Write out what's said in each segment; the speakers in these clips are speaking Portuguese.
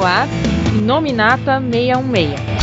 no ar, Inominata 616.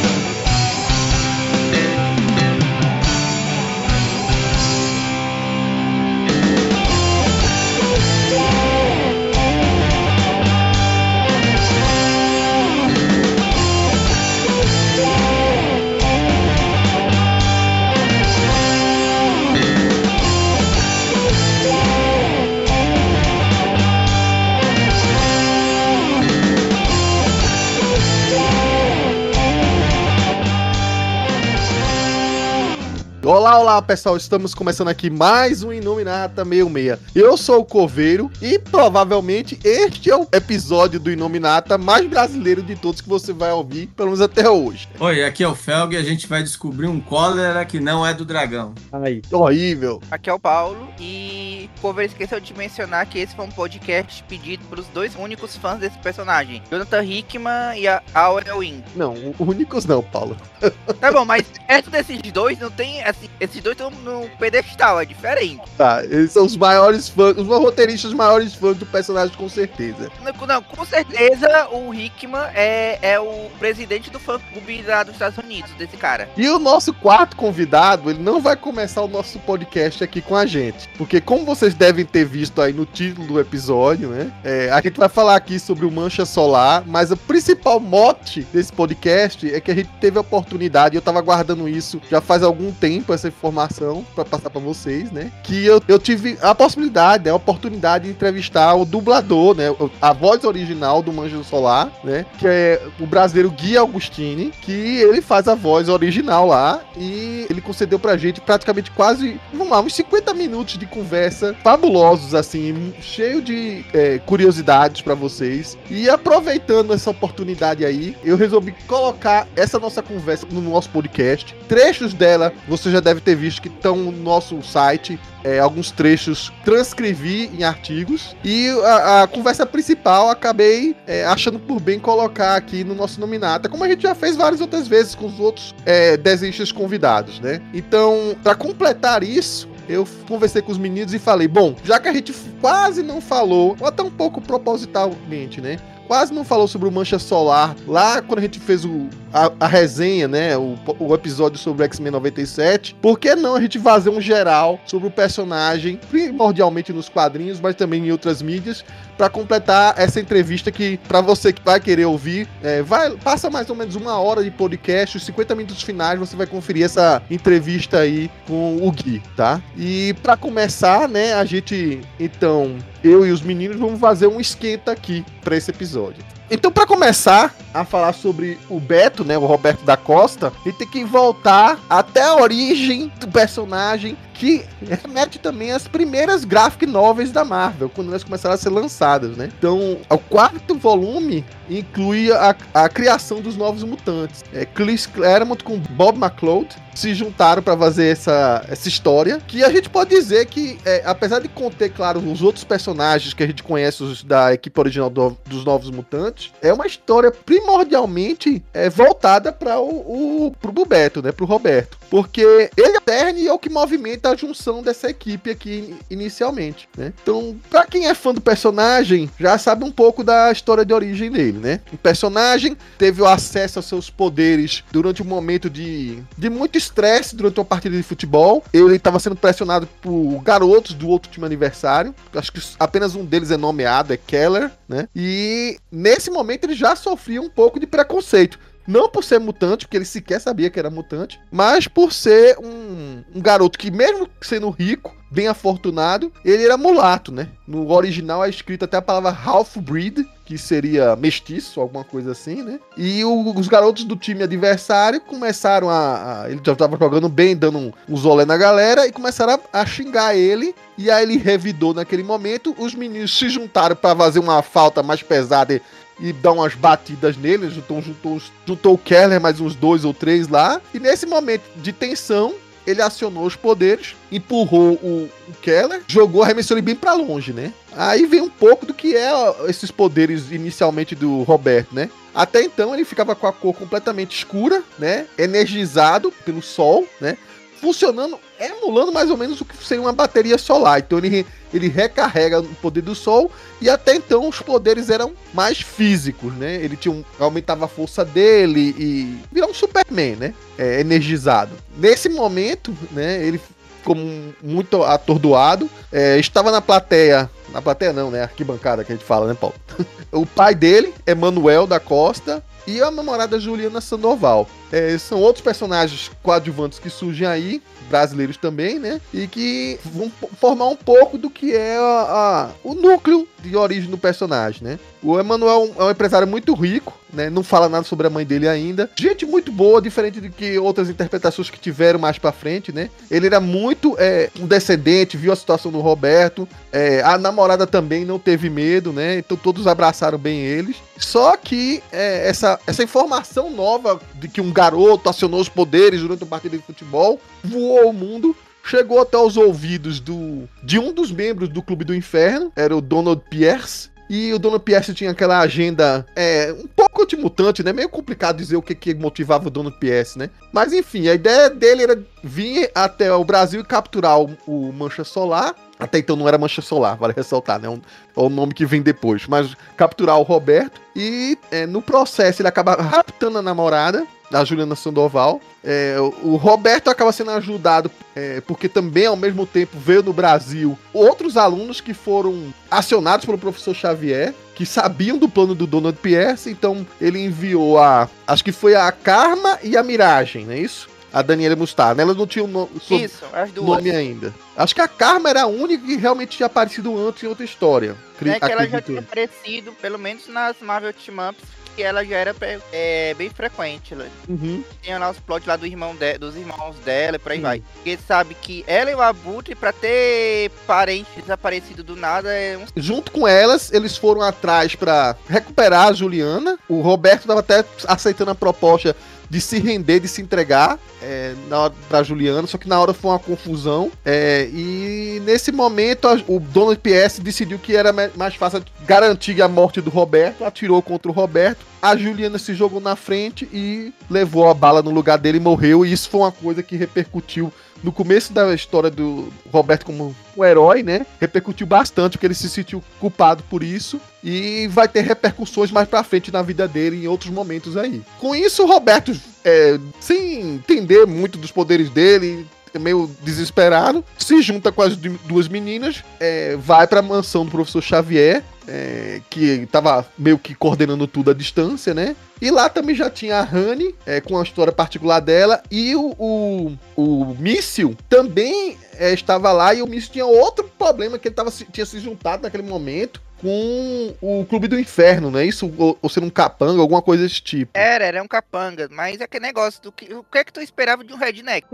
Olá pessoal, estamos começando aqui mais um Inominata 66. Eu sou o Coveiro e provavelmente este é o episódio do Inominata mais brasileiro de todos que você vai ouvir, pelo menos até hoje. Oi, aqui é o Felg e a gente vai descobrir um cólera que não é do dragão. Ai, horrível. Aqui é o Paulo e o Coveiro esqueceu de mencionar que esse foi um podcast pedido pelos dois únicos fãs desse personagem, Jonathan Hickman e a Aurel Wing. Não, únicos não, Paulo. Tá bom, mas perto desses dois não tem, assim, esses dois estão no pedestal, é diferente. Tá, eles são os maiores fãs, os roteiristas maiores fãs do personagem, com certeza. Não, com certeza o Hickman é o presidente do fã-clube lá dos Estados Unidos, desse cara. E o nosso quarto convidado, ele não vai começar o nosso podcast aqui com a gente, porque como vocês devem ter visto aí no título do episódio, né, a gente vai falar aqui sobre o Mancha Solar, mas o principal mote desse podcast é que a gente teve a oportunidade, eu tava guardando isso já faz algum tempo, essa informação, pra passar pra vocês, né, que eu tive a possibilidade, a oportunidade de entrevistar o dublador, né, a voz original do Mancha Solar, né, que é o brasileiro Gui Agostini, que ele faz a voz original lá, e ele concedeu pra gente praticamente quase, vamos lá, uns 50 minutos de conversa fabulosos, assim, cheio de curiosidades pra vocês. E aproveitando essa oportunidade aí, eu resolvi colocar essa nossa conversa no nosso podcast. Trechos dela você já deve ter visto que estão no nosso site. Alguns trechos transcrevi em artigos. E a conversa principal acabei achando por bem colocar aqui no nosso Nominata, como a gente já fez várias outras vezes com os outros desenhistas convidados, né? Então, para completar isso, eu conversei com os meninos e falei, bom, já que a gente quase não falou, ou até um pouco propositalmente, né? Quase não falou sobre o Mancha Solar lá quando a gente fez a resenha, né? O episódio sobre o X-Men 97. Por que não a gente fazer um geral sobre o personagem, primordialmente nos quadrinhos, mas também em outras mídias, para completar essa entrevista que, para você que vai querer ouvir, passa mais ou menos 1 hora de podcast, os 50 minutos finais você vai conferir essa entrevista aí com o Gui, tá? E para começar, né, a gente, então, eu e os meninos vamos fazer um esquenta aqui para esse episódio. Então, para começar a falar sobre o Beto, né, o Roberto da Costa, a gente tem que voltar até a origem do personagem, que remete também às primeiras graphic novels da Marvel, quando elas começaram a ser lançadas, né? Então, o 4º volume inclui a criação dos Novos Mutantes. Chris Claremont com Bob McLeod se juntaram para fazer essa história, que a gente pode dizer que, apesar de conter, claro, os outros personagens que a gente conhece da equipe original dos Novos Mutantes, é uma história primordialmente voltada para pro Beto, né, pro Roberto, porque ele é o cerne e é o que movimenta a junção dessa equipe aqui inicialmente, né? Então, para quem é fã do personagem, já sabe um pouco da história de origem dele, né? O personagem teve o acesso aos seus poderes durante um momento de muito estresse durante uma partida de futebol. Ele estava sendo pressionado por garotos do outro time adversário. Acho que apenas um deles é nomeado, é Keller, né? E nesse momento ele já sofria um pouco de preconceito. Não por ser mutante, porque ele sequer sabia que era mutante, mas por ser um garoto que, mesmo sendo rico, bem afortunado, ele era mulato, né? No original é escrito até a palavra half-breed, que seria mestiço, alguma coisa assim, né? E os garotos do time adversário começaram ele já estava jogando bem, dando uns olé na galera, e começaram a xingar ele, e aí ele revidou naquele momento. Os meninos se juntaram para fazer uma falta mais pesada e dar umas batidas nele, juntou o Keller, mais uns 2 ou 3 lá, e nesse momento de tensão, ele acionou os poderes, empurrou o Keller, jogou, arremessou ele bem pra longe, né? Aí vem um pouco do que esses poderes inicialmente do Roberto, né? Até então ele ficava com a cor completamente escura, né? Energizado pelo sol, né? funcionando, emulando mais ou menos o que seria uma bateria solar. Então ele recarrega o poder do Sol, e até então os poderes eram mais físicos, né? Ele aumentava a força dele e virou um Superman, né? Energizado. Nesse momento, né, ele, como muito atordoado, estava na plateia não, né? Arquibancada que a gente fala, né, Paulo? O pai dele, Emanuel da Costa, e a namorada Juliana Sandoval. São outros personagens coadjuvantes que surgem aí, brasileiros também, né? E que vão formar um pouco do que é o núcleo de origem do personagem, né? O Emanuel é um empresário muito rico, né? Não fala nada sobre a mãe dele ainda. Gente muito boa, diferente de que outras interpretações que tiveram mais pra frente, né? Ele era muito um descendente, viu a situação do Roberto. A namorada também não teve medo, né? Então todos abraçaram bem eles. Só que essa informação nova de que um garoto acionou os poderes durante uma partida de futebol voou o mundo. Chegou até os ouvidos de um dos membros do Clube do Inferno, era o Donald Pierce. E o Donald Pierce tinha aquela agenda um pouco antimutante, né? Meio complicado dizer o que motivava o Donald Pierce, né? Mas enfim, a ideia dele era vir até o Brasil e capturar o Mancha Solar. Até então não era Mancha Solar, vale ressaltar, né? É o nome que vem depois. Mas capturar o Roberto. E no processo ele acaba raptando a namorada da Juliana Sandoval. O Roberto acaba sendo ajudado porque também ao mesmo tempo veio no Brasil outros alunos que foram acionados pelo professor Xavier, que sabiam do plano do Donald Pierce. Então ele enviou acho que foi a Karma e a Miragem, não é isso? A Daniela Mustar, né? Ela não tinha as duas. Nome ainda. Acho que a Karma era a única que realmente tinha aparecido antes em outra história. Que ela já tinha aparecido, pelo menos nas Marvel Team Ups, que ela já era bem frequente. Uhum. Tinha lá os plots lá dos irmãos dela e por aí vai. Porque sabe que ela e o Abutre, pra ter parente desaparecido do nada, Junto com elas, eles foram atrás pra recuperar a Juliana. O Roberto tava até aceitando a proposta de se render, de se entregar na hora pra Juliana, só que na hora foi uma confusão. E nesse momento o Donald Pierce decidiu que era mais fácil garantir a morte do Roberto, atirou contra o Roberto. A Juliana se jogou na frente e levou a bala no lugar dele e morreu. E isso foi uma coisa que repercutiu no começo da história do Roberto como um herói, né? Repercutiu bastante, porque ele se sentiu culpado por isso. E vai ter repercussões mais pra frente na vida dele em outros momentos aí. Com isso, o Roberto, sem entender muito dos poderes dele, meio desesperado, se junta com as duas meninas, vai pra mansão do professor Xavier, que tava meio que coordenando tudo à distância, né? E lá também já tinha a Honey, com a história particular dela, e o Míssil também estava lá, e o Míssil tinha outro problema, que ele tinha se juntado naquele momento com o Clube do Inferno, não é isso? Ou ser um capanga, alguma coisa desse tipo. Era um capanga, mas é aquele negócio o que é que tu esperava de um redneck?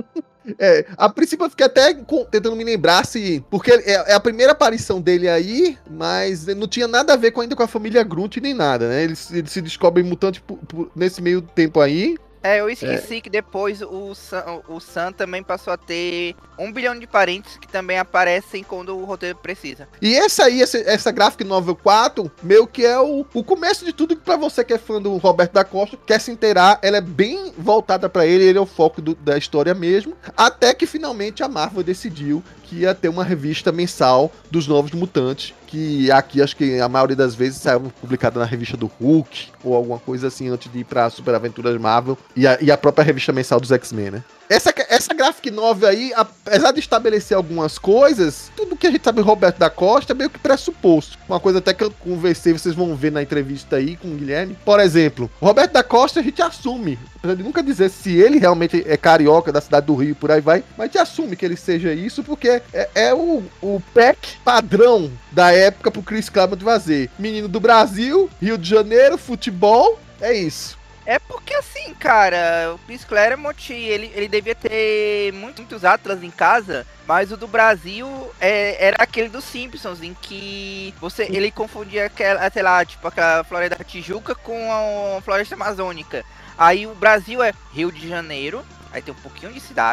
A princípio eu fiquei até tentando me lembrar se... Porque é a primeira aparição dele aí, mas não tinha nada a ver ainda com a família Grunt nem nada, né? Ele se descobre mutante nesse meio tempo aí. Eu esqueci que depois o Sam também passou a ter 1 bilhão de parentes que também aparecem quando o roteiro precisa. E essa Graphic Novel 4, meio que é o começo de tudo que pra você que é fã do Roberto da Costa, quer se inteirar, ela é bem voltada pra ele é o foco da história mesmo, até que finalmente a Marvel decidiu que ia ter uma revista mensal dos Novos Mutantes, que aqui acho que a maioria das vezes saiu publicada na revista do Hulk, ou alguma coisa assim, antes de ir pra Super Aventuras Marvel, e a própria revista mensal dos X-Men, né? Essa Graphic Novel aí, apesar de estabelecer algumas coisas, tudo que a gente sabe do Roberto da Costa é meio que pressuposto. Uma coisa até que eu conversei, vocês vão ver na entrevista aí com o Guilherme. Por exemplo, o Roberto da Costa a gente assume, apesar de nunca dizer se ele realmente é carioca da cidade do Rio, por aí vai, mas a gente assume que ele seja isso, porque é o pack padrão da época pro Chris Claremont fazer. Menino do Brasil, Rio de Janeiro, futebol, é isso. É porque assim, cara, o Chris Claremont, ele devia ter muitos Atlas em casa, mas o do Brasil era aquele dos Simpsons, em que ele confundia aquela Floresta da Tijuca com a Floresta Amazônica. Aí o Brasil é Rio de Janeiro, aí tem um pouquinho de cidade,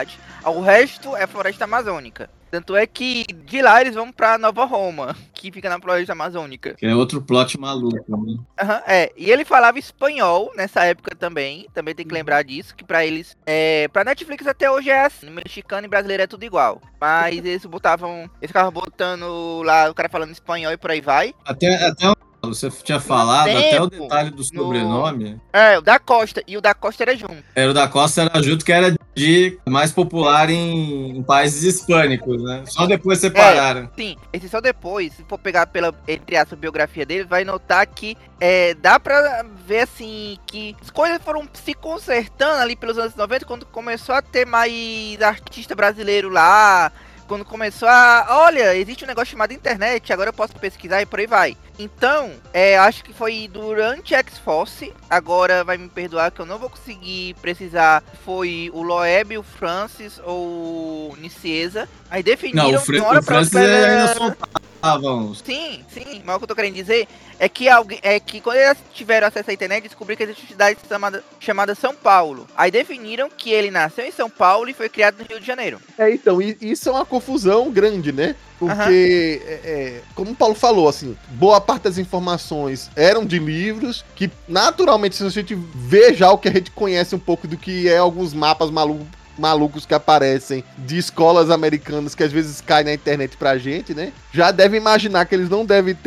O resto é floresta amazônica. Tanto é que de lá eles vão pra Nova Roma, que fica na floresta amazônica. Que é outro plot maluco, né? E ele falava espanhol nessa época também tem que lembrar disso, que pra eles, pra Netflix até hoje é assim, mexicano e brasileiro é tudo igual. Mas eles ficavam botando lá o cara falando espanhol e por aí vai. Até você tinha falado, até o detalhe do sobrenome. O da Costa, e o da Costa era junto. O da Costa era junto, que era de mais popular em países hispânicos, né? Só depois separaram. Sim, esse só depois, se for pegar pela, entre aspas, biografia dele, vai notar que dá pra ver, assim, que as coisas foram se consertando ali pelos anos 90, quando começou a ter mais artista brasileiro lá, quando começou olha, existe um negócio chamado internet, agora eu posso pesquisar e por aí vai. Então, acho que foi durante X-Force, agora vai me perdoar que eu não vou conseguir precisar, foi o Loeb, o Francis ou o Nicieza. Aí definiram não, o Francis ainda soltavam. Sim, mas o que eu tô querendo dizer é que quando eles tiveram acesso à internet, descobriram que existe uma cidade chamada São Paulo. Aí definiram que ele nasceu em São Paulo e foi criado no Rio de Janeiro. Então, isso é uma confusão grande, né? Porque, como o Paulo falou, assim, boa parte das informações eram de livros, que naturalmente, se a gente vê já o que a gente conhece um pouco do que é alguns mapas malucos que aparecem de escolas americanas que às vezes caem na internet pra gente, né? Já deve imaginar que eles não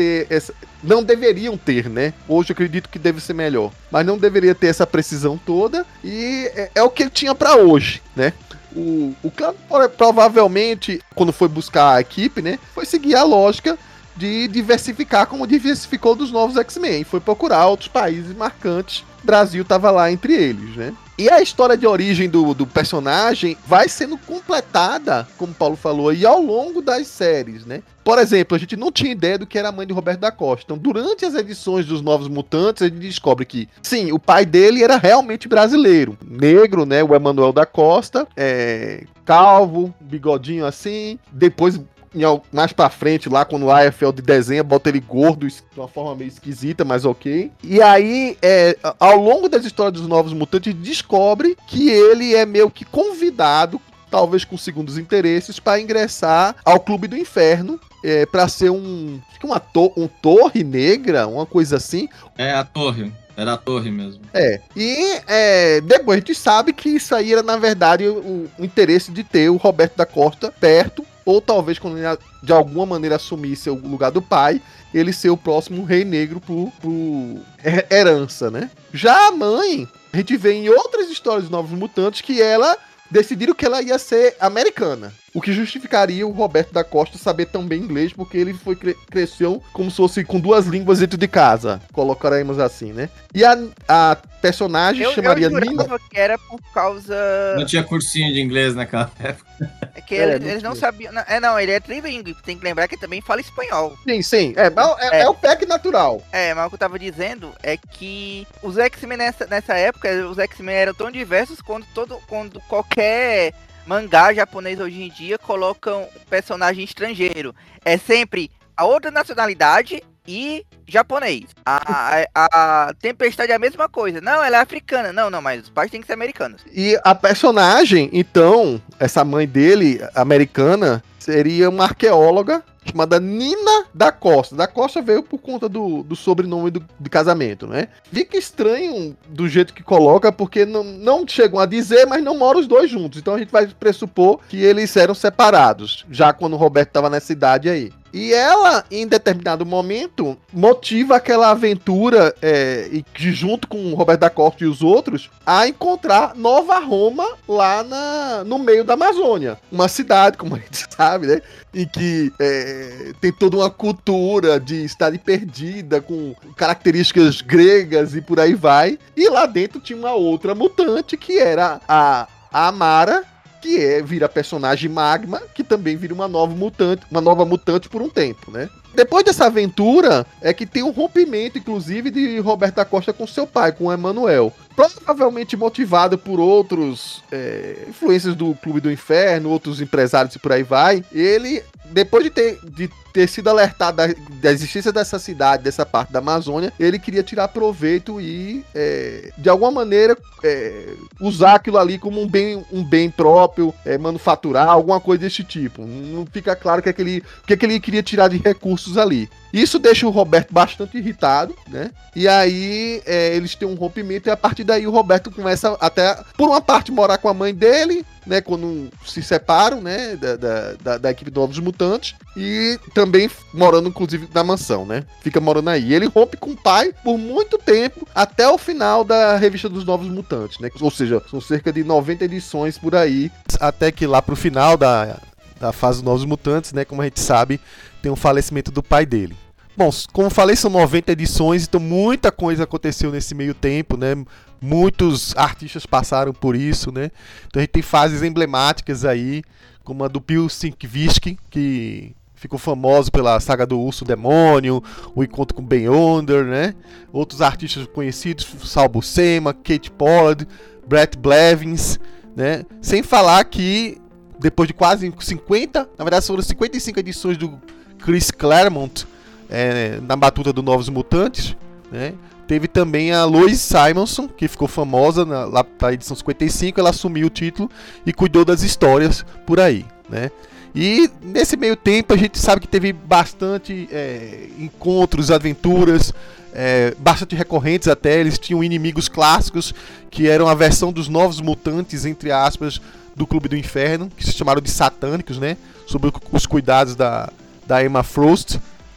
deveriam ter, né? Hoje eu acredito que deve ser melhor, mas não deveria ter essa precisão toda, e é o que ele tinha pra hoje, né? O clã provavelmente, quando foi buscar a equipe, né, foi seguir a lógica de diversificar como diversificou dos novos X-Men. Foi procurar outros países marcantes. O Brasil estava lá entre eles, né? E a história de origem do personagem vai sendo completada, como o Paulo falou, aí, ao longo das séries, né? Por exemplo, a gente não tinha ideia do que era a mãe de Roberto da Costa. Então, durante as edições dos Novos Mutantes, a gente descobre que, sim, o pai dele era realmente brasileiro. Negro, né? O Emanuel da Costa, calvo, bigodinho assim. Depois, mais pra frente, lá, quando o Liefeld desenha, bota ele gordo, de uma forma meio esquisita, mas ok. E aí, ao longo das histórias dos Novos Mutantes, descobre que ele é meio que convidado, talvez com segundos interesses, para ingressar ao Clube do Inferno, para ser um torre negra, uma coisa assim. A torre. Era a torre mesmo. Depois a gente sabe que isso aí era, na verdade, o interesse de ter o Roberto da Costa perto, ou talvez quando ele de alguma maneira assumisse o lugar do pai, ele ser o próximo rei negro por herança, né? Já a mãe, a gente vê em outras histórias dos Novos Mutantes que ela decidiram que ela ia ser americana. O que justificaria o Roberto da Costa saber tão bem inglês, porque ele cresceu como se fosse com duas línguas dentro de casa. Colocaremos assim, né? E a personagem chamaria Nina. Que era por causa... Não tinha cursinho de inglês naquela época. É que eles não sabiam... Não, ele é trilingue. Tem que lembrar que ele também fala espanhol. Sim. É o PEC natural. Mas o que eu tava dizendo é que os X-Men nessa época, os X-Men eram tão diversos quando qualquer mangá japonês hoje em dia colocam um personagem estrangeiro. É sempre a outra nacionalidade e japonês. A Tempestade é a mesma coisa. Não, ela é africana. Não, mas os pais têm que ser americanos. E a personagem, então, essa mãe dele, americana, seria uma arqueóloga chamada Nina da Costa. Da Costa veio por conta do sobrenome de casamento, né? Fica estranho do jeito que coloca, porque não chegam a dizer, mas não moram os dois juntos. Então a gente vai pressupor que eles eram separados, já quando o Roberto estava nessa idade aí. E ela, em determinado momento, motiva aquela aventura, e que junto com o Roberto da Costa e os outros, a encontrar Nova Roma lá no meio da Amazônia. Uma cidade, como a gente sabe, né? Em que tem toda uma cultura de cidade perdida, com características gregas e por aí vai. E lá dentro tinha uma outra mutante, que era a Amara, que vira personagem Magma, que também vira uma nova mutante por um tempo, né? Depois dessa aventura, é que tem um rompimento, inclusive, de Roberto da Costa com seu pai, com o Emanuel. Provavelmente motivado por outros influências do Clube do Inferno, outros empresários e por aí vai. Ele, depois de ter sido alertado da existência dessa cidade, dessa parte da Amazônia, ele queria tirar proveito e, de alguma maneira, usar aquilo ali como um bem próprio, manufaturar, alguma coisa desse tipo. Não fica claro o que é que ele queria tirar de recursos ali. Isso deixa o Roberto bastante irritado, né? E aí eles têm um rompimento e a partir daí o Roberto começa até, por uma parte, morar com a mãe dele, né? Quando se separam, né? Da equipe dos Novos Mutantes e também morando, inclusive, na mansão, né? Fica morando aí. E ele rompe com o pai por muito tempo, até o final da revista dos Novos Mutantes, né? Ou seja, são cerca de 90 edições por aí, até que lá pro final da fase dos Novos Mutantes, né? Como a gente sabe, tem o falecimento do pai dele. Bom, como falei, são 90 edições, então muita coisa aconteceu nesse meio tempo, né? Muitos artistas passaram por isso, né? Então a gente tem fases emblemáticas aí, como a do Bill Sienkiewicz, que ficou famoso pela saga do Urso Demônio, o encontro com Beyonder, né? Outros artistas conhecidos, Sal Buscema, Kate Pollard, Brett Blevins, né? Sem falar que depois de quase 50, na verdade foram 55 edições do Chris Claremont, na batuta do Novos Mutantes, né? Teve também a Lois Simonson, que ficou famosa lá para a edição 55, ela assumiu o título e cuidou das histórias por aí, né? E nesse meio tempo a gente sabe que teve bastante encontros, aventuras, bastante recorrentes até. Eles tinham inimigos clássicos, que eram a versão dos Novos Mutantes, entre aspas, do Clube do Inferno, que se chamaram de Satânicos, né? Sob os cuidados da Emma Frost.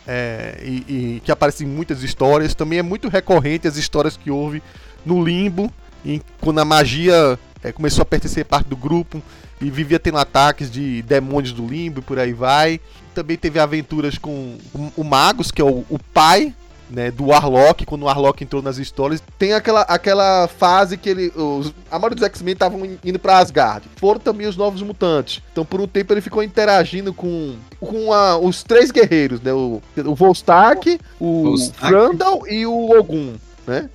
E que aparece em muitas histórias. Também é muito recorrente as histórias que houve no Limbo, quando a magia começou a pertencer parte do grupo e vivia tendo ataques de demônios do Limbo e por aí vai. Também teve aventuras com o Magus, que é o pai, né, do Warlock, quando o Warlock entrou nas histórias. Tem aquela fase que a maioria dos X-Men estavam indo pra Asgard. Foram também os Novos Mutantes. Então por um tempo ele ficou interagindo com os três guerreiros, né? O Volstagg, o Frandal e o Ogum, né?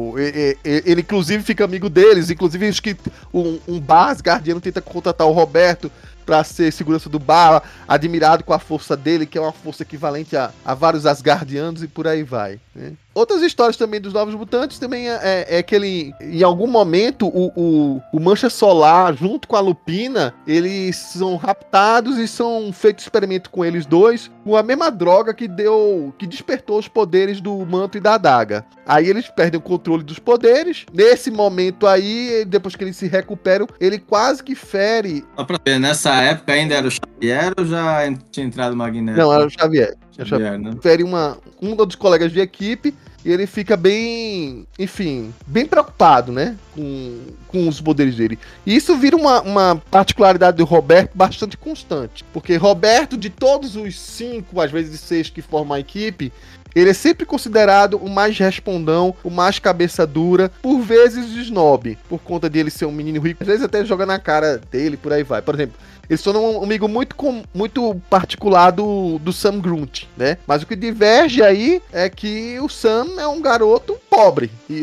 Ele inclusive fica amigo deles. Inclusive acho que um bar asgardiano tenta contratar o Roberto para ser segurança do bar, admirado com a força dele, que é uma força equivalente a vários Asgardianos e por aí vai, né? Outras histórias também dos Novos Mutantes também é que ele, em algum momento, o Mancha Solar, junto com a Lupina, eles são raptados e são feitos experimento com eles dois, com a mesma droga que despertou os poderes do manto e da adaga. Aí eles perdem o controle dos poderes. Nesse momento aí, depois que eles se recuperam, ele quase que fere... Só pra ver, nessa época ainda era o Xavier ou já tinha entrado o Magneto? Não, era o Xavier. Né? Fere um dos colegas de equipe e ele fica bem preocupado, né, com os poderes dele. E isso vira uma particularidade do Roberto bastante constante, porque Roberto, de todos os 5, às vezes 6 que formam a equipe, ele é sempre considerado o mais respondão, o mais cabeça dura, por vezes snob, por conta de ele ser um menino rico, às vezes até joga na cara dele, por aí vai. Por exemplo, ele se torna um amigo muito particular do Sam Grunt, né? Mas o que diverge aí é que o Sam é um garoto pobre. E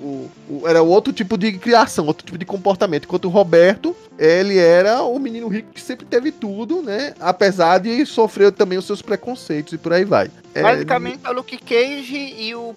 era outro tipo de criação, outro tipo de comportamento. Enquanto o Roberto, ele era o menino rico que sempre teve tudo, né? Apesar de sofrer também os seus preconceitos e por aí vai. Basicamente é o Luke Cage e o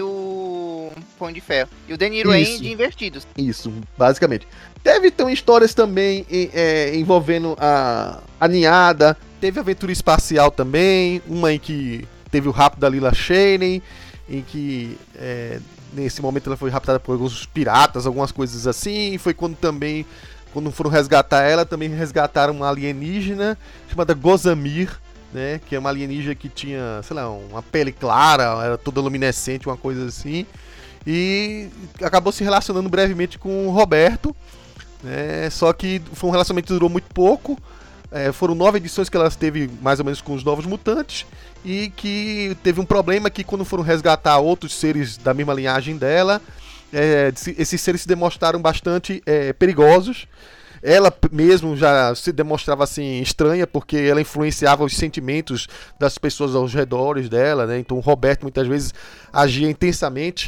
Punho de Ferro. E o De Niro End invertidos. Isso, basicamente. Teve então histórias também envolvendo a Ninhada. Teve aventura espacial também. Uma em que teve o rapto da Lila Cheney, em que nesse momento ela foi raptada por alguns piratas, algumas coisas assim. Foi quando foram resgatar ela, também resgataram uma alienígena chamada Gozamir, né, que é uma alienígena que tinha, sei lá, uma pele clara, era toda luminescente, uma coisa assim. E acabou se relacionando brevemente com o Roberto. Só que foi um relacionamento que durou muito pouco. Foram 9 edições que ela teve mais ou menos com os Novos Mutantes. E que teve um problema que quando foram resgatar outros seres da mesma linhagem dela, esses seres se demonstraram bastante perigosos. Ela mesmo já se demonstrava assim estranha, porque ela influenciava os sentimentos das pessoas aos redores dela, né? Então o Roberto muitas vezes agia intensamente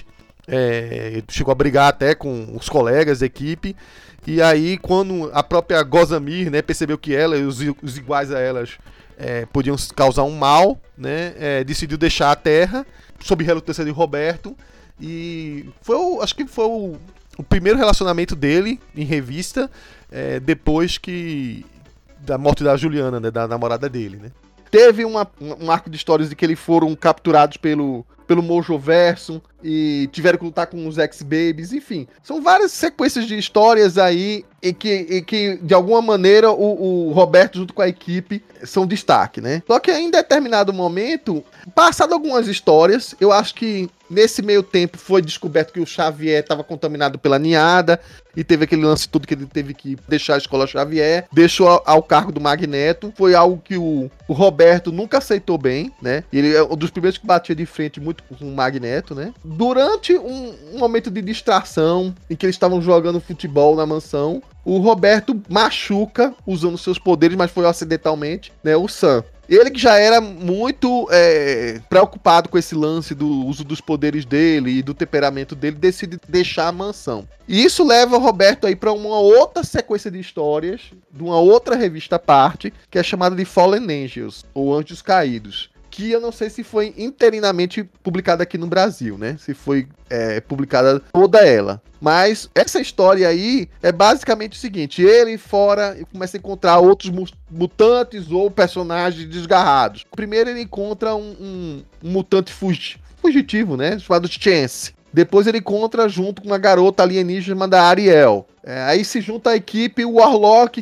chegou a brigar até com os colegas da equipe. E aí, quando a própria Gozamir, né, percebeu que ela e os iguais a elas podiam causar um mal, né, decidiu deixar a Terra, sob relutância de Roberto. E acho que foi o primeiro relacionamento dele em revista, depois da morte da Juliana, né, da namorada dele, né. Teve um arco de histórias de que eles foram capturados pelo Mojoverso e tiveram que lutar com os X-Babies, enfim. São várias sequências de histórias aí em que de alguma maneira, o Roberto junto com a equipe são destaque, né? Só que em determinado momento, passado algumas histórias, eu acho que nesse meio tempo foi descoberto que o Xavier estava contaminado pela ninhada e teve aquele lance todo que ele teve que deixar a escola Xavier, deixou ao cargo do Magneto. Foi algo que o Roberto nunca aceitou bem, né? Ele é um dos primeiros que batia de frente muito com o Magneto, né? Durante um momento de distração em que eles estavam jogando futebol na mansão, o Roberto machuca usando seus poderes, mas foi acidentalmente, né, o Sam. Ele que já era muito preocupado com esse lance do uso dos poderes dele e do temperamento dele, decide deixar a mansão. E isso leva o Roberto aí para uma outra sequência de histórias, de uma outra revista à parte, que é chamada de Fallen Angels, ou Anjos Caídos. Que eu não sei se foi interinamente publicada aqui no Brasil, né? Se foi publicada toda ela. Mas essa história aí é basicamente o seguinte: ele fora começa a encontrar outros mutantes ou personagens desgarrados. Primeiro ele encontra um mutante fugitivo, né? Chamado Chance. Depois ele encontra junto com uma garota alienígena chamada Ariel. Aí se junta a equipe o Warlock,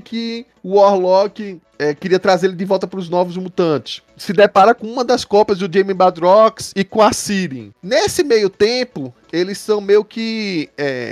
queria trazer ele de volta para os Novos Mutantes. Se depara com uma das cópias do Jamie Madrox e com a Sirin. Nesse meio tempo, eles são meio que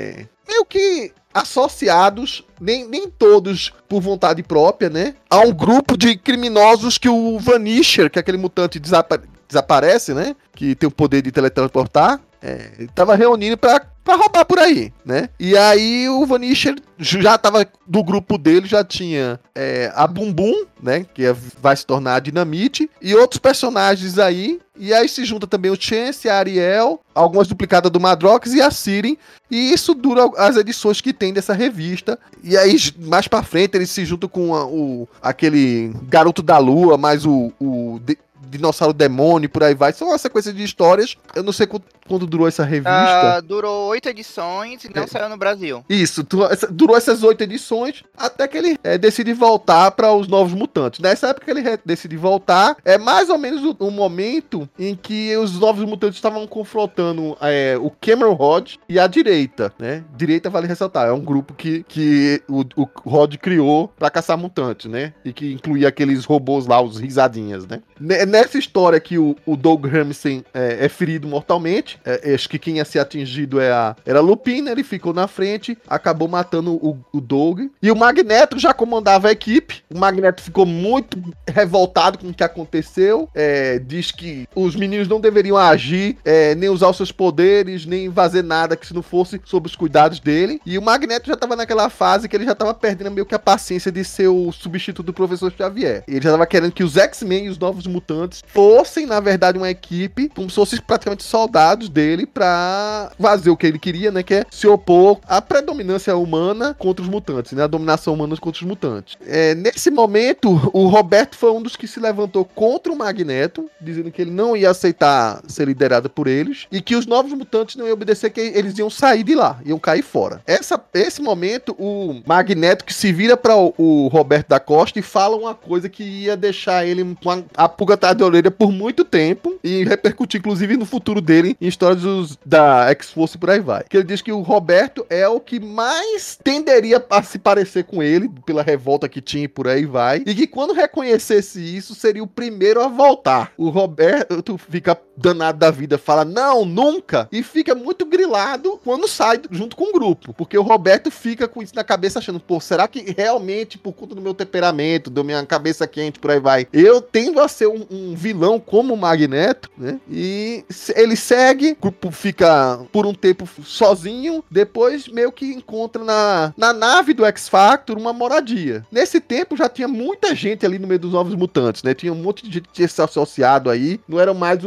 associados, nem todos por vontade própria, né? A um grupo de criminosos que o Vanisher, que é aquele mutante desaparece, né? Que tem o poder de teletransportar. Tava reunindo pra roubar por aí, né? E aí o Vanisher já tava do grupo dele, já tinha a Bumbum, né? Que vai se tornar a Dinamite, e outros personagens aí. E aí se junta também o Chance, a Ariel, algumas duplicadas do Madrox e a Sirin. E isso dura as edições que tem dessa revista. E aí, mais pra frente, eles se juntam com aquele Garoto da Lua, mais o Dinossauro Demônio, por aí vai. São uma sequência de histórias. Eu não sei quando durou essa revista. Durou 8 edições e não saiu no Brasil. Isso, durou essas 8 edições até que ele decide voltar para os Novos Mutantes. Nessa época que ele decide voltar, é mais ou menos o momento em que os Novos Mutantes estavam confrontando o Cameron Rod e a Direita, né? Direita, vale ressaltar, é um grupo que o Rod criou para caçar mutantes, né? E que incluía aqueles robôs lá, os risadinhas, né? Nessa história que o Doug Ramsey é ferido mortalmente, acho que quem ia ser atingido era Lupina, ele ficou na frente, acabou matando o Doug. E o Magneto já comandava a equipe. O Magneto ficou muito revoltado com o que aconteceu. Diz que os meninos não deveriam agir, nem usar os seus poderes, nem fazer nada que se não fosse sob os cuidados dele. E o Magneto já estava naquela fase que ele já estava perdendo meio que a paciência de ser o substituto do Professor Xavier. Ele já estava querendo que os X-Men e os Novos Mutantes fossem, na verdade, uma equipe, como se fossem praticamente soldados dele pra fazer o que ele queria, né? Que é se opor à predominância humana contra os mutantes, né? A dominação humana contra os mutantes. Nesse momento, o Roberto foi um dos que se levantou contra o Magneto, dizendo que ele não ia aceitar ser liderado por eles e que os Novos Mutantes não iam obedecer, que eles iam sair de lá, iam cair fora. Esse momento, o Magneto que se vira para o Roberto da Costa e fala uma coisa que ia deixar ele com a pulga atrás da orelha por muito tempo e repercutir, inclusive, no futuro dele em histórias da X-Force e por aí vai. Que ele diz que o Roberto é o que mais tenderia a se parecer com ele, pela revolta que tinha e por aí vai, e que quando reconhecesse isso, seria o primeiro a voltar. O Roberto fica danado da vida, fala, não, nunca, e fica muito grilado quando sai junto com o grupo, porque o Roberto fica com isso na cabeça, achando, pô, será que realmente, por conta do meu temperamento, da minha cabeça quente, por aí vai, eu tendo a ser um vilão como o Magneto, né? E ele segue, o grupo fica por um tempo sozinho, depois meio que encontra na nave do X-Factor uma moradia. Nesse tempo já tinha muita gente ali no meio dos Novos Mutantes, né? Tinha um monte de gente que tinha se associado aí, não eram mais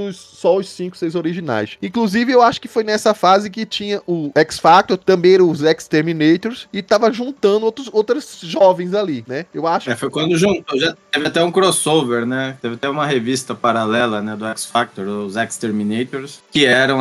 só os 5, 6 originais. Inclusive, eu acho que foi nessa fase que tinha o X-Factor, também os X-Terminators, e tava juntando outros jovens ali, né? Eu acho. Foi quando juntou, já teve até um crossover, né? Teve até uma revista paralela, né, do X-Factor, os X-Terminators, que eram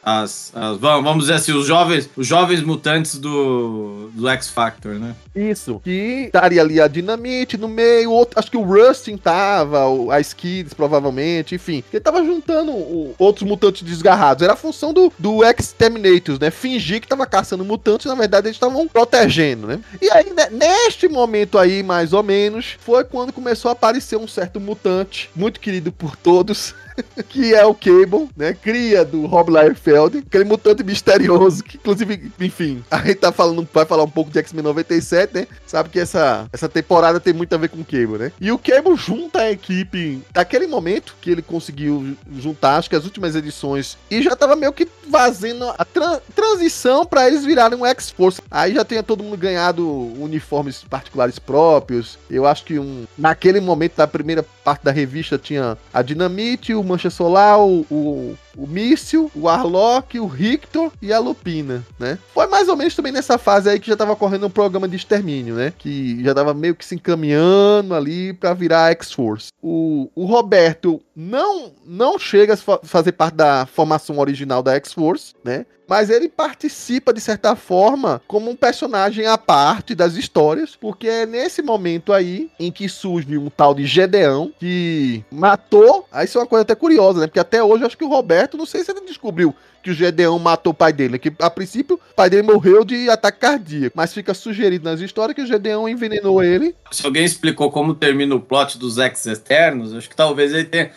vamos dizer assim, os jovens mutantes do X-Factor, né? Isso. Que estaria ali a Dynamite no meio, acho que o Rustin tava, a Skids provavelmente, enfim. Ele tava juntando outros mutantes desgarrados. Era a função do X-Terminators, né? Fingir que tava caçando mutantes, na verdade eles estavam protegendo, né? E aí, né, neste momento aí, mais ou menos, foi quando começou a aparecer um certo mutante, muito querido por todos, que é o Cable, né? Cria do Rob Liefeld, aquele mutante misterioso, que inclusive, enfim, a gente vai falar um pouco de X-Men 97, né? Sabe que essa temporada tem muito a ver com o Cable, né? E o Cable junta a equipe, naquele momento que ele conseguiu juntar, acho que as últimas edições, e já tava meio que fazendo a transição pra eles virarem um X-Force. Aí já tinha todo mundo ganhado uniformes particulares próprios. Eu acho que naquele momento, da primeira parte da revista, tinha a Dynamite, o Mancha Solar, o Míssil, o Arlok, o Rictor e a Lupina, né? Foi mais ou menos também nessa fase aí que já tava correndo um programa de extermínio, né? Que já tava meio que se encaminhando ali pra virar X-Force. O Roberto não chega a fazer parte da formação original da X-Force, né? Mas ele participa, de certa forma, como um personagem à parte das histórias, porque é nesse momento aí em que surge um tal de Gedeão, que matou... Aí isso é uma coisa até curiosa, né? Porque até hoje eu acho que o Roberto, não sei se ele descobriu que o Gedeão matou o pai dele, que a princípio o pai dele morreu de ataque cardíaco, mas fica sugerido nas histórias que o Gedeão envenenou ele. Se alguém explicou como termina o plot dos X-Eternos, acho que talvez ele tenha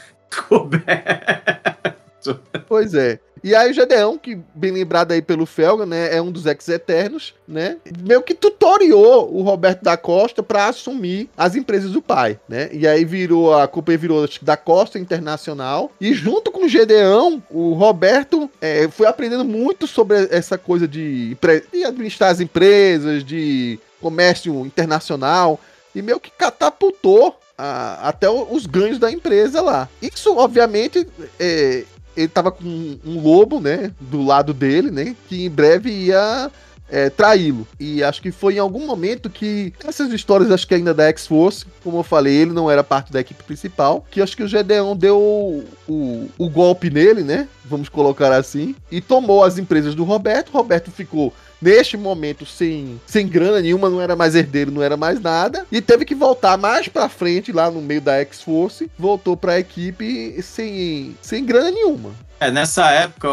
descoberto. Pois é. E aí o Gedeão, que bem lembrado aí pelo Felga, né, é um dos X-Eternos, né, meio que tutoriou o Roberto da Costa para assumir as empresas do pai, né, e aí a culpa virou da Costa Internacional, e junto com o Gedeão, o Roberto foi aprendendo muito sobre essa coisa de administrar as empresas, de comércio internacional, e meio que catapultou até os ganhos da empresa lá. Isso, obviamente, ele tava com um lobo, né, do lado dele, né, que em breve ia traí-lo. E acho que foi em algum momento que essas histórias, acho que ainda da X-Force, como eu falei, ele não era parte da equipe principal, que acho que o Gedeon deu o golpe nele, né, vamos colocar assim, e tomou as empresas do Roberto. O Roberto ficou neste momento sem grana nenhuma, não era mais herdeiro, não era mais nada, e teve que voltar mais pra frente, lá no meio da X-Force, voltou pra equipe sem grana nenhuma. Nessa época,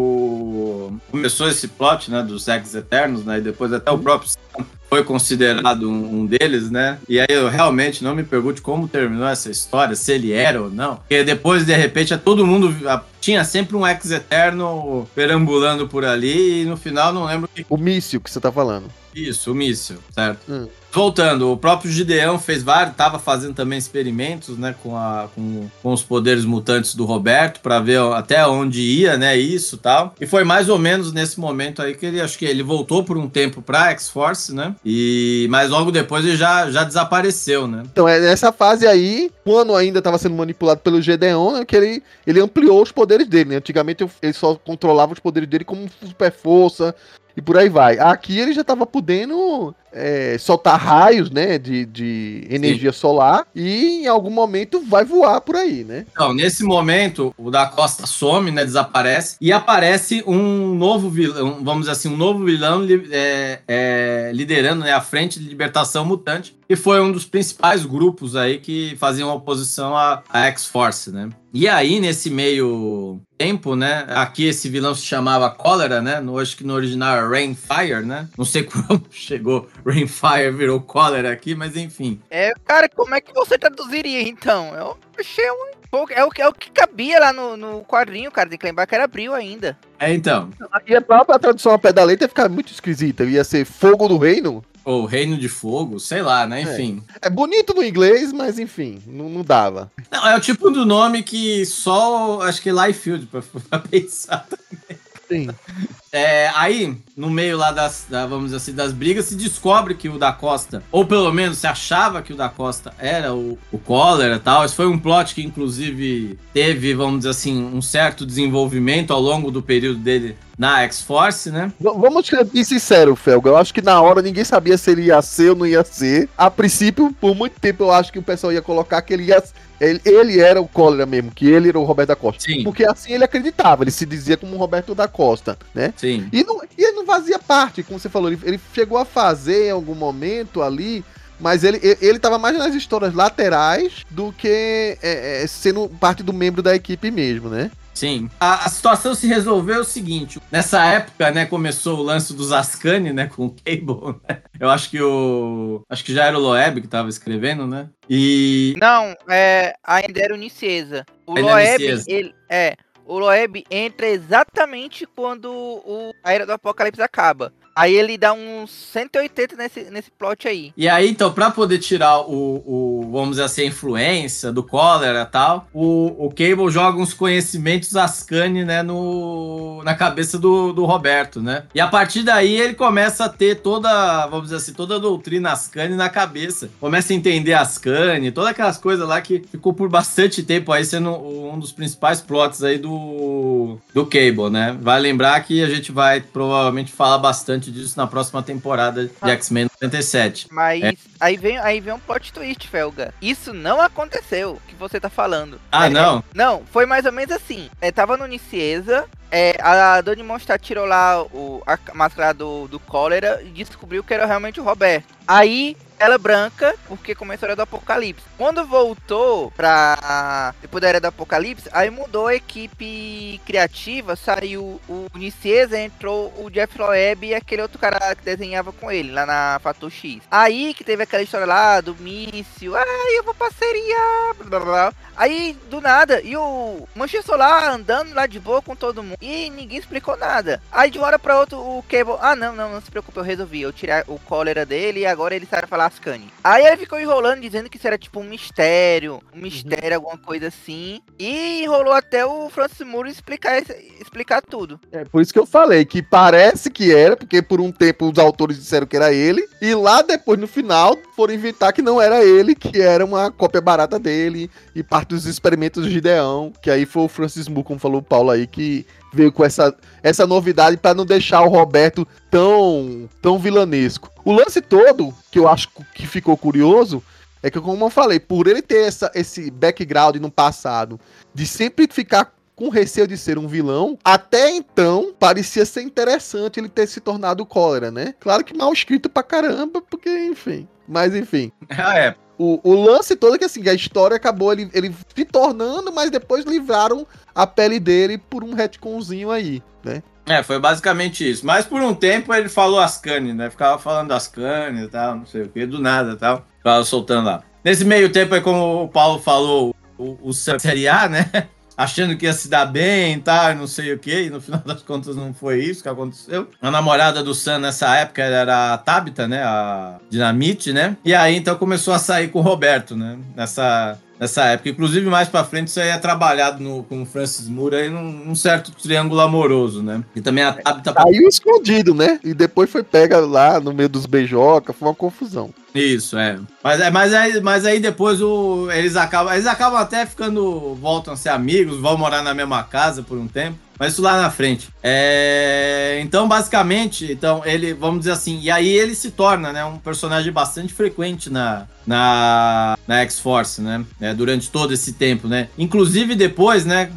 começou esse plot, né, dos X-Eternos, né, e depois até o próprio Sam foi considerado um deles, né, e aí eu realmente não me pergunte como terminou essa história, se ele era ou não, porque depois, de repente, todo mundo tinha sempre um X-Eterno perambulando por ali, e no final não lembro que... O míssil que você tá falando. Isso, o míssil, certo. Voltando, o próprio Gideão fez estava fazendo também experimentos, né, com os poderes mutantes do Roberto, para ver até onde ia, né, isso e tal. E foi mais ou menos nesse momento aí que acho que ele voltou por um tempo pra X-Force, né, mas logo depois ele já desapareceu, né. Então é nessa fase aí, quando ainda estava sendo manipulado pelo Gedeon, né, que ele ampliou os poderes dele, né. Antigamente ele só controlava os poderes dele como super força, e por aí vai. Aqui ele já tava podendo soltar raios, né, de energia solar, e em algum momento vai voar por aí, né? Então, nesse momento, o da Costa some, né, desaparece, e aparece um novo vilão, vamos dizer assim, um novo vilão liderando, né, a Frente de Libertação Mutante, que foi um dos principais grupos aí que faziam oposição à X-Force, né? E aí, nesse meio tempo, né, aqui esse vilão se chamava Cólera, né, acho que no original é Rainfire, né, não sei como chegou Rainfire, virou Cólera aqui, mas enfim. Cara, como é que você traduziria, então? Eu achei é o que cabia lá no quadrinho, cara, tem que lembrar que era abril ainda. Então. E a própria tradução ao pé da letra ia ficar muito esquisita, ia ser Fogo do Reino. Ou Reino de Fogo, sei lá, né? Enfim. É bonito no inglês, mas enfim, não dava. Não, é o tipo do nome que só, acho que Liefeld, pra pensar também. Sim. Aí, no meio lá vamos dizer assim, das brigas, se descobre que o Da Costa, ou pelo menos se achava que o Da Costa era o Cólera e tal. Esse foi um plot que, inclusive, teve, vamos dizer assim, um certo desenvolvimento ao longo do período dele na X-Force, né? Vamos ser bem sincero, Felga. Eu acho que na hora ninguém sabia se ele ia ser ou não ia ser. A princípio, por muito tempo, eu acho que o pessoal ia colocar que ele ia... Ele era o Cólera mesmo, que ele era o Roberto da Costa. Sim. Porque assim ele acreditava, ele se dizia como Roberto da Costa, né? Sim. E ele não fazia parte, como você falou, ele chegou a fazer em algum momento ali, mas ele tava mais nas histórias laterais do que sendo parte do membro da equipe mesmo, né? Sim. A situação se resolveu o seguinte, nessa época, né, começou o lance dos Ascani, né, com o Cable, né? Eu acho que já era o Loeb que tava escrevendo, né? Não, ainda era o Nicieza. O Loeb entra exatamente quando a Era do Apocalipse acaba. Aí ele dá uns 180 nesse plot aí. E aí, então, pra poder tirar vamos dizer assim, a influência do Cólera e tal, o Cable joga uns conhecimentos Ascani, né, na cabeça do Roberto, né? E a partir daí ele começa a ter vamos dizer assim, toda a doutrina Ascani na cabeça. Começa a entender Ascani, todas aquelas coisas lá que ficou por bastante tempo aí sendo um dos principais plots aí do Cable, né? Vai lembrar que a gente vai provavelmente falar bastante disso na próxima temporada de X-Men 97. Mas aí vem um plot twist, Felga. Isso não aconteceu, que você tá falando. Não? Não, foi mais ou menos assim. Tava no Nicieza, a Dona Mondstadt tirou lá a máscara do Cólera e descobriu que era realmente o Roberto. Aí, ela branca, porque começou a Era do Apocalipse. Quando voltou depois da Era do Apocalipse, aí mudou a equipe criativa, saiu o Nicieza, entrou o Jeff Loeb e aquele outro cara que desenhava com ele, lá na Fator X. Aí que teve aquela história lá do míssil, eu vou parceria, blá blá blá. Aí, do nada, e o Mancha Solar andando lá de boa com todo mundo, e ninguém explicou nada. Aí de uma hora pra outra o Cable, não se preocupe, eu resolvi, eu tirei o Cólera dele e agora ele sabe falar Ascani. Aí ele ficou enrolando, dizendo que isso era tipo um mistério, alguma coisa assim, e enrolou até o Francis Moore explicar tudo. Por isso que eu falei, que parece que era, porque por um tempo os autores disseram que era ele, e lá depois, no final, foram inventar que não era ele, que era uma cópia barata dele, e parte dos experimentos de Gideão, que aí foi o Francis Moore, como falou o Paulo aí, que veio com essa novidade para não deixar o Roberto tão vilanesco. O lance todo, que eu acho que ficou curioso, é que, como eu falei, por ele ter esse background no passado, de sempre ficar com receio de ser um vilão, até então parecia ser interessante ele ter se tornado o Cólera, né? Claro que mal escrito pra caramba, porque, enfim. Mas, enfim. O lance todo é que, assim, a história acabou ele se tornando, mas depois livraram a pele dele por um retconzinho aí, né? Foi basicamente isso. Mas por um tempo ele falou Ascani, né? Ficava falando Ascani e tal, não sei o que, do nada e tal. Ficava soltando lá. Nesse meio tempo aí, como o Paulo falou, o Série A, né? Achando que ia se dar bem e tal, não sei o que, e no final das contas não foi isso que aconteceu. A namorada do Sam nessa época era a Tabitha, né, a Dinamite, né, e aí então começou a sair com o Roberto, né, nessa época. Inclusive mais pra frente isso aí é trabalhado com o Francis Moore aí num certo triângulo amoroso, né, e também a Tabitha... Saiu escondido, né, e depois foi pega lá no meio dos beijocas, foi uma confusão. Isso, mas aí depois eles acabam até voltam a ser amigos, vão morar na mesma casa por um tempo, mas isso lá na frente. Então, basicamente, ele, vamos dizer assim, e aí ele se torna, né, um personagem bastante frequente na X-Force, né, durante todo esse tempo, né, inclusive depois, né,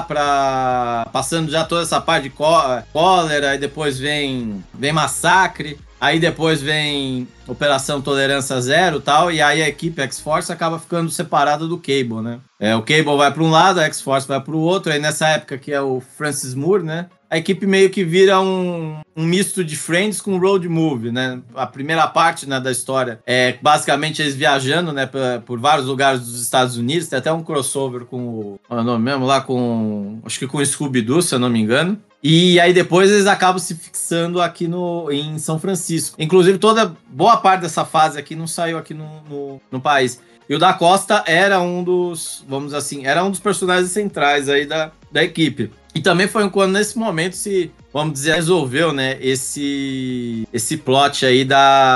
lá passando já toda essa parte de Cólera, e depois vem Massacre. Aí depois vem Operação Tolerância Zero e tal, e aí a equipe X-Force acaba ficando separada do Cable, né? O Cable vai para um lado, a X-Force vai para o outro, aí nessa época que é o Francis Moore, né? A equipe meio que vira um misto de Friends com road movie, né? A primeira parte, né, da história é basicamente eles viajando, né, por vários lugares dos Estados Unidos, tem até um crossover com o nome mesmo lá, acho que com o Scooby-Doo, se eu não me engano. E aí depois eles acabam se fixando aqui em São Francisco. Inclusive boa parte dessa fase aqui não saiu aqui no país. E o Da Costa era um dos personagens centrais aí da equipe. E também foi quando nesse momento vamos dizer, resolveu, né, esse plot aí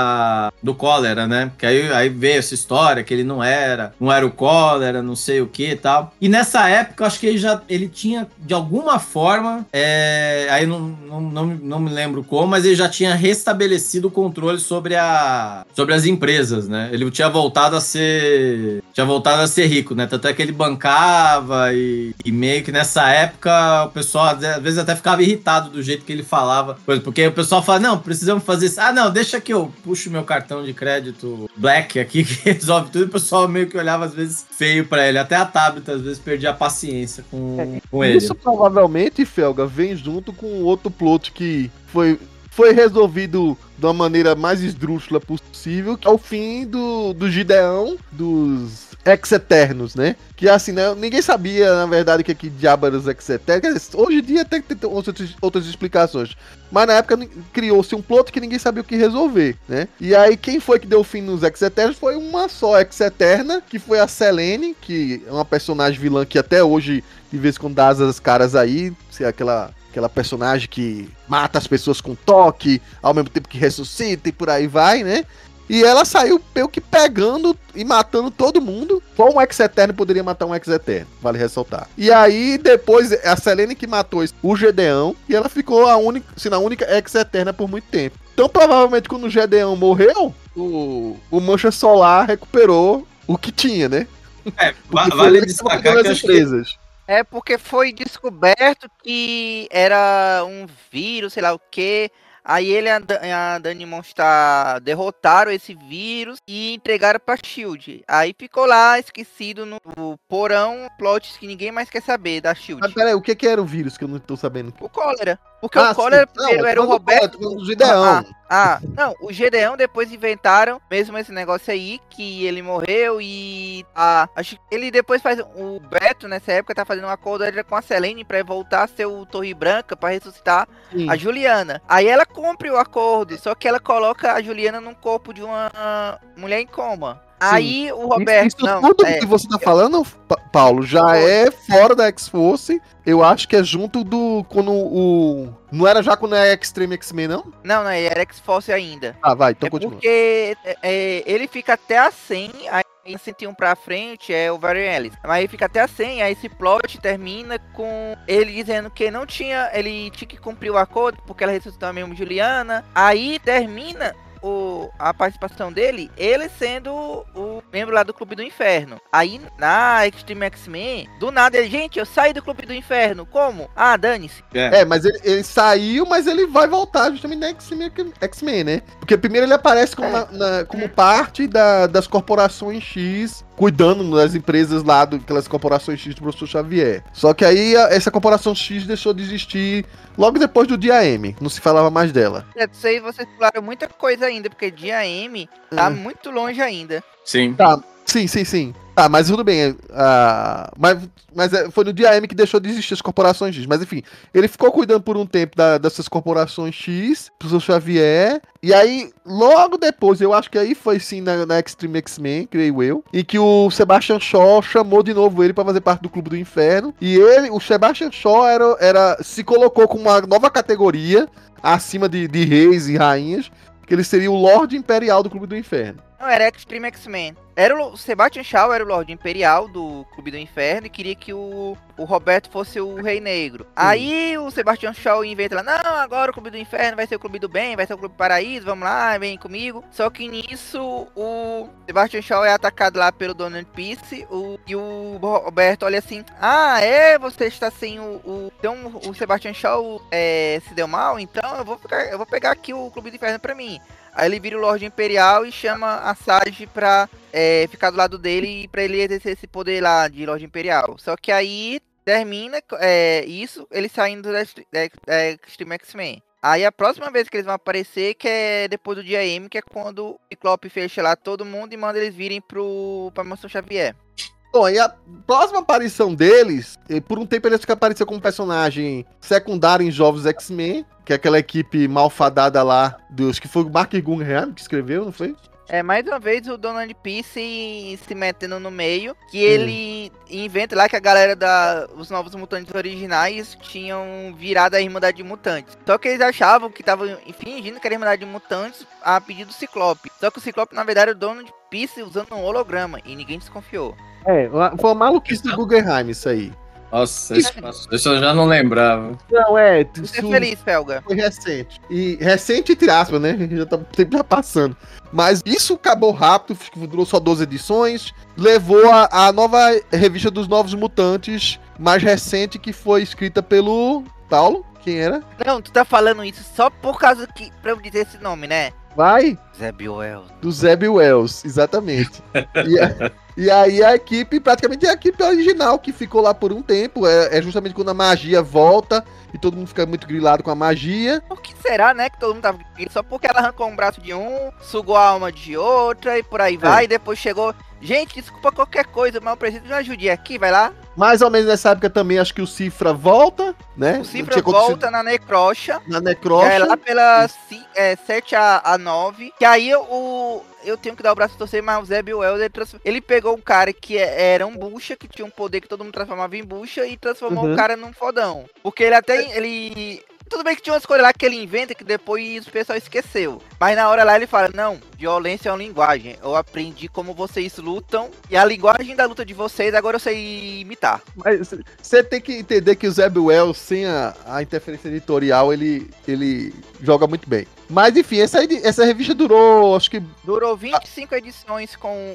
do Cólera, né? Que aí veio essa história que ele não era o Cólera, não sei o que e tal. E nessa época, eu acho que ele tinha, de alguma forma, aí não me lembro como, mas ele já tinha restabelecido o controle sobre as empresas, né? Ele tinha voltado a ser rico, né? Tanto é que ele bancava e meio que nessa época o pessoal às vezes até ficava irritado do jeito que ele falava, porque o pessoal fala, não, precisamos fazer isso. Ah, não, deixa que eu puxo meu cartão de crédito Black aqui que resolve tudo. E o pessoal meio que olhava às vezes feio pra ele. Até a Tabitha às vezes perdia a paciência com ele. Isso provavelmente, Felga, vem junto com outro plot que foi resolvido de uma maneira mais esdrúxula possível, que é o fim do Gideão, dos Ex-Eternos, né? Que assim, né? Ninguém sabia, na verdade, que diabo eram os Ex-Eternos. Hoje em dia até tem outras explicações. Mas na época criou-se um plot que ninguém sabia o que resolver, né? E aí quem foi que deu fim nos Ex-Eternos foi uma só Ex-Eterna, que foi a Selene, que é uma personagem vilã que até hoje, de vez em quando, dá as caras aí, se é aquela personagem que mata as pessoas com toque, ao mesmo tempo que ressuscita e por aí vai, né? E ela saiu meio que pegando e matando todo mundo. Só um Ex-Eterno poderia matar um Ex-Eterno, vale ressaltar. E aí, depois, a Selene que matou o Gedeão, e ela ficou a única Ex-Eterna por muito tempo. Então, provavelmente, quando o Gedeão morreu, o Mancha Solar recuperou o que tinha, né? Vale destacar que eu acho que... É porque foi descoberto que era um vírus, sei lá o quê. Aí ele e a Dani Monstar derrotaram esse vírus e entregaram pra SHIELD. Aí ficou lá esquecido no porão, plots que ninguém mais quer saber da SHIELD. Mas peraí, o que era o vírus que eu não tô sabendo? O Cólera. Porque o Cólera primeiro era o Roberto. O Gideão. Não, o Gedeão depois inventaram mesmo esse negócio aí, que ele morreu e acho que ele depois faz, o Beto nessa época tá fazendo um acordo com a Selene pra voltar a ser o Torre Branca pra ressuscitar a Juliana. Aí ela cumpre o acordo, só que ela coloca a Juliana num corpo de uma mulher em coma. Aí o Roberto... Tudo que você tá falando, Paulo, já é fora da X-Force. Eu acho que é junto quando não era já quando é Extreme X-Men, não? Não, era X-Force ainda. Vai, então continua. Porque ele fica até a 100, aí 101 pra frente é o Variant Alice. Mas aí fica até a 100, aí esse plot termina com ele dizendo que ele tinha que cumprir o acordo, porque ela ressuscitou a mesma Juliana. Aí termina a participação dele, ele sendo o membro lá do Clube do Inferno. Aí na Extreme X-Men, do nada ele, gente, eu saí do Clube do Inferno. Como? Ah, dane-se. Mas ele saiu, mas ele vai voltar justamente na X-Men, né? Porque primeiro ele aparece como parte das corporações X, cuidando das empresas lá, daquelas corporações X do Professor Xavier. Só que aí essa corporação X deixou de existir logo depois do Dia M. Não se falava mais dela. Isso aí vocês falaram muita coisa ainda, porque Dia M tá muito longe ainda. Sim. Tá, sim. Tá, mas tudo bem. Mas foi no Dia M que deixou de existir as corporações X. Mas enfim, ele ficou cuidando por um tempo dessas corporações X, Professor Xavier. E aí, logo depois, eu acho que aí foi sim na Extreme X-Men, creio eu, e que o Sebastian Shaw chamou de novo ele pra fazer parte do Clube do Inferno. E o Sebastian Shaw se colocou com uma nova categoria acima de reis e rainhas, que ele seria o Lorde Imperial do Clube do Inferno. Não, era Extreme X-Men. O Sebastian Shaw era o Lorde Imperial do Clube do Inferno e queria que o Roberto fosse o Rei Negro. Aí o Sebastian Shaw inventa lá, não, agora o Clube do Inferno vai ser o Clube do Bem, vai ser o Clube do Paraíso, vamos lá, vem comigo. Só que nisso o Sebastian Shaw é atacado lá pelo Donald Peace e o Roberto olha assim, você está sem então o Sebastian Shaw se deu mal, então eu vou pegar aqui o Clube do Inferno pra mim. Aí ele vira o Lorde Imperial e chama a Sage pra ficar do lado dele e pra ele exercer esse poder lá de Lorde Imperial. Só que aí termina isso, ele saindo da Extreme X-Men. Aí a próxima vez que eles vão aparecer, que é depois do Dia M, que é quando o Ciclope fecha lá todo mundo e manda eles virem pra Mansão Xavier. Bom, e a próxima aparição deles, por um tempo eles apareceram como personagem secundário em Jovens X-Men, que é aquela equipe malfadada lá, que foi o Mark Guggenheim que escreveu, não foi? Mais uma vez o Donald Peace se metendo no meio, que ele inventa lá que a galera os Novos Mutantes originais tinham virado a Irmandade de Mutantes. Só que eles achavam que estavam fingindo que era a Irmandade de Mutantes a pedido do Ciclope. Só que o Ciclope, na verdade, era o dono de Peace usando um holograma e ninguém desconfiou. Foi uma maluquice do Guggenheim isso aí. Nossa, isso eu já não lembrava. Não, Você é feliz, Felga? Foi recente. E recente, entre aspas, né? Já tá sempre passando. Mas isso acabou rápido, durou só 12 edições. Levou a nova revista dos Novos Mutantes, mais recente, que foi escrita pelo Paulo. Quem era? Não, tu tá falando isso só por causa que. Pra eu dizer esse nome, né? Vai? Zeb Wells. Do Zeb Wells, exatamente. E aí a equipe, praticamente é a equipe original que ficou lá por um tempo. É justamente quando a magia volta e todo mundo fica muito grilado com a magia. Por que será, né, que todo mundo tava grilado? Só porque ela arrancou um braço de um, sugou a alma de outra e por aí vai. E depois chegou... Gente, desculpa qualquer coisa, mas eu preciso de uma ajudinha aqui, vai lá. Mais ou menos nessa época também, acho que o Cifra volta, né? O Cifra volta na Necrocha. Na Necrocha. É lá pela 7 a 9. Que aí eu tenho que dar o braço a torcer, mas o Zeb Wells, ele pegou um cara que era um bucha, que tinha um poder que todo mundo transformava em bucha, e transformou o cara num fodão. Porque ele até... Tudo bem que tinha umas coisas lá que ele inventa que depois o pessoal esqueceu. Mas na hora lá ele fala, não, violência é uma linguagem. Eu aprendi como vocês lutam. E a linguagem da luta de vocês, agora eu sei imitar. Mas você tem que entender que o Zeb Wells, sem a interferência editorial, ele joga muito bem. Mas enfim, essa revista durou, acho que... Durou 25 edições com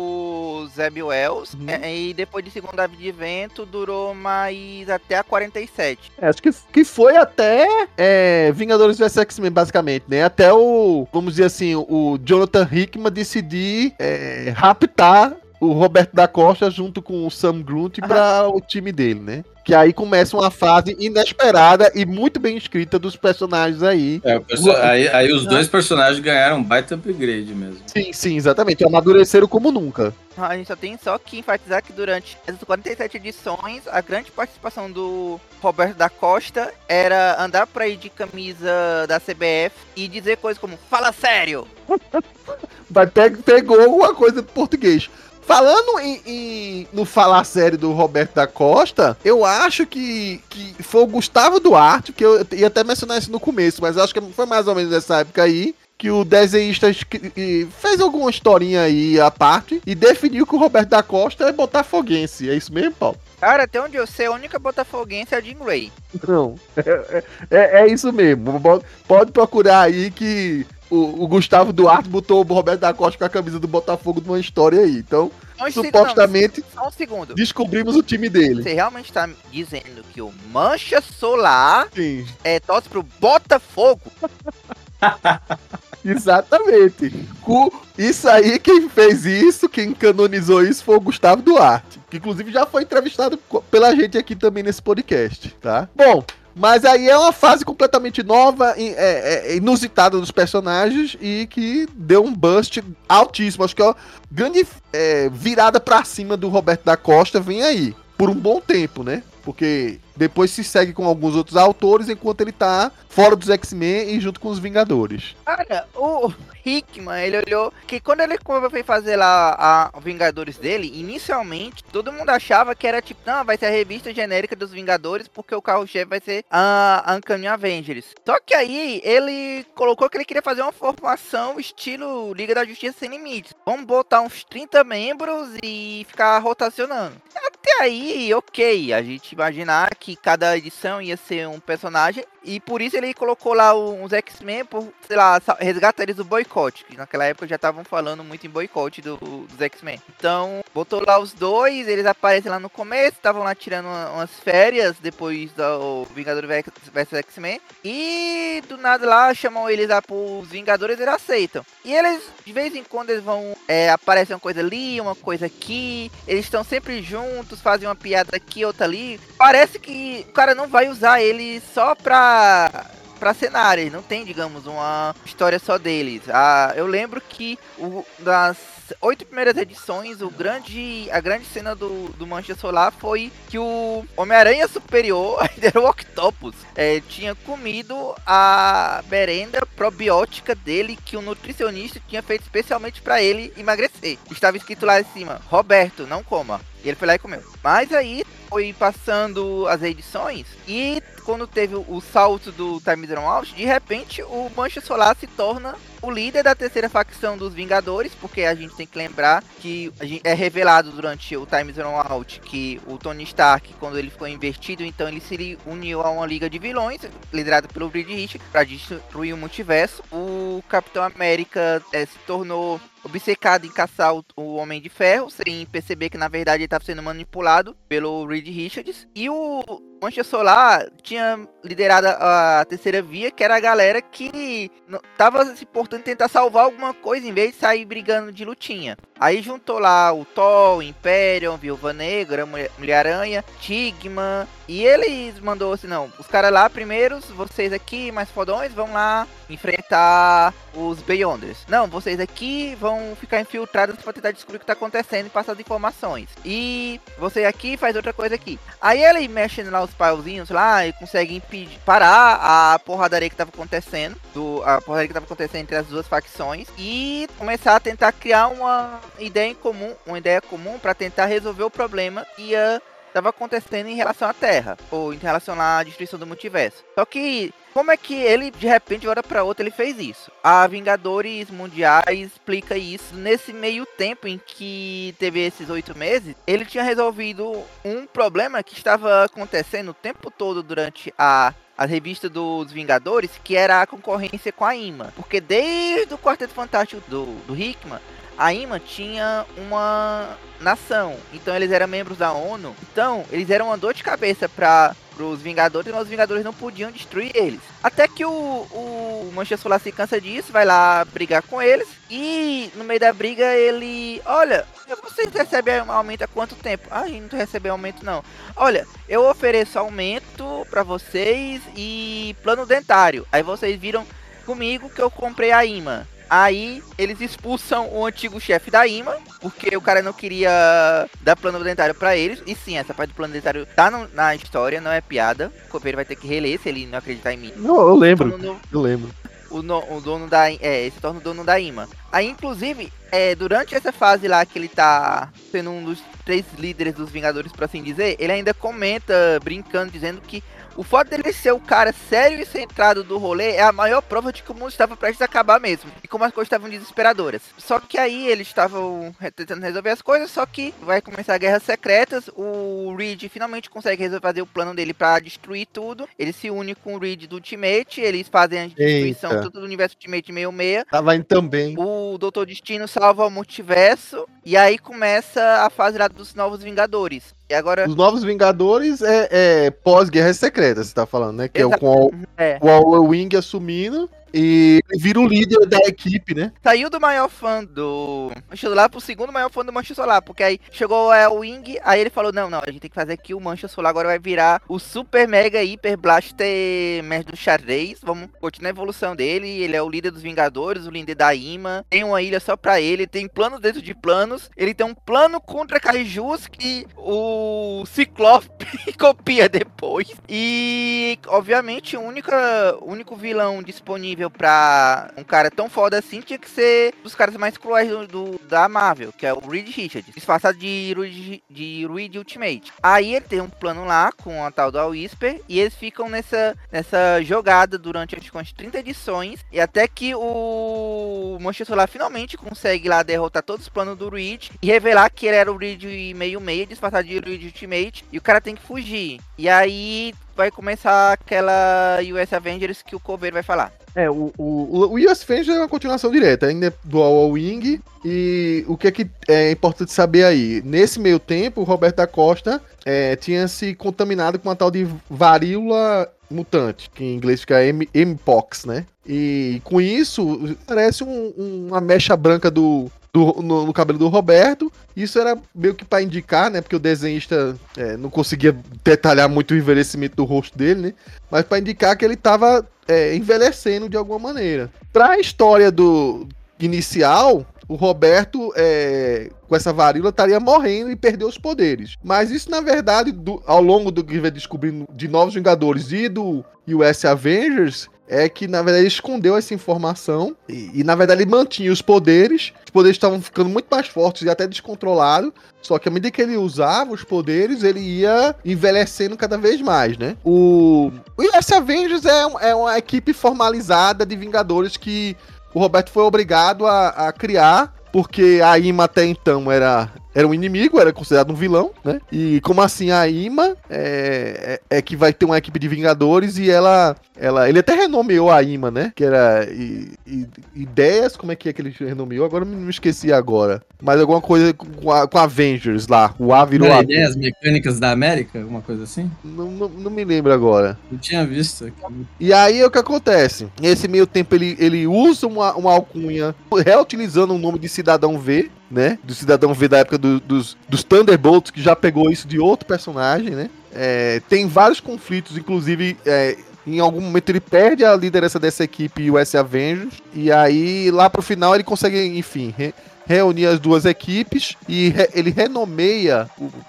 o Zeb Wells. E depois de Segunda Advento, durou mais até a 47. Acho que foi até Vingadores vs X-Men, basicamente, né? Até vamos dizer assim, o Jonathan Hickman decidir raptar o Roberto da Costa junto com o Sam Grunt para o time dele, né? Que aí começa uma fase inesperada e muito bem escrita dos personagens aí. Aí os dois personagens ganharam um baita upgrade mesmo. Sim, exatamente. Amadureceram como nunca. A gente só que enfatizar que durante as 47 edições, a grande participação do Roberto da Costa era andar por aí de camisa da CBF e dizer coisas como, fala sério! Pegou alguma coisa do português. Falando no falar sério do Roberto da Costa, eu acho que foi o Gustavo Duarte, que eu ia até mencionar isso no começo, mas acho que foi mais ou menos nessa época aí, que o desenhista fez alguma historinha aí à parte e definiu que o Roberto da Costa é botafoguense. É isso mesmo, Paulo? Cara, até onde eu sei, a única botafoguense é a Jean Grey. Não, é isso mesmo. Pode procurar aí que... O Gustavo Duarte botou o Roberto da Costa com a camisa do Botafogo numa história aí. Então, supostamente, só um segundo. Descobrimos o time dele. Você realmente tá dizendo que o Mancha Solar Sim. torce pro Botafogo? Exatamente. Isso aí, quem fez isso, quem canonizou isso foi o Gustavo Duarte. Que inclusive já foi entrevistado pela gente aqui também nesse podcast, tá? Bom... Mas aí é uma fase completamente nova, inusitada dos personagens e que deu um bust altíssimo. Acho que a grande virada pra cima do Roberto da Costa vem aí, por um bom tempo, né? Porque depois se segue com alguns outros autores enquanto ele tá fora dos X-Men e junto com os Vingadores. Cara, o Hickman, ele olhou que quando ele foi fazer lá a Vingadores dele, inicialmente todo mundo achava que era tipo, não, vai ser a revista genérica dos Vingadores porque o carro-chefe vai ser a Uncanny Avengers. Só que aí ele colocou que ele queria fazer uma formação estilo Liga da Justiça Sem Limites. Vamos botar uns 30 membros e ficar rotacionando. Até aí, ok, a gente imaginar que cada edição ia ser um personagem e por isso ele colocou lá uns X-Men por, sei lá, resgatar eles do boicote, que naquela época já estavam falando muito em boicote dos X-Men. Então, botou lá os dois, eles aparecem lá no começo, estavam lá tirando umas férias depois do Vingadores vs X-Men e do nada lá chamam eles lá pros Vingadores e eles aceitam. E eles, de vez em quando, eles vão, aparece uma coisa ali, uma coisa aqui, eles estão sempre juntos, fazem uma piada aqui, outra ali. Parece que o cara não vai usar ele só pra cenário, não tem, digamos, uma história só deles. Eu lembro que das 8 primeiras edições, a grande cena do Mancha Solar foi que o Homem-Aranha Superior, ainda era o Octopus, tinha comido a merenda probiótica dele, que o nutricionista tinha feito especialmente para ele emagrecer. Estava escrito lá em cima, Roberto, não coma. E ele foi lá e comeu. Mas aí foi passando as edições e quando teve o salto do Time Zero Out, de repente o Mancha Solar se torna o líder da terceira facção dos Vingadores, porque a gente tem que lembrar que é revelado durante o Time Zero Out que o Tony Stark, quando ele ficou invertido, então ele se uniu a uma liga de vilões, liderada pelo Reed Richards, para destruir o multiverso. O Capitão América se tornou obcecado em caçar o Homem de Ferro, sem perceber que na verdade ele estava sendo manipulado pelo Reed Richards. E o Mancha Solar tinha liderado a terceira via, que era a galera que tava se importando em tentar salvar alguma coisa em vez de sair brigando de lutinha. Aí juntou lá o Thor, o Imperium, Viúva Negra, Mulher-Aranha, Tigma, e eles mandou assim, não, os caras lá primeiros, vocês aqui mais fodões, vão lá enfrentar os Beyonders. Não, vocês aqui vão ficar infiltrados pra tentar descobrir o que tá acontecendo e passar as informações. E você aqui faz outra coisa aqui. Aí ele mexe lá os pauzinhos lá e consegue parar a porradaria que tava acontecendo, entre as duas facções, e começar a tentar criar uma ideia comum para tentar resolver o problema que estava acontecendo em relação à Terra, ou em relação à destruição do multiverso. Só que, como é que ele, de repente, de hora para outra, ele fez isso? A Vingadores Mundiais explica isso. Nesse meio tempo em que teve esses 8 meses, ele tinha resolvido um problema que estava acontecendo o tempo todo durante a revista dos Vingadores, que era a concorrência com a IMA. Porque desde o Quarteto Fantástico do Hickman, a IMA tinha uma nação, então eles eram membros da ONU, então eles eram uma dor de cabeça para os Vingadores, mas os Vingadores não podiam destruir eles. Até que o Mancha Solar se cansa disso, vai lá brigar com eles, e no meio da briga ele, olha, vocês recebem aumento há quanto tempo? Ah, a gente não recebeu aumento não. Olha, eu ofereço aumento para vocês e plano dentário, aí vocês viram comigo que eu comprei a IMA. Aí eles expulsam o antigo chefe da IMA, porque o cara não queria dar plano dentário pra eles. E sim, essa parte do plano dentário tá na história, não é piada. O Copeiro vai ter que reler se ele não acreditar em mim. Não, eu lembro, eu lembro. O dono da... se torna o dono da IMA. Aí, inclusive, durante essa fase lá que ele tá sendo um dos 3 líderes dos Vingadores, por assim dizer, ele ainda comenta, brincando, dizendo que o fato dele ser o cara sério e centrado do rolê é a maior prova de que o mundo estava prestes a acabar mesmo. E como as coisas estavam desesperadoras. Só que aí eles estavam tentando resolver as coisas, só que vai começar Guerras Secretas. O Reed finalmente consegue fazer o plano dele pra destruir tudo. Ele se une com o Reed do Ultimate, eles fazem a destruição do universo Ultimate 66. Tava indo também. O Doutor Destino salva o multiverso. E aí começa a fase lá dos Novos Vingadores. E agora... Os Novos Vingadores é pós-Guerra Secreta, você tá falando, né? Que é com o All-Wing assumindo e ele vira o líder da equipe, né? Saiu do maior fã do Mancha Solar pro segundo maior fã do Mancha Solar, porque aí chegou o All-Wing, aí ele falou, não, a gente tem que fazer aqui o Mancha Solar, agora vai virar o Super Mega Hyper Blaster Mestre do Xadrez, vamos continuar a evolução dele, ele é o líder dos Vingadores, o líder da IMA, tem uma ilha só pra ele, tem planos dentro de planos, ele tem um plano contra Kaijus que o Ciclope copia depois, e obviamente o único vilão disponível pra um cara tão foda assim tinha que ser dos caras mais cruéis da Marvel, que é o Reed Richards, disfarçado de Reed Ultimate. Aí ele tem um plano lá com a tal da Whisper, e eles ficam nessa jogada durante acho que umas 30 edições, e até que o Mancha Solar finalmente consegue lá derrotar todos os planos do Reed, e revelar que ele era o Reed meio disfarçado de Reed Ultimate, e o cara tem que fugir. E aí vai começar aquela US Avengers que o Coveiro vai falar. O US Avengers é uma continuação direta, ainda do All-Wing, e o que é importante saber aí? Nesse meio tempo, o Roberto da Costa tinha se contaminado com uma tal de varíola mutante, que em inglês fica Mpox, né? E com isso, parece uma mecha branca no cabelo do Roberto. Isso era meio que pra indicar, né? Porque o desenhista não conseguia detalhar muito o envelhecimento do rosto dele, né? Mas pra indicar que ele tava envelhecendo de alguma maneira. Pra história inicial, o Roberto, com essa varíola, estaria morrendo e perdeu os poderes. Mas isso, na verdade, ao longo do que vai descobrindo de Novos Vingadores e do US Avengers, é que, na verdade, ele escondeu essa informação e na verdade, ele mantinha os poderes estavam ficando muito mais fortes e até descontrolados, só que à medida que ele usava os poderes, ele ia envelhecendo cada vez mais, né? O US Avengers é uma equipe formalizada de Vingadores que o Roberto foi obrigado a criar, porque a IMA até então era um inimigo, era considerado um vilão, né? E como assim a IMA é que vai ter uma equipe de Vingadores e ele até renomeou a IMA, né? Que era Ideias, como é que ele renomeou? Agora eu me esqueci agora. Mas alguma coisa com Avengers lá. O A virou a... Ideias Mecânicas da América? Alguma coisa assim? Não me lembro agora. Eu tinha visto aqui. E aí o que acontece? Nesse meio tempo ele usa uma alcunha, reutilizando o nome de Cidadão V, né? Do Cidadão V da época dos Thunderbolts, que já pegou isso de outro personagem, né? Tem vários conflitos, inclusive em algum momento ele perde a liderança dessa equipe US Avengers, e aí lá pro final ele consegue, enfim, reunir as duas equipes e ele renomeia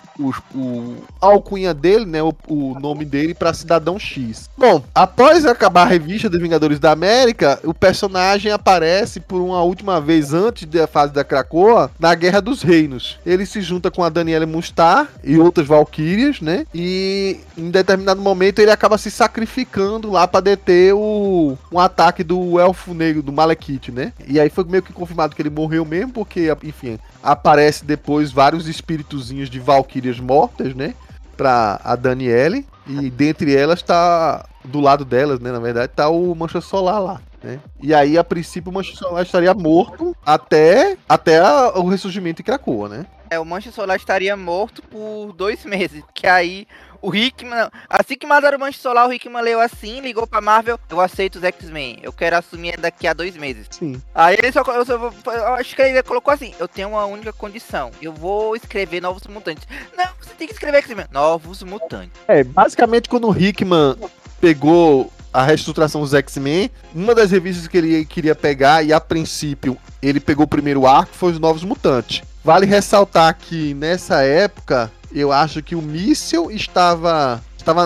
a alcunha dele, né, o nome dele para Cidadão X. Bom, após acabar a revista dos Vingadores da América, o personagem aparece por uma última vez antes da fase da Krakoa, na Guerra dos Reinos. Ele se junta com a Daniela Mustar e outras Valkyrias, né, e em determinado momento ele acaba se sacrificando lá para deter um ataque do Elfo Negro, do Malekith, né, e aí foi meio que confirmado que ele morreu mesmo, porque, enfim, aparece depois vários espíritozinhos de Valkyrias mortas, né? Pra a Daniele. E dentre elas tá... Do lado delas, né? Na verdade, tá o Mancha Solar lá, né? E aí, a princípio, o Mancha Solar estaria morto até o ressurgimento em Krakoa, né? O Mancha Solar estaria morto por 2 meses. Que aí o Hickman, assim que mataram o Mancha Solar, o Hickman leu assim, ligou pra Marvel: eu aceito os X-Men, eu quero assumir daqui a 2 meses. Sim. Aí ele eu acho que ele colocou assim: eu tenho uma única condição, eu vou escrever Novos Mutantes. Não, você tem que escrever X-Men, Novos Mutantes. Basicamente quando o Hickman pegou a reestruturação dos X-Men, uma das revistas que ele queria pegar, e a princípio ele pegou o primeiro arco, foi os Novos Mutantes. Vale ressaltar que nessa época, eu acho que o Míssil estava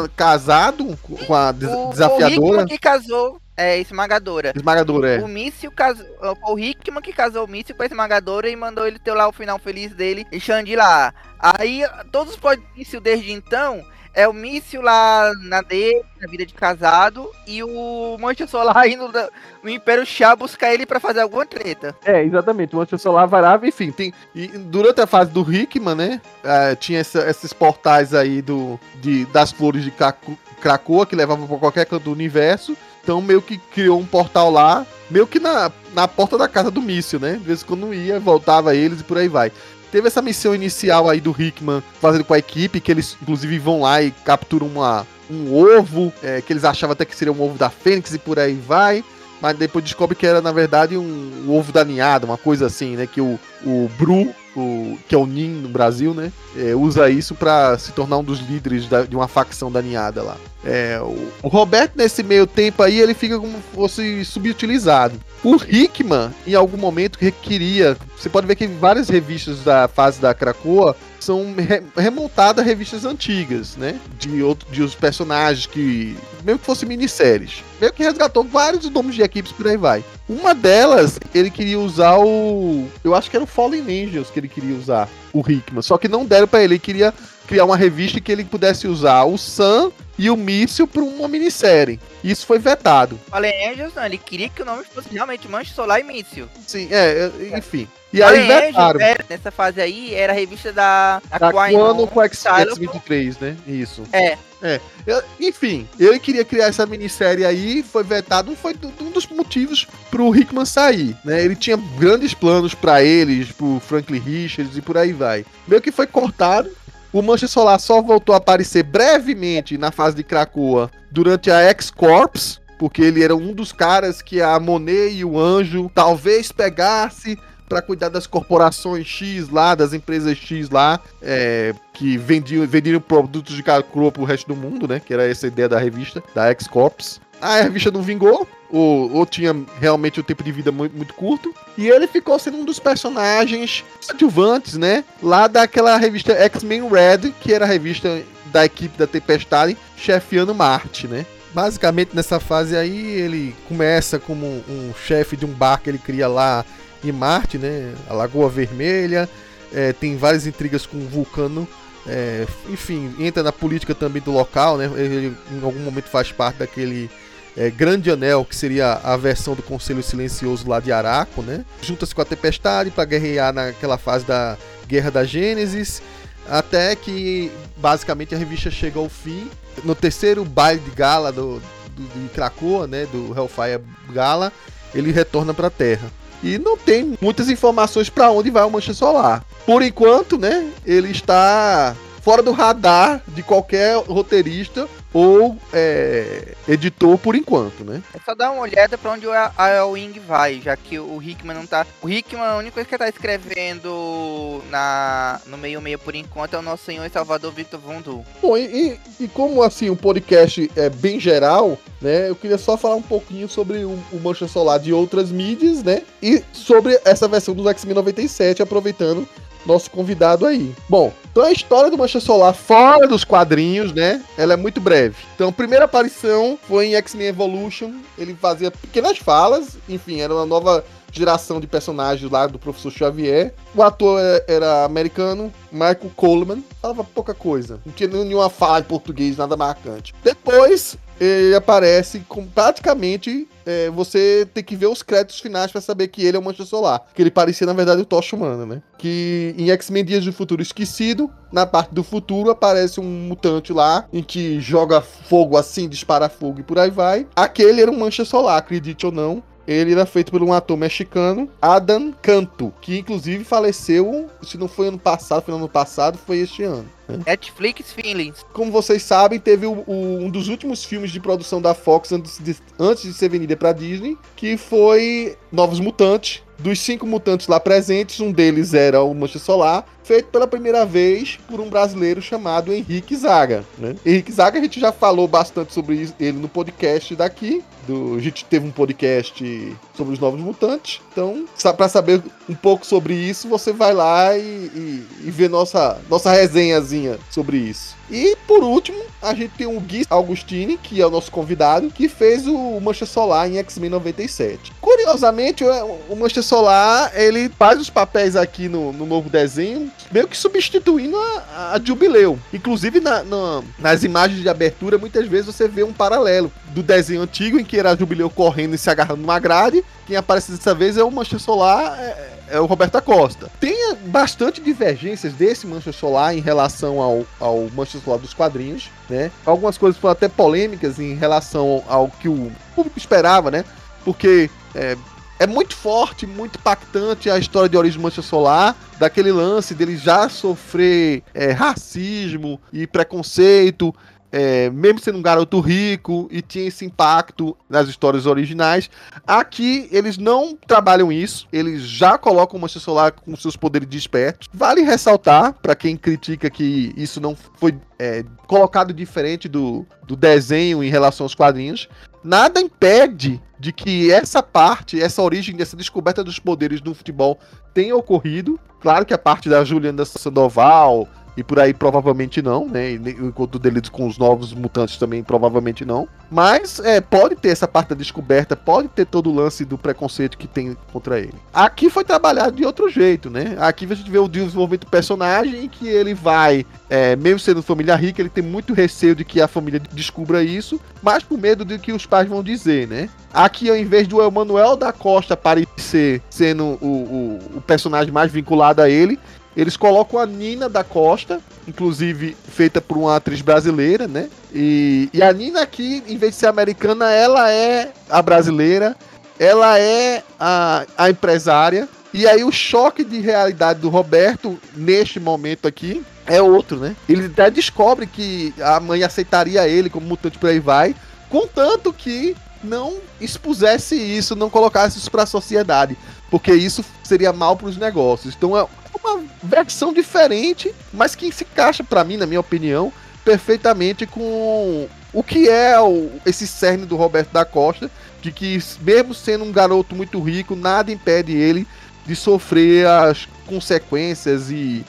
casado com a desafiadora. O Hickman que casou, Esmagadora. Esmagadora, O Míssil casou. O Hickman que casou o Míssil com a Esmagadora e mandou ele ter lá o final feliz dele e Shangri-La. Aí, todos os Míssil desde então, o Míssil lá na vida de casado, e o Mancha Solar indo no Império Chá buscar ele pra fazer alguma treta. Exatamente, o Mancha Solar varava, enfim, e durante a fase do Hickman, né, tinha esses portais aí das flores de Krakoa, que levavam pra qualquer canto do universo, então meio que criou um portal lá, meio que na porta da casa do Míssil, né, de vez em quando ia, voltava eles e por aí vai. Teve essa missão inicial aí do Hickman fazendo com a equipe, que eles inclusive vão lá e capturam um ovo, que eles achavam até que seria um ovo da Fênix e por aí vai, mas depois descobre que era na verdade um ovo da ninhada, uma coisa assim, né, que o Bru, que é o Nin no Brasil, né, usa isso pra se tornar um dos líderes de uma facção da ninhada lá. O Roberto, nesse meio tempo aí, ele fica como se fosse subutilizado. O Hickman, em algum momento, queria... Você pode ver que várias revistas da fase da Krakoa são remontadas a revistas antigas, né? De outros personagens que... Mesmo que fossem minisséries. Meio que resgatou vários nomes de equipes, por aí vai. Uma delas, ele queria usar eu acho que era o Fallen Angels que ele queria usar, o Hickman. Só que não deram pra ele. Ele queria criar uma revista que ele pudesse usar o Sam e o Míssil para uma minissérie. Isso foi vetado. Fallen Angels, não. Ele queria que o nome fosse realmente Mancha Solar e Míssil. Sim, enfim. E aí vetaram. Nessa fase aí, era a revista da Aquano com X-23, né? Isso. Enfim, ele queria criar essa minissérie aí, foi vetado, foi um dos motivos pro Hickman sair, né? Ele tinha grandes planos pra eles, pro Franklin Richards e por aí vai. Meio que foi cortado. O Mancha Solar só voltou a aparecer brevemente na fase de Krakoa durante a X-Corps, porque ele era um dos caras que a Monet e o Anjo talvez pegasse para cuidar das corporações X lá, das empresas X lá, que vendiam produtos de Krakoa pro resto do mundo, né? Que era essa ideia da revista, da X-Corps. A revista não vingou, ou tinha realmente um tempo de vida muito, muito curto. E ele ficou sendo um dos personagens adjuvantes, né? Lá daquela revista X-Men Red, que era a revista da equipe da Tempestade, chefiando Marte, né? Basicamente, nessa fase aí, ele começa como um chefe de um bar que ele cria lá em Marte, né? A Lagoa Vermelha. Tem várias intrigas com o Vulcano. Enfim, entra na política também do local, né? Ele em algum momento faz parte daquele Grande Anel, que seria a versão do Conselho Silencioso lá de Araco, né? Junta-se com a Tempestade para guerrear naquela fase da Guerra da Gênesis, até que basicamente a revista chega ao fim. No terceiro baile de gala de Krakoa, né? Do Hellfire Gala, ele retorna para a Terra. E não tem muitas informações para onde vai o Mancha Solar. Por enquanto, né? Ele está fora do radar de qualquer roteirista ou editor por enquanto, né? É só dar uma olhada pra onde a Wing vai, já que o Hickman não tá... O Hickman, a única coisa que tá escrevendo no meio por enquanto é o nosso senhor e salvador Victor Von Doom. Bom, e como assim o podcast é bem geral, né? Eu queria só falar um pouquinho sobre o Mancha Solar de outras mídias, né? E sobre essa versão do X-Men 97, aproveitando nosso convidado aí. Bom, então a história do Mancha Solar fora dos quadrinhos, né? Ela é muito breve. Então, a primeira aparição foi em X-Men Evolution. Ele fazia pequenas falas. Enfim, era uma nova geração de personagens lá do Professor Xavier. O ator era americano, Michael Coleman. Falava pouca coisa. Não tinha nenhuma fala em português, nada marcante. Depois, ele aparece com praticamente... você tem que ver os créditos finais pra saber que ele é o Mancha Solar. Que ele parecia, na verdade, o Tocha Humana, né? Que em X-Men Dias do Futuro Esquecido, na parte do futuro, aparece um mutante lá, em que joga fogo assim, dispara fogo e por aí vai. Aquele era um Mancha Solar, acredite ou não. Ele era feito por um ator mexicano, Adam Canto, que inclusive faleceu, se não foi ano passado, foi no ano passado, foi este ano. Netflix Feelings. Como vocês sabem, teve um dos últimos filmes de produção da Fox antes de ser vendida pra Disney, que foi Novos Mutantes. Dos 5 mutantes lá presentes, um deles era o Mancha Solar, feito pela primeira vez por um brasileiro chamado Henrique Zaga, né? Henrique Zaga, a gente já falou bastante sobre ele no podcast daqui. A gente teve um podcast sobre os Novos Mutantes. Então, para saber um pouco sobre isso, você vai lá e vê nossa resenhazinha sobre isso. E, por último, a gente tem o Gui Augustini, que é o nosso convidado, que fez o Mancha Solar em X-Men 97. Curiosamente, o Mancha Solar, ele faz os papéis aqui no novo desenho, meio que substituindo a Jubileu. Inclusive, nas imagens de abertura, muitas vezes você vê um paralelo do desenho antigo, em que era a Jubileu correndo e se agarrando numa grade. Quem aparece dessa vez é o Mancha Solar, é o Roberto Acosta. Tem bastante divergências desse Mancha Solar em relação ao Mancha Solar dos quadrinhos, né? Algumas coisas foram até polêmicas em relação ao que o público esperava, né? Porque é muito forte, muito impactante a história de origem do Mancha Solar, daquele lance dele já sofrer racismo e preconceito, mesmo sendo um garoto rico, e tinha esse impacto nas histórias originais. Aqui eles não trabalham isso, eles já colocam o Mancha Solar com seus poderes de esperto. Vale ressaltar, para quem critica que isso não foi colocado diferente do desenho em relação aos quadrinhos, nada impede de que essa origem dessa descoberta dos poderes no futebol tenha ocorrido. Claro que a parte da Juliana Sandoval e por aí provavelmente não, né? Enquanto dele com os Novos Mutantes também provavelmente não. Mas pode ter essa parte da descoberta, pode ter todo o lance do preconceito que tem contra ele. Aqui foi trabalhado de outro jeito, né? Aqui a gente vê o desenvolvimento do personagem, em que ele vai, mesmo sendo família rica, ele tem muito receio de que a família descubra isso, mas por medo do que os pais vão dizer, né? Aqui, ao invés do Emanuel da Costa aparecer sendo o personagem mais vinculado a ele, eles colocam a Nina da Costa, inclusive feita por uma atriz brasileira, né? E a Nina aqui, em vez de ser americana, ela é a brasileira, ela é a empresária. E aí o choque de realidade do Roberto, neste momento aqui, é outro, né? Ele até descobre que a mãe aceitaria ele como mutante por aí vai, contanto que não expusesse isso, não colocasse isso para a sociedade, porque isso seria mal para os negócios. Então é uma versão diferente, mas que se encaixa, para mim, na minha opinião, perfeitamente com o que é esse cerne do Roberto da Costa, de que mesmo sendo um garoto muito rico, nada impede ele de sofrer as consequências e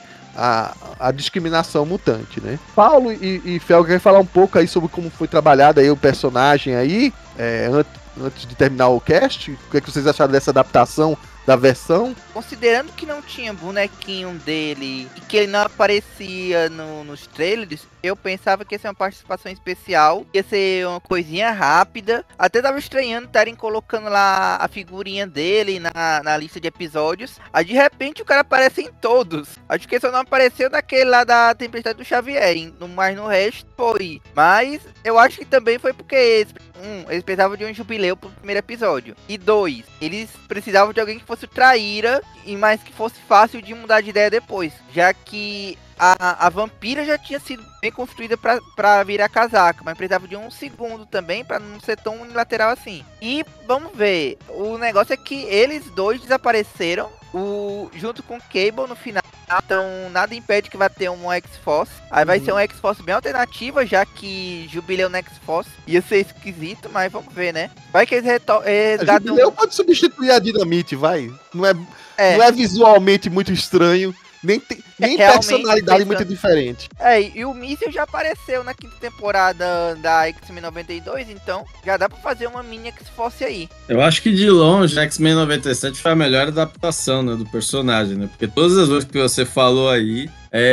a discriminação mutante, né? Paulo e Fel, quer falar um pouco aí sobre como foi trabalhado aí o personagem aí, antes de terminar o cast? O que é que vocês acharam dessa adaptação da versão? Considerando que não tinha bonequinho dele e que ele não aparecia nos trailers, eu pensava que ia ser uma participação especial, ia ser uma coisinha rápida. Até tava estranhando estarem colocando lá a figurinha dele na lista de episódios. Aí de repente o cara aparece em todos. Acho que só não apareceu naquele lá da Tempestade do Xavier, mas no resto foi. Mas eu acho que também foi porque eles precisavam de um jubileu pro primeiro episódio. E 2, eles precisavam de alguém que fosse traíra, mas que fosse fácil de mudar de ideia depois. Já que a vampira já tinha sido bem construída pra virar casaca, mas precisava de um segundo também pra não ser tão unilateral assim. E vamos ver, o negócio é que eles dois desapareceram junto com o Cable no final. Então nada impede que vai ter um X-Force. Aí vai ser um X-Force bem alternativa, já que Jubileu no X-Force ia ser esquisito, mas vamos ver, né? Vai que eles resgatam... Jubileu pode substituir a Dinamite, vai. Não é visualmente muito estranho. Nem personalidade muito diferente. E o Míssil já apareceu na 5ª temporada da X-Men 92, então já dá pra fazer uma mini X-Force aí. Eu acho que de longe, X-Men 97 foi a melhor adaptação, né, do personagem, né? Porque todas as coisas que você falou aí,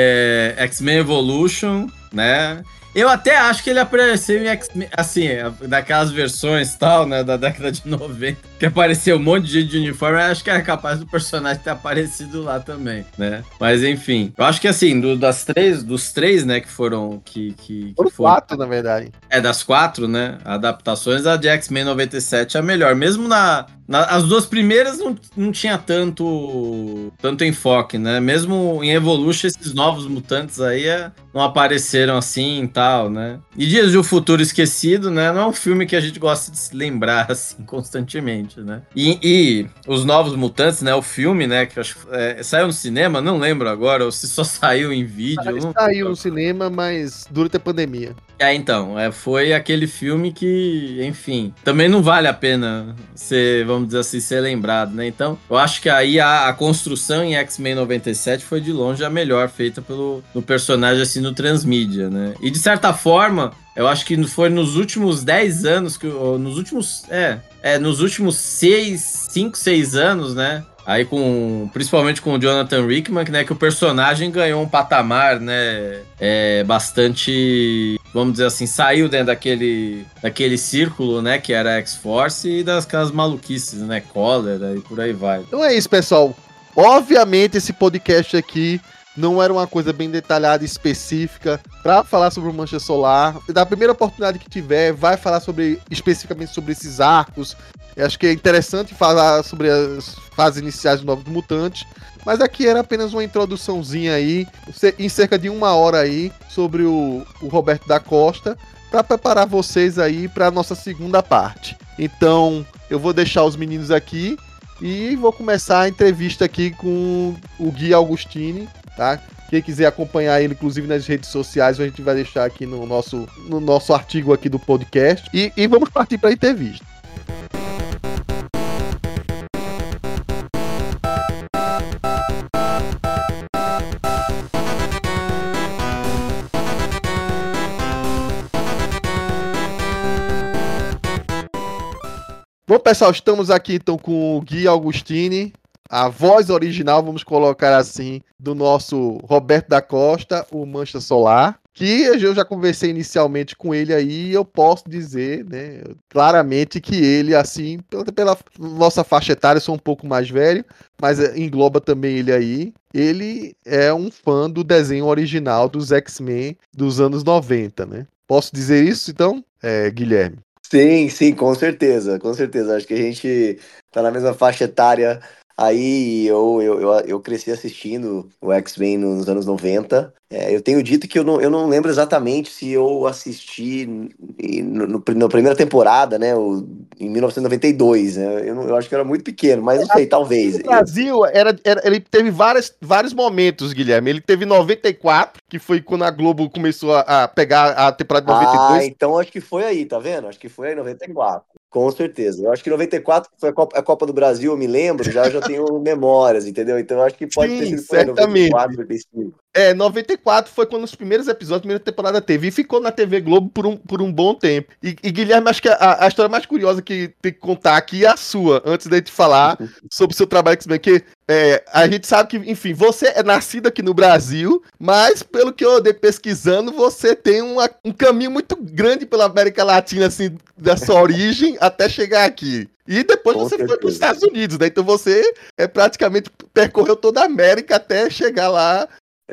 X-Men Evolution, né? Eu até acho que ele apareceu em X-Men, assim, daquelas versões tal, né, da década de 90, que apareceu um monte de gente de uniforme, eu acho que era capaz do personagem ter aparecido lá também, né? Mas enfim, eu acho que assim, dos três, né, que foram... Foram 4, na verdade. Das 4, né, adaptações, a de X-Men 97 é a melhor. Mesmo as duas primeiras não tinha tanto enfoque, né? Mesmo em Evolution, esses novos mutantes aí não apareceram assim e tal, né? E Dias de um Futuro Esquecido, né? Não é um filme que a gente gosta de se lembrar assim constantemente, né? E os Novos Mutantes, né? O filme, né? Que eu acho saiu no cinema, não lembro agora, ou se só saiu em vídeo. Saiu no cinema, mas durante a pandemia. Então, foi aquele filme que, enfim, também não vale a pena ser, vamos dizer assim, ser lembrado, né? Então, eu acho que aí a construção em X-Men 97 foi de longe a melhor feita no personagem, assim, no transmídia, né? E de certa forma, eu acho que foi nos últimos 10 anos, nos últimos 5, 6 anos, né? Aí principalmente com o Jonathan Hickman, né, que o personagem ganhou um patamar, né, bastante, vamos dizer assim, saiu dentro daquele círculo, né, que era a X-Force e daquelas maluquices, né, cólera e por aí vai. Então é isso, pessoal. Obviamente esse podcast aqui não era uma coisa bem detalhada e específica para falar sobre o Mancha Solar. Da primeira oportunidade que tiver, vai falar especificamente sobre esses arcos. Eu acho que é interessante falar sobre as fases iniciais do Novos Mutantes, mas aqui era apenas uma introduçãozinha aí, em cerca de 1 hora aí, sobre o Roberto da Costa, para preparar vocês aí para a nossa segunda parte. Então, eu vou deixar os meninos aqui e vou começar a entrevista aqui com o Gui Augustini, tá? Quem quiser acompanhar ele, inclusive nas redes sociais, a gente vai deixar aqui no nosso artigo aqui do podcast. E vamos partir para a entrevista. Bom, pessoal, estamos aqui então com o Gui Augustini, a voz original, vamos colocar assim, do nosso Roberto da Costa, o Mancha Solar, que eu já conversei inicialmente com ele aí, e eu posso dizer, né, claramente que ele, assim, pela nossa faixa etária, eu sou um pouco mais velho, mas engloba também ele aí, ele é um fã do desenho original dos X-Men dos anos 90, né? Posso dizer isso, então, Guilherme? Sim, com certeza. Acho que a gente tá na mesma faixa etária aí. Eu cresci assistindo o X-Men nos anos 90. Eu tenho dito que eu não lembro exatamente se eu assisti na primeira temporada, né, em 1992, né? Eu acho que eu era muito pequeno, mas não sei, talvez. No Brasil, ele teve vários momentos, Guilherme. Ele teve 94, que foi quando a Globo começou a pegar a temporada de 92. Então acho que foi aí, tá vendo? Acho que foi aí, 94. Com certeza. Eu acho que 94 foi a Copa do Brasil, eu me lembro, já tenho memórias, entendeu? Então eu acho que pode ter Sim, sido por aí, certamente. 94, 95. 94 foi quando os primeiros episódios da primeira temporada teve. E ficou na TV Globo por um bom tempo. E Guilherme, acho que a história mais curiosa que tem que contar aqui é a sua, antes de te falar sobre o seu trabalho X-Men. Que a gente sabe que, enfim, você é nascido aqui no Brasil, mas pelo que eu andei pesquisando, você tem um caminho muito grande pela América Latina, assim, da sua origem até chegar aqui. E depois Com você foi para os certeza. Estados Unidos, né? Então você praticamente percorreu toda a América até chegar lá.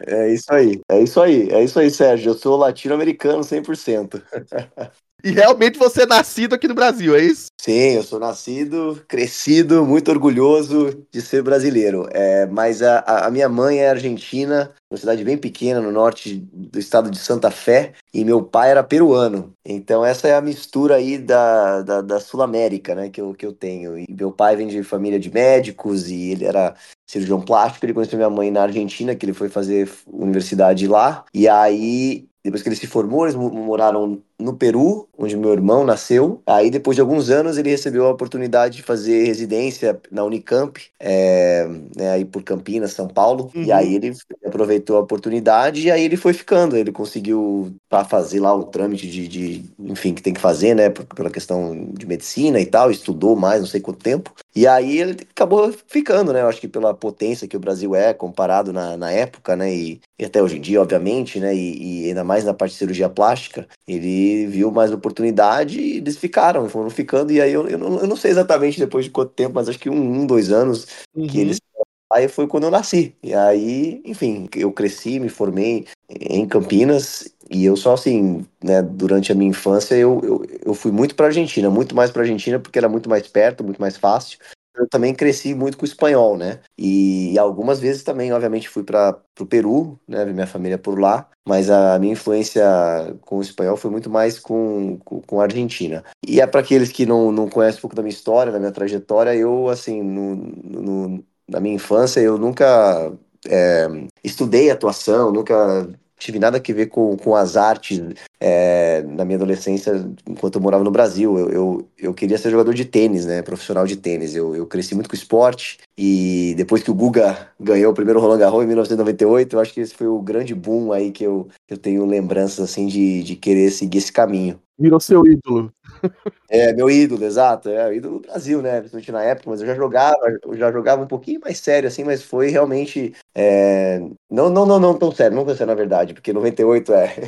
É isso aí, Sérgio. Eu sou latino-americano 100%. E realmente você é nascido aqui no Brasil, é isso? Sim, eu sou nascido, crescido, muito orgulhoso de ser brasileiro. Mas a minha mãe é argentina, uma cidade bem pequena no norte do estado de Santa Fé, e meu pai era peruano. Então essa é a mistura aí da Sul-América, né, que eu tenho. E meu pai vem de família de médicos, e ele era cirurgião plástico. Ele conheceu minha mãe na Argentina, que ele foi fazer universidade lá. E aí, depois que ele se formou, eles moraram no Peru, onde meu irmão nasceu. Aí, depois de alguns anos, ele recebeu a oportunidade de fazer residência na Unicamp, né, aí por Campinas, São Paulo. Uhum. E aí ele aproveitou a oportunidade e aí ele foi ficando. Ele conseguiu para fazer lá o trâmite enfim, que tem que fazer, né, pela questão de medicina e tal. Estudou mais, não sei quanto tempo. E aí ele acabou ficando, né? Eu acho que pela potência que o Brasil é comparado na época, né? E até hoje em dia, obviamente, né? E ainda mais na parte de cirurgia plástica, ele viu mais oportunidade e eles foram ficando. E aí eu não sei exatamente depois de quanto tempo, mas acho que 2 anos que eles. Aí foi quando eu nasci. E aí, enfim, eu cresci, me formei em Campinas. E eu só assim, né, durante a minha infância, eu fui muito para Argentina, muito mais para Argentina, porque era muito mais perto, muito mais fácil. Eu também cresci muito com o espanhol, né? E algumas vezes também, obviamente, fui para o Peru, né? Minha família é por lá, mas a minha influência com o espanhol foi muito mais com a Argentina. E é para aqueles que não conhecem um pouco da minha história, da minha trajetória, eu, assim, na minha infância, eu nunca estudei atuação, nunca tive nada a ver com as artes na minha adolescência, enquanto eu morava no Brasil. Eu queria ser jogador de tênis, né? Profissional de tênis. Eu cresci muito com esporte e depois que o Guga ganhou o primeiro Roland Garros em 1998, eu acho que esse foi o grande boom aí que eu tenho lembranças assim de querer seguir esse caminho. Virou seu ídolo. Meu ídolo, exato, o ídolo do Brasil, né, principalmente na época, mas eu já jogava um pouquinho mais sério, assim, mas foi realmente, não tão sério, não tão sério na verdade, porque 98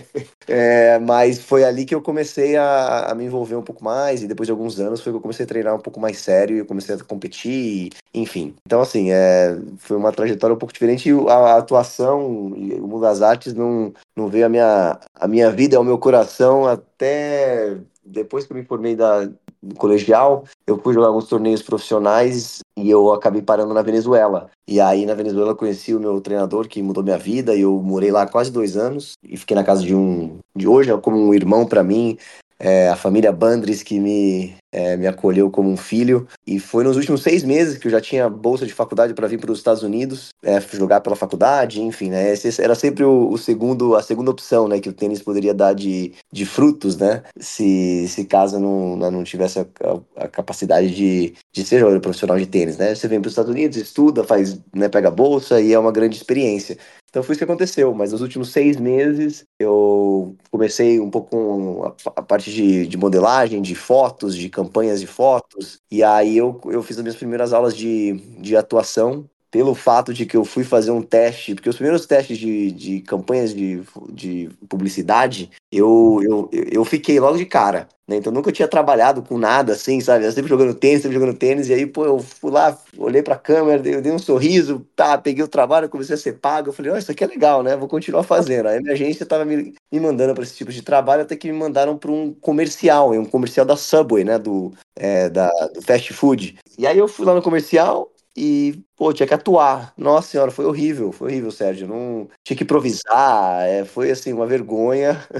mas foi ali que eu comecei a me envolver um pouco mais, e depois de alguns anos foi que eu comecei a treinar um pouco mais sério, e eu comecei a competir, enfim, então assim, foi uma trajetória um pouco diferente, e a atuação e o mundo das artes não veio a minha vida, ao meu coração, até depois que eu me formei do colegial, eu fui jogar alguns torneios profissionais e eu acabei parando na Venezuela. E aí na Venezuela eu conheci o meu treinador que mudou minha vida e eu morei lá quase 2 anos e fiquei na casa de hoje é como um irmão para mim. A família Bandres que me acolheu como um filho, e foi nos últimos 6 meses que eu já tinha bolsa de faculdade para vir para os Estados Unidos, jogar pela faculdade, enfim, né? Esse era sempre a segunda opção, né, que o tênis poderia dar de frutos, né, se caso não tivesse a capacidade de ser jogador profissional de tênis, né? Você vem para os Estados Unidos, estuda, faz, né, pega a bolsa e é uma grande experiência. Então foi isso que aconteceu, mas nos últimos 6 meses eu comecei um pouco com a parte de modelagem, de fotos, de campanhas de fotos, e aí eu fiz as minhas primeiras aulas de atuação pelo fato de que eu fui fazer um teste, porque os primeiros testes de campanhas de publicidade, eu fiquei logo de cara, né? Então nunca tinha trabalhado com nada assim, sabe? Eu sempre jogando tênis, e aí, pô, eu fui lá, olhei pra câmera, eu dei um sorriso, tá, peguei o trabalho, comecei a ser pago, eu falei, ó, isso aqui é legal, né? Vou continuar fazendo. Aí a minha agência tava me mandando para esse tipo de trabalho, até que me mandaram para um comercial da Subway, né? Do fast food. E aí eu fui lá no comercial e, pô, tinha que atuar. Nossa senhora, foi horrível, Sérgio. Não tinha que improvisar, foi assim, uma vergonha.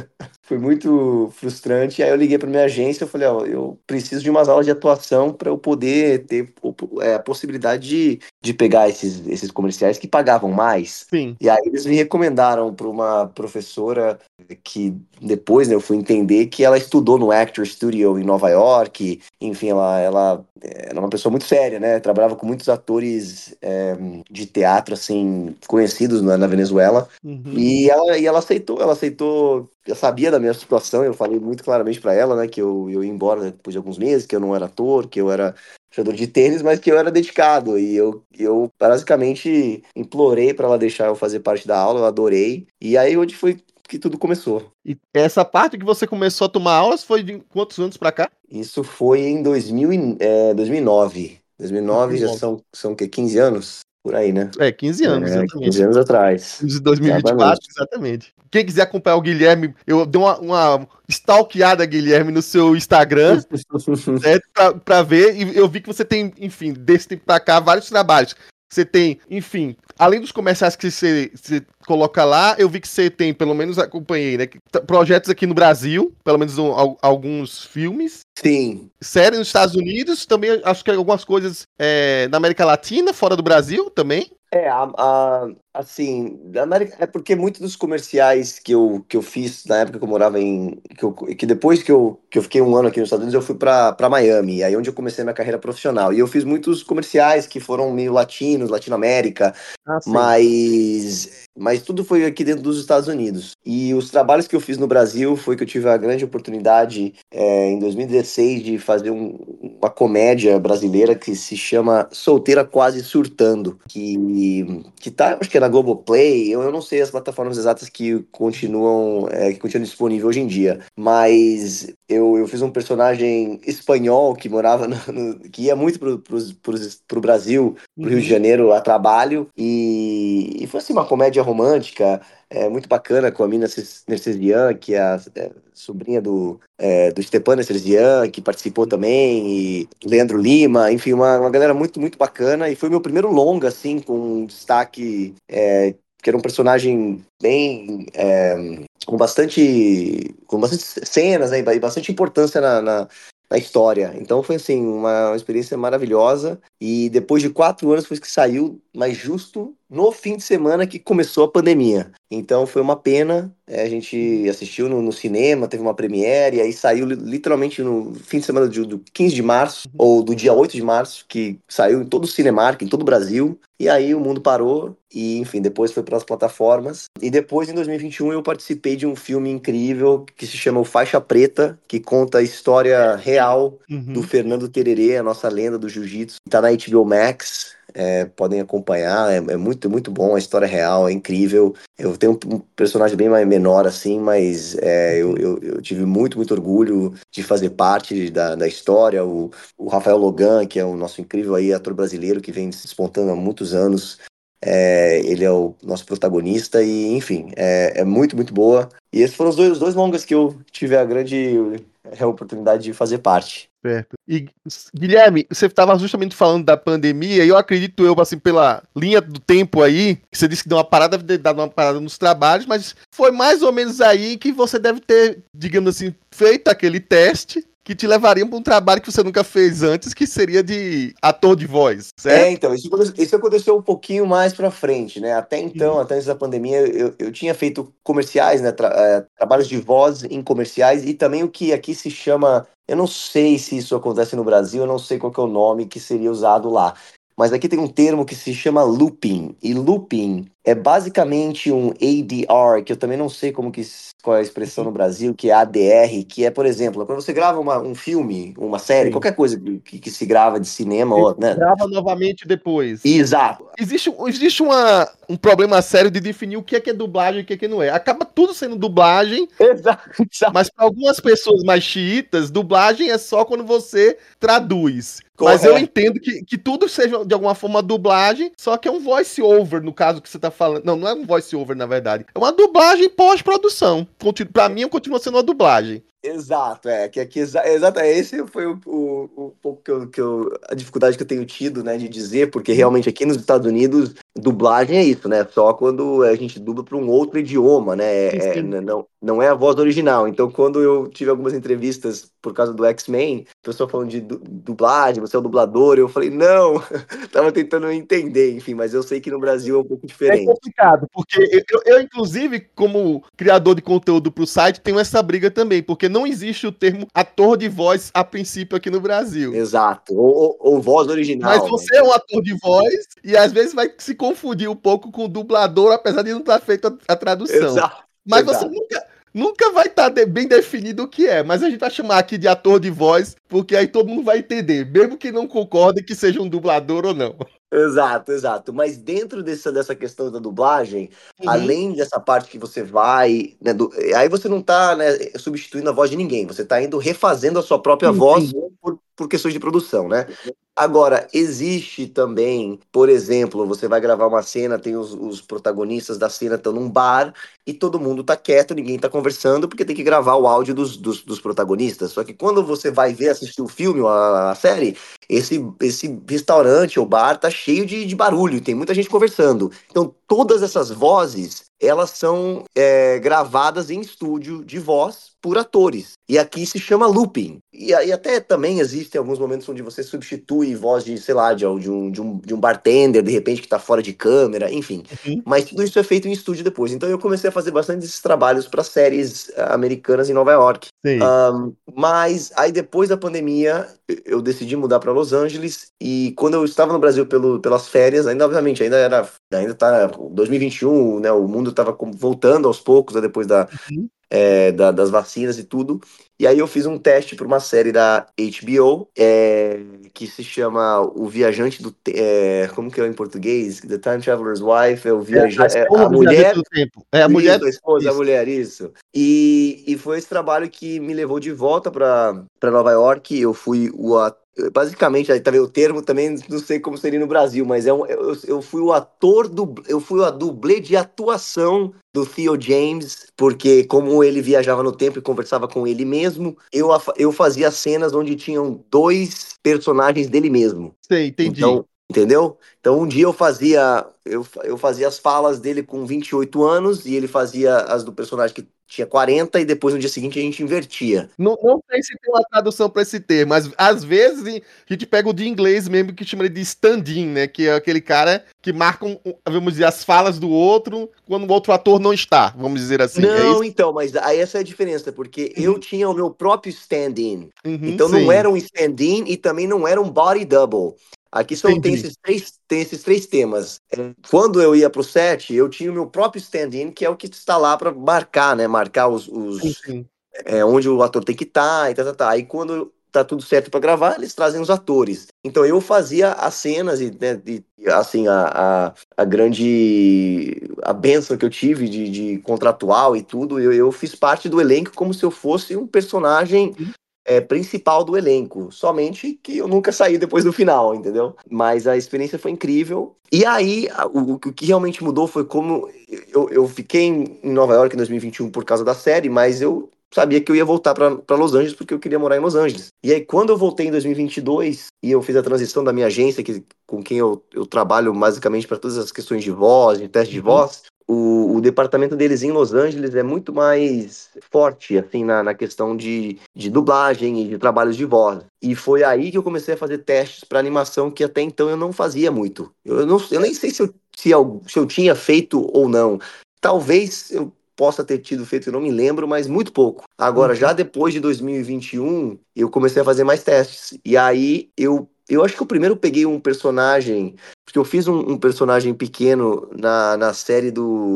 foi muito frustrante. Aí eu liguei para minha agência, eu falei, ó, eu preciso de umas aulas de atuação para eu poder ter a possibilidade de pegar esses comerciais que pagavam mais. Sim. E aí eles me recomendaram para uma professora que depois, né, eu fui entender que ela estudou no Actor Studio em Nova York. Enfim, ela era uma pessoa muito séria, né? Trabalhava com muitos atores de teatro, assim, conhecidos na Venezuela. Uhum. E ela aceitou, eu sabia da minha situação, eu falei muito claramente pra ela, né, que eu ia embora depois de alguns meses, que eu não era ator, que eu era jogador de tênis, mas que eu era dedicado, e eu basicamente implorei pra ela deixar eu fazer parte da aula, eu adorei, e aí onde foi que tudo começou. E essa parte que você começou a tomar aulas foi de quantos anos pra cá? Isso foi em 2009. 2009 já são o quê? 15 anos? Por aí, né? 15 anos, 15 exatamente. anos atrás. De 2024, exatamente. Quem quiser acompanhar o Guilherme, eu dei uma stalkeada, Guilherme, no seu Instagram, certo? Pra ver, e eu vi que você tem, enfim, desse tempo pra cá, vários trabalhos. Você tem, enfim, além dos comerciais que você coloca lá, eu vi que você tem, pelo menos acompanhei, né? Projetos aqui no Brasil, pelo menos alguns filmes. Sim. Série nos Estados Unidos, também acho que algumas coisas na América Latina, fora do Brasil também. Assim, da América, é porque muitos dos comerciais que eu fiz na época que eu morava que depois que eu fiquei um ano aqui nos Estados Unidos, eu fui pra Miami, aí onde eu comecei a minha carreira profissional. E eu fiz muitos comerciais que foram meio latinos, Latinoamérica, mas tudo foi aqui dentro dos Estados Unidos. E os trabalhos que eu fiz no Brasil foi que eu tive a grande oportunidade em 2016 de fazer uma comédia brasileira que se chama Solteira Quase Surtando, que tá, acho que é na Globoplay, eu não sei as plataformas exatas que continuam disponíveis hoje em dia, mas eu fiz um personagem espanhol que morava que ia muito pro Brasil, pro Rio de Janeiro a trabalho, e foi assim uma comédia romântica, muito bacana, com a Mina Nercesian, que é a sobrinha do Stepan Nercesian, que participou também, e Leandro Lima, enfim, uma galera muito, muito bacana, e foi meu primeiro longa, assim, com destaque, que era um personagem bem... com bastante cenas, né, e bastante importância na história. Então foi assim, uma experiência maravilhosa. E depois de 4 anos foi que saiu, mas justo no fim de semana que começou a pandemia. Então foi uma pena. A gente assistiu no cinema, teve uma premiere, e aí saiu literalmente no fim de semana do 15 de março, ou do dia 8 de março, que saiu em todo o Cinemark, em todo o Brasil. E aí o mundo parou, e enfim, depois foi para as plataformas. E depois, em 2021, eu participei de um filme incrível que se chama O Faixa Preta, que conta a história real do Fernando Tererê, a nossa lenda do jiu-jitsu. Tá na HBO Max, podem acompanhar, é muito, muito bom, a história real, é incrível. Eu tenho um personagem bem mais menor, assim, mas eu tive muito, muito orgulho de fazer parte da história. O Rafael Logan, que é o nosso incrível aí ator brasileiro, que vem se despontando há muitos anos, ele é o nosso protagonista, e enfim, é muito, muito boa. E esses foram os dois longas que eu tive a grande oportunidade de fazer parte. Certo. E, Guilherme, você estava justamente falando da pandemia, e eu acredito assim, pela linha do tempo aí, que você disse que deu dado uma parada nos trabalhos, mas foi mais ou menos aí que você deve ter, digamos assim, feito aquele teste que te levaria para um trabalho que você nunca fez antes, que seria de ator de voz, certo? Então, isso aconteceu um pouquinho mais pra frente, né? Até então, até antes da pandemia, eu tinha feito comerciais, né? Trabalhos de voz em comerciais, e também o que aqui se chama, eu não sei se isso acontece no Brasil, eu não sei qual que é o nome que seria usado lá, mas aqui tem um termo que se chama looping, e looping é basicamente um ADR, que eu também não sei qual é a expressão no Brasil, que é ADR, que é, por exemplo, quando você grava um filme, uma série, qualquer coisa que se grava de cinema, né? Grava novamente depois. Exato. Existe um problema sério de definir o que é dublagem e o que não é. Acaba tudo sendo dublagem, Exato. Mas para algumas pessoas mais xiitas, dublagem é só quando você traduz. Correto. Mas eu entendo que tudo seja de alguma forma dublagem, só que é um voice over, no caso que você tá falando. Não é um voice over, na verdade. É uma dublagem pós-produção. Pra mim, continua sendo uma dublagem. Exato, que aqui, exato, esse foi o pouco a dificuldade que eu tenho tido, né, de dizer, porque realmente aqui nos Estados Unidos, dublagem é isso, né, só quando a gente dubla para um outro idioma, né, Sim, sim. não é a voz original. Então, quando eu tive algumas entrevistas por causa do X-Men, o pessoal falando de dublagem, você é o dublador, eu falei, não, tava tentando entender, enfim, mas eu sei que no Brasil é um pouco É diferente. complicado, porque eu, inclusive, como criador de conteúdo para o site, tenho essa briga também, porque não existe o termo ator de voz a princípio aqui no Brasil. Exato, ou voz Mas original, né? você é um ator de voz e às vezes vai se confundir um pouco com o dublador, apesar de não estar feita a tradução. Exato, Mas você exato. nunca vai estar bem definido o que é. Mas a gente vai chamar aqui de ator de voz, porque aí todo mundo vai entender, mesmo que não concorde que seja um dublador ou não. Exato, exato. Mas dentro dessa questão da dublagem, Uhum. além dessa parte que você vai, né, aí você não tá, né, substituindo a voz de ninguém, você tá indo refazendo a sua própria Sim, voz sim. por questões de produção, né? Agora, existe também, por exemplo, você vai gravar uma cena, tem os protagonistas da cena estão num bar e todo mundo tá quieto, ninguém tá conversando, porque tem que gravar o áudio dos protagonistas. Só que quando você vai ver, assistir o filme ou a série, esse restaurante ou bar tá cheio de barulho, tem muita gente conversando. Então, todas essas vozes, elas são gravadas em estúdio de voz por atores. E aqui se chama looping. E aí até também existem alguns momentos onde você substitui voz de, sei lá, de um bartender, de repente, que tá fora de câmera, enfim. Uhum. Mas tudo isso é feito em estúdio depois. Então eu comecei a fazer bastante desses trabalhos para séries americanas em Nova York. Sei. Mas aí depois da pandemia eu decidi mudar para Los Angeles e quando eu estava no Brasil pelas férias, ainda obviamente ainda tá 2021, né? O mundo estava voltando aos poucos, né, depois Uhum. das vacinas e tudo. E aí eu fiz um teste para uma série da HBO, que se chama O Viajante como que é em português? The Time Traveler's Wife, A esposa a do viajante mulher. do tempo. É a mulher. Isso, a esposa, a Isso. mulher, isso. E foi esse trabalho que me levou de volta para Nova York. Eu fui basicamente, aí tá vendo o termo também, não sei como seria no Brasil, mas eu fui o ator, eu fui a dublê de atuação do Theo James, porque como ele viajava no tempo e conversava com ele mesmo, eu fazia cenas onde tinham dois personagens dele mesmo. Sei, entendi. Então, entendeu? Então, um dia eu fazia as falas dele com 28 anos e ele fazia as do personagem que tinha 40 e depois no dia seguinte a gente invertia. Não sei se tem uma tradução para esse termo, mas às vezes a gente pega o de inglês mesmo que chama ele de stand-in, né? Que é aquele cara que marca, vamos dizer, as falas do outro quando o outro ator não está, vamos dizer assim. É isso? Não, então, mas aí essa é a diferença, porque eu Uhum, tinha o meu próprio stand-in. uhum, Então não sim, era um stand-in e também não era um body double. Aqui tem entendi. esses três temas. Quando eu ia pro set, eu tinha o meu próprio stand-in, que é o que está lá para marcar, né? Marcar Sim, sim. onde o ator tem que estar e tal. Aí quando tá tudo certo para gravar, eles trazem os atores. Então eu fazia as cenas e, né, assim, a grande a bênção que eu tive de contratual e tudo, eu fiz parte do elenco como se eu fosse um personagem Uhum. principal do elenco, somente que eu nunca saí depois do final, entendeu? Mas a experiência foi incrível. E aí, o que realmente mudou foi como eu fiquei em Nova York em 2021 por causa da série, mas eu sabia que eu ia voltar para Los Angeles porque eu queria morar em Los Angeles. E aí, quando eu voltei em 2022 e eu fiz a transição da minha agência, com quem eu trabalho basicamente para todas as questões de voz, de teste de Uhum. voz, o departamento deles em Los Angeles é muito mais forte, assim, na questão de dublagem e de trabalhos de voz. E foi aí que eu comecei a fazer testes para animação que até então eu não fazia muito. Eu nem sei se eu tinha feito ou não. Talvez eu possa ter tido feito, eu não me lembro, mas muito pouco. Agora, já Uhum. depois de 2021, eu comecei a fazer mais testes. E aí eu acho que eu primeiro peguei um personagem, porque eu fiz um personagem pequeno na série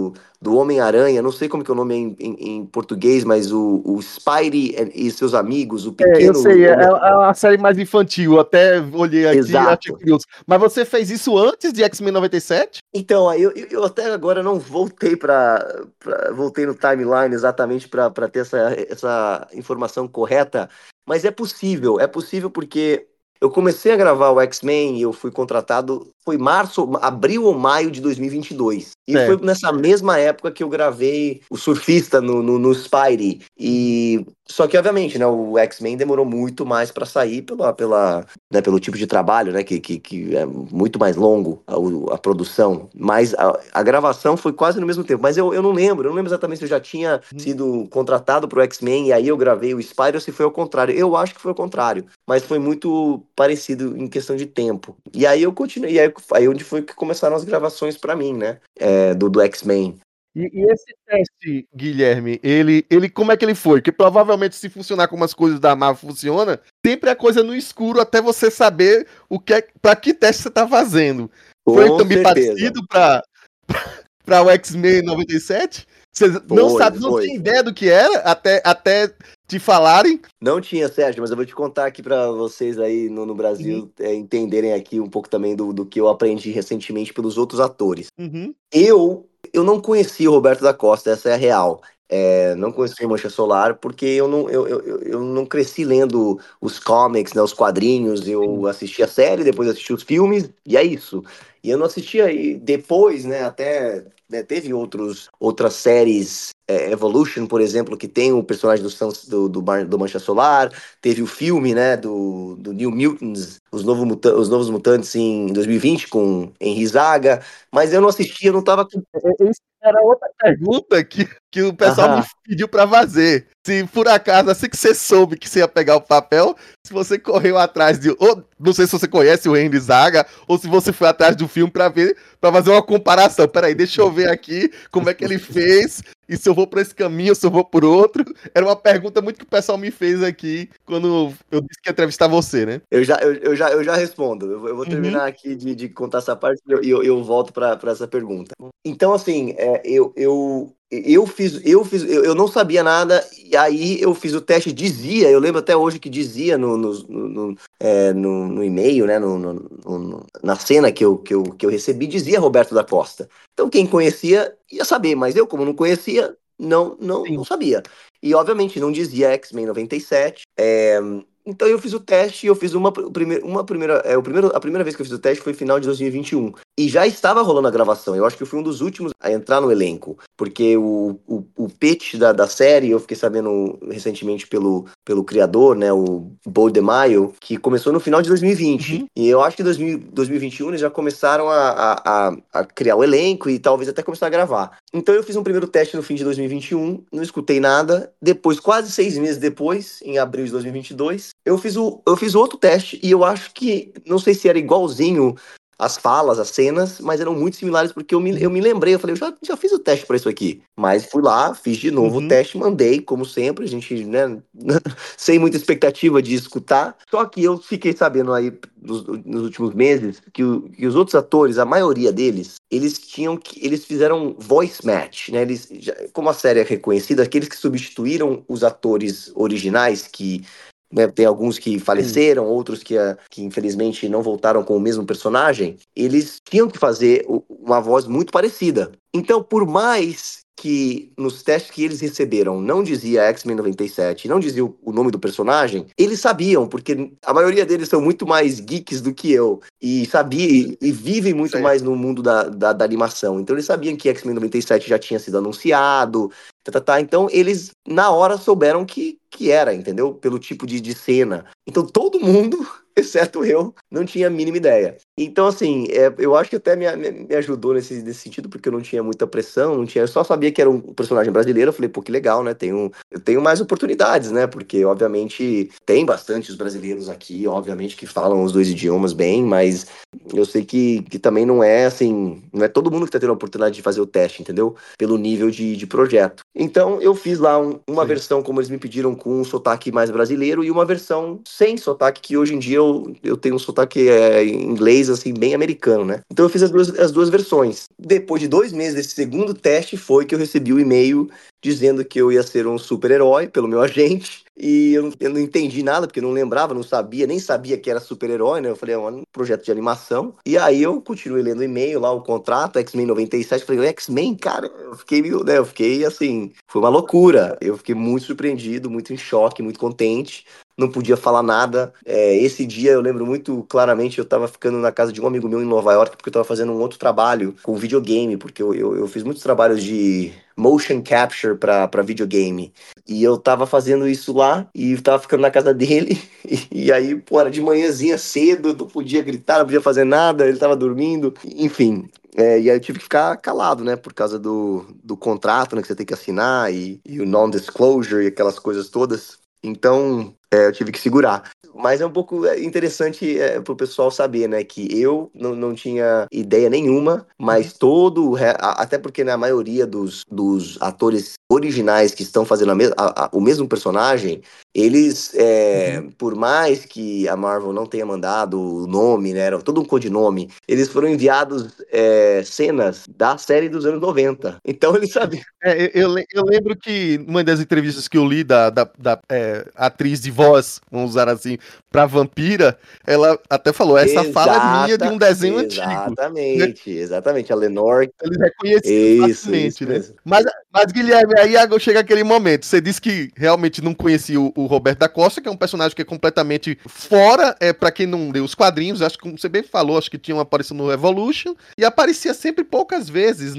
do Homem-Aranha, não sei como que é o nome em português, mas o Spidey e seus amigos, o Eu pequeno sei, Homem... é uma série mais infantil. Eu até olhei aqui e achei Exato. curioso. Mas você fez isso antes de X-Men 97? Então, aí eu até agora não voltei voltei no timeline exatamente para ter essa informação correta, mas é possível porque eu comecei a gravar o X-Men e eu fui contratado, foi abril ou maio de 2022. E foi nessa mesma época que eu gravei o Surfista no Spidey. Só que, obviamente, né, o X-Men demorou muito mais pra sair pelo tipo de trabalho, né, que é muito mais longo a produção. Mas a gravação foi quase no mesmo tempo. Mas eu não lembro exatamente se eu já tinha sido contratado pro X-Men e aí eu gravei o Spidey ou se foi ao contrário. Eu acho que foi ao contrário, mas foi muito parecido em questão de tempo. E aí eu continuei, e aí onde foi que começaram as gravações pra mim, né, do X-Men. E esse teste, Guilherme, ele como é que ele foi? Porque provavelmente se funcionar como as coisas da Marvel funciona, sempre é coisa no escuro até você saber para que teste você tá fazendo. Foi também parecido para o X-Men 97? Você não tinha ideia do que era até te falarem? Não tinha, Sérgio, mas eu vou te contar aqui para vocês aí no Brasil entenderem aqui um pouco também do que eu aprendi recentemente pelos outros atores. Eu não conhecia o Roberto da Costa, essa é a real. Não conheci o Mancha Solar porque eu não cresci lendo os comics, né, os quadrinhos. Eu assisti a série, depois assisti os filmes, e é isso. E eu não assistia, e depois, né, até teve outras séries, Evolution, por exemplo, que tem o personagem do Mancha Solar, teve o filme, né, do New Mutants, os Novos Mutantes em 2020 com Henry Zaga, mas eu não assistia, eu não tava com... Era outra pergunta que o pessoal me pediu pra fazer. Se por acaso, assim que você soube que você ia pegar o papel, se você correu atrás não sei se você conhece o Henry Zaga, ou se você foi atrás do filme pra fazer uma comparação. Peraí, deixa eu ver aqui como é que ele fez, e se eu vou por esse caminho, ou se eu vou por outro. Era uma pergunta muito que o pessoal me fez aqui quando eu disse que ia entrevistar você, né? Eu já respondo. Eu vou terminar aqui de contar essa parte e eu volto pra essa pergunta. Então, assim, eu não sabia nada, e aí eu fiz o teste, eu lembro até hoje que dizia no e-mail, né, na cena que eu recebi, dizia Roberto da Costa. Então quem conhecia ia saber, mas eu, como não conhecia, não sabia. E obviamente não dizia X-Men 97. Então eu fiz o teste e eu fiz a primeira vez que eu fiz o teste foi final de 2021. E já estava rolando a gravação. Eu acho que eu fui um dos últimos a entrar no elenco. Porque o pitch da série, eu fiquei sabendo recentemente pelo criador, né, o Bo DeMaio, que começou no final de 2020. E eu acho que em 2021 eles já começaram a criar o elenco e talvez até começar a gravar. Então eu fiz um primeiro teste no fim de 2021, não escutei nada. Depois, quase 6 meses depois, em abril de 2022, eu fiz outro teste e eu acho que, não sei se era igualzinho as falas, as cenas, mas eram muito similares porque eu me lembrei, eu falei, eu já fiz o teste pra isso aqui. Mas fui lá, fiz de novo o teste, mandei, como sempre, a gente, né, sem muita expectativa de escutar. Só que eu fiquei sabendo aí nos últimos meses que os outros atores, a maioria deles, eles fizeram voice match, né? Como a série é reconhecida, aqueles que substituíram os atores originais, que, né, tem alguns que faleceram, outros que infelizmente não voltaram com o mesmo personagem, eles tinham que fazer uma voz muito parecida. Então, por mais que nos testes que eles receberam não dizia X-Men 97, não dizia o nome do personagem, eles sabiam, porque a maioria deles são muito mais geeks do que eu, e vivem muito mais no mundo da animação. Então eles sabiam que X-Men 97 já tinha sido anunciado, então eles na hora souberam que era, entendeu? Pelo tipo de cena. Então todo mundo, exceto eu, não tinha a mínima ideia. Então, assim, eu acho que até me ajudou nesse sentido, porque eu não tinha muita pressão, eu só sabia que era um personagem brasileiro. Eu falei, pô, que legal, né? Eu tenho mais oportunidades, né? Porque, obviamente, tem bastante os brasileiros aqui, obviamente, que falam os 2 idiomas bem, mas eu sei que também não é, assim, não é todo mundo que tá tendo a oportunidade de fazer o teste, entendeu? Pelo nível de projeto. Então, eu fiz lá uma versão, como eles me pediram, com um sotaque mais brasileiro e uma versão sem sotaque, que hoje em dia eu tenho um sotaque em inglês, assim, bem americano, né? Então eu fiz as duas versões. Depois de 2 meses desse segundo teste foi que eu recebi o e-mail dizendo que eu ia ser um super-herói pelo meu agente. E eu não entendi nada, porque eu não lembrava, não sabia, nem sabia que era super-herói, né? Eu falei, é um projeto de animação. E aí eu continuei lendo o e-mail lá, o contrato, X-Men 97. Falei, X-Men, cara, eu fiquei assim, foi uma loucura. Eu fiquei muito surpreendido, muito em choque, muito contente, não podia falar nada. Esse dia eu lembro muito claramente, eu tava ficando na casa de um amigo meu em Nova York, porque eu tava fazendo um outro trabalho com videogame, porque eu fiz muitos trabalhos de motion capture pra videogame. E eu tava fazendo isso lá, e tava ficando na casa dele, e aí, pô, era de manhãzinha cedo, não podia gritar, não podia fazer nada, ele tava dormindo, enfim. E aí eu tive que ficar calado, né, por causa do contrato, né, que você tem que assinar, e o non-disclosure, e aquelas coisas todas. Então, eu tive que segurar. Mas é um pouco interessante pro pessoal saber, né, que eu não tinha ideia nenhuma, mas até porque, né, a maioria dos atores originais que estão fazendo o mesmo personagem, eles, por mais que a Marvel não tenha mandado o nome, né, era todo um codinome, eles foram enviados cenas da série dos anos 90. Então eles sabiam. Eu lembro que uma das entrevistas que eu li da atriz de voz, vamos usar assim, pra Vampira, ela até falou, essa fala é minha de um desenho antigo. Exatamente, a Lenore. Eles reconheciam facilmente, né? Mesmo. Mas, Guilherme, aí chega aquele momento, você disse que realmente não conhecia o Roberto da Costa, que é um personagem que é completamente fora, pra quem não leu os quadrinhos, acho que como você bem falou, acho que tinha uma aparição no Revolution, e aparecia sempre poucas vezes,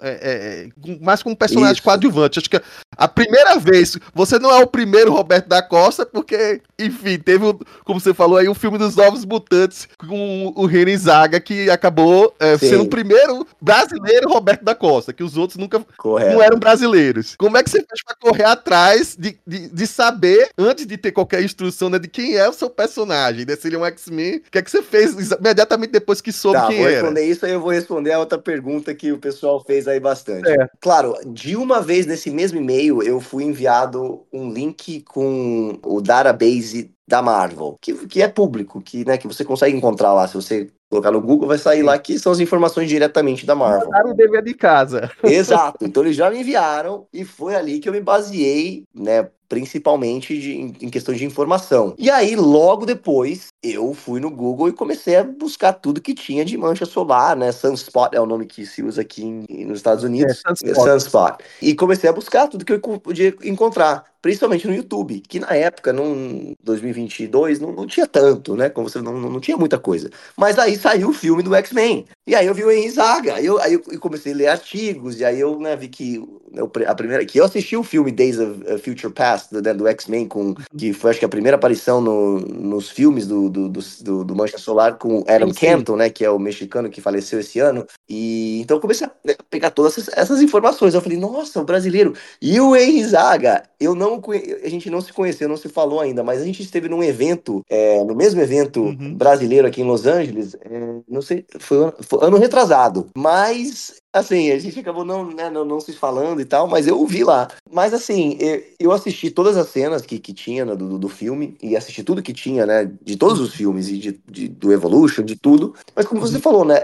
mais como personagem coadjuvante. Acho que a primeira vez, você não é o primeiro Roberto da Costa, porque, enfim, teve, como você falou aí, o filme dos Novos Mutantes com o René Zaga, que acabou sendo o primeiro brasileiro Roberto da Costa, que os outros nunca não eram brasileiros. Como é que você fez pra correr atrás de saber, antes de ter qualquer instrução, né, de quem é o seu personagem, né, se ele é um X-Men, o que é que você fez imediatamente depois que soube quem era? Vou responder isso, aí eu vou responder a outra pergunta que o pessoal fez aí bastante. Claro, de uma vez nesse mesmo e-mail, eu fui enviado um link com o database da Marvel, que é público, que você consegue encontrar lá. Se você colocar no Google, vai sair lá, que são as informações diretamente da Marvel. Mandaram o dever de casa. Exato. Então eles já me enviaram e foi ali que eu me baseei, né, principalmente em questão de informação. E aí, logo depois, eu fui no Google e comecei a buscar tudo que tinha de mancha solar, né? Sunspot é o nome que se usa aqui nos Estados Unidos. Sunspot. E comecei a buscar tudo que eu podia encontrar, principalmente no YouTube, que na época, em 2022, não tinha tanto, né? Como você não tinha muita coisa. Mas aí saiu o filme do X-Men. E aí eu vi o Henry Zaga. Aí eu comecei a ler artigos, e aí eu, né, vi que que eu assisti o filme Days of Future Past, do X-Men, que foi, acho que, a primeira aparição nos filmes do Mancha Solar com Adam Canton, né, que é o mexicano que faleceu esse ano. E então eu comecei a pegar todas essas informações. Eu falei, nossa, o brasileiro. E o Henry Zaga, a gente não se conheceu, não se falou ainda, mas a gente esteve num evento, no mesmo evento brasileiro aqui em Los Angeles, não sei, foi ano retrasado, mas assim, a gente acabou não se falando e tal, mas eu vi lá. Mas assim, eu assisti todas as cenas que tinha do filme, e assisti tudo que tinha, né, de todos os filmes, e do Evolution, de tudo. Mas como você falou, né,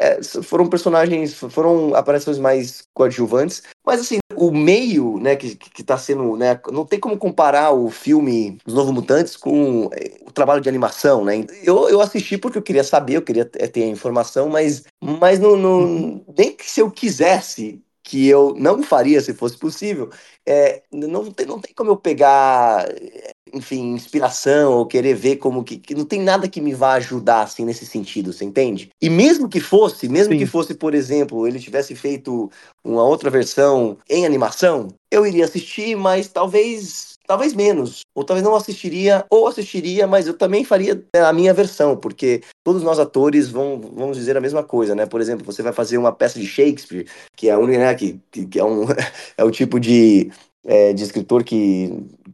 foram aparições mais coadjuvantes, mas assim, o meio, né, que tá sendo, né, não tem como comparar o filme Os Novos Mutantes com o trabalho de animação, né. Eu assisti porque eu queria saber, eu queria ter a informação, mas nem que se eu quisesse, que eu não faria se fosse possível, não tem como eu pegar, enfim, inspiração ou querer ver como que não tem nada que me vá ajudar, assim, nesse sentido, você entende? E mesmo que fosse, por exemplo, ele tivesse feito uma outra versão em animação, eu iria assistir, mas talvez menos, ou talvez não assistiria, ou assistiria, mas eu também faria a minha versão, porque todos nós atores vamos dizer a mesma coisa, né? Por exemplo, você vai fazer uma peça de Shakespeare, que é a única, né, que é o tipo de escritor que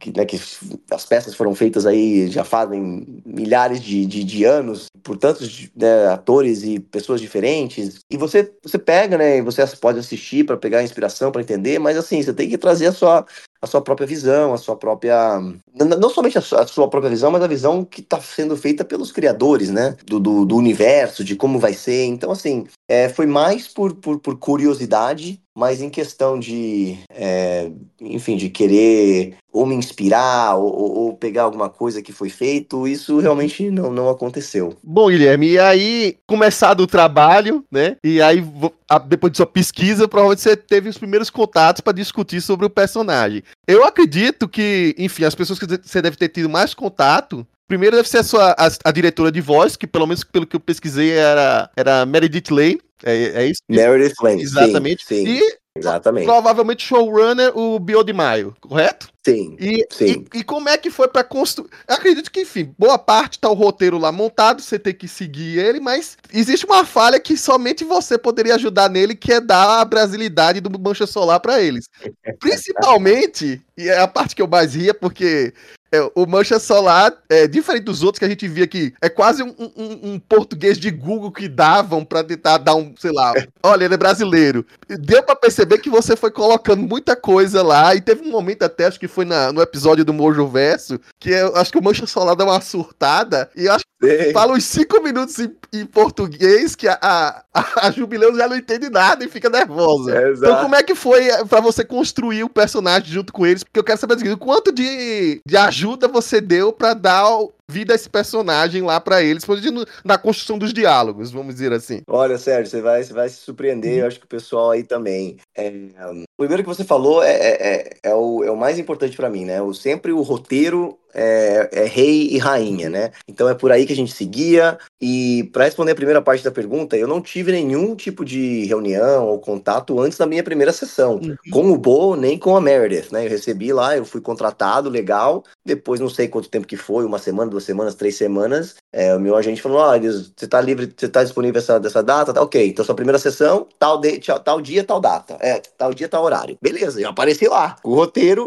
as peças foram feitas aí já fazem milhares de anos por tantos, né, atores e pessoas diferentes, e você pega, né, e você pode assistir para pegar inspiração, para entender, mas assim, você tem que trazer a sua própria visão, a sua própria... Não somente a sua própria visão, mas a visão que está sendo feita pelos criadores, né? Do universo, de como vai ser. Então, assim, foi mais por curiosidade, mas em questão de, enfim, de querer ou me inspirar, ou pegar alguma coisa que foi feito, isso realmente não aconteceu. Bom, Guilherme, e aí, começado o trabalho, né? E aí, depois de sua pesquisa, provavelmente você teve os primeiros contatos para discutir sobre o personagem. Eu acredito que, enfim, as pessoas que você deve ter tido mais contato Primeiro deve ser a diretora de voz, que pelo menos pelo que eu pesquisei era Meredith Lane. É isso? Meredith Lane, Exatamente. sim, E exatamente. provavelmente showrunner, o Bio de Maio, correto? Sim, sim. E como é que foi pra construir? Acredito que, enfim, boa parte tá o roteiro lá montado, você tem que seguir ele, mas existe uma falha que somente você poderia ajudar nele, que é dar a brasilidade do Mancha Solar pra eles. Principalmente, e é a parte que eu mais ria, porque o Mancha Solar, diferente dos outros que a gente via que é quase um português de Google que davam pra tentar dar sei lá, olha, ele é brasileiro. Deu pra perceber que você foi colocando muita coisa lá, e teve um momento até, acho que foi no episódio do Mojo Verso, que eu acho que o Mancha Solar dá uma surtada, e acho que fala uns 5 minutos em português, que a Jubileu já não entende nada e fica nervosa. Então como é que foi pra você construir o personagem junto com eles? Porque eu quero saber o quanto de ajuda você deu pra dar vida a esse personagem lá pra eles, na construção dos diálogos, vamos dizer assim. Olha, Sérgio, você vai se surpreender, eu acho que o pessoal aí também. Primeiro que você falou é o mais importante pra mim, né? Sempre o roteiro é rei e rainha, né? Então é por aí que a gente seguia. E para responder a primeira parte da pergunta, eu não tive nenhum tipo de reunião ou contato antes da minha primeira sessão, com o Bo, nem com a Meredith, né? Eu recebi lá, eu fui contratado, legal. Depois, não sei quanto tempo que foi, 1 semana, 2 semanas, 3 semanas, o meu agente falou, você tá livre, você tá disponível dessa data? Tá, ok, então sua primeira sessão, tal dia, tal data. Tal dia, tal horário. Beleza, eu apareci lá. O roteiro,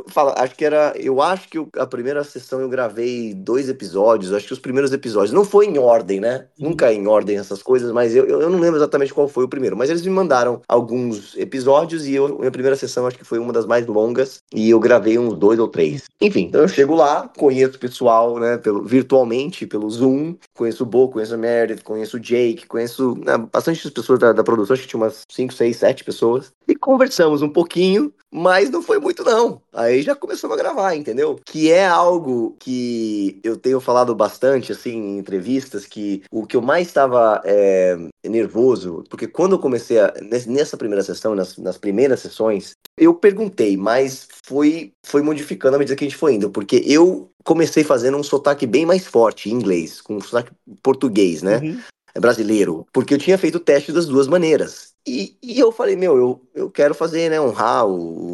eu acho que a primeira sessão eu gravei 2 episódios, acho que os primeiros episódios, não foi em ordem, né? Nunca é em ordem essas coisas, mas eu não lembro exatamente qual foi o primeiro, mas eles me mandaram alguns episódios e minha primeira sessão acho que foi uma das mais longas e eu gravei uns 2 ou 3. Enfim, então eu chego lá, conheço o pessoal, né, virtualmente, pelo Zoom, conheço o Bo, conheço a Meredith, conheço o Jake, conheço bastante pessoas da produção, acho que tinha umas 5, 6, 7 pessoas, e conversamos um pouquinho, mas não foi muito não. Aí já começamos a gravar, entendeu? Que é algo que eu tenho falado bastante, assim, em entrevistas, que o que eu mais estava nervoso, porque quando eu comecei nessa primeira sessão, nas primeiras sessões, eu perguntei, mas foi modificando à medida que a gente foi indo, porque eu comecei fazendo um sotaque bem mais forte em inglês, com um sotaque português, né? Brasileiro, porque eu tinha feito o teste das duas maneiras. E eu falei, eu quero fazer, né, honrar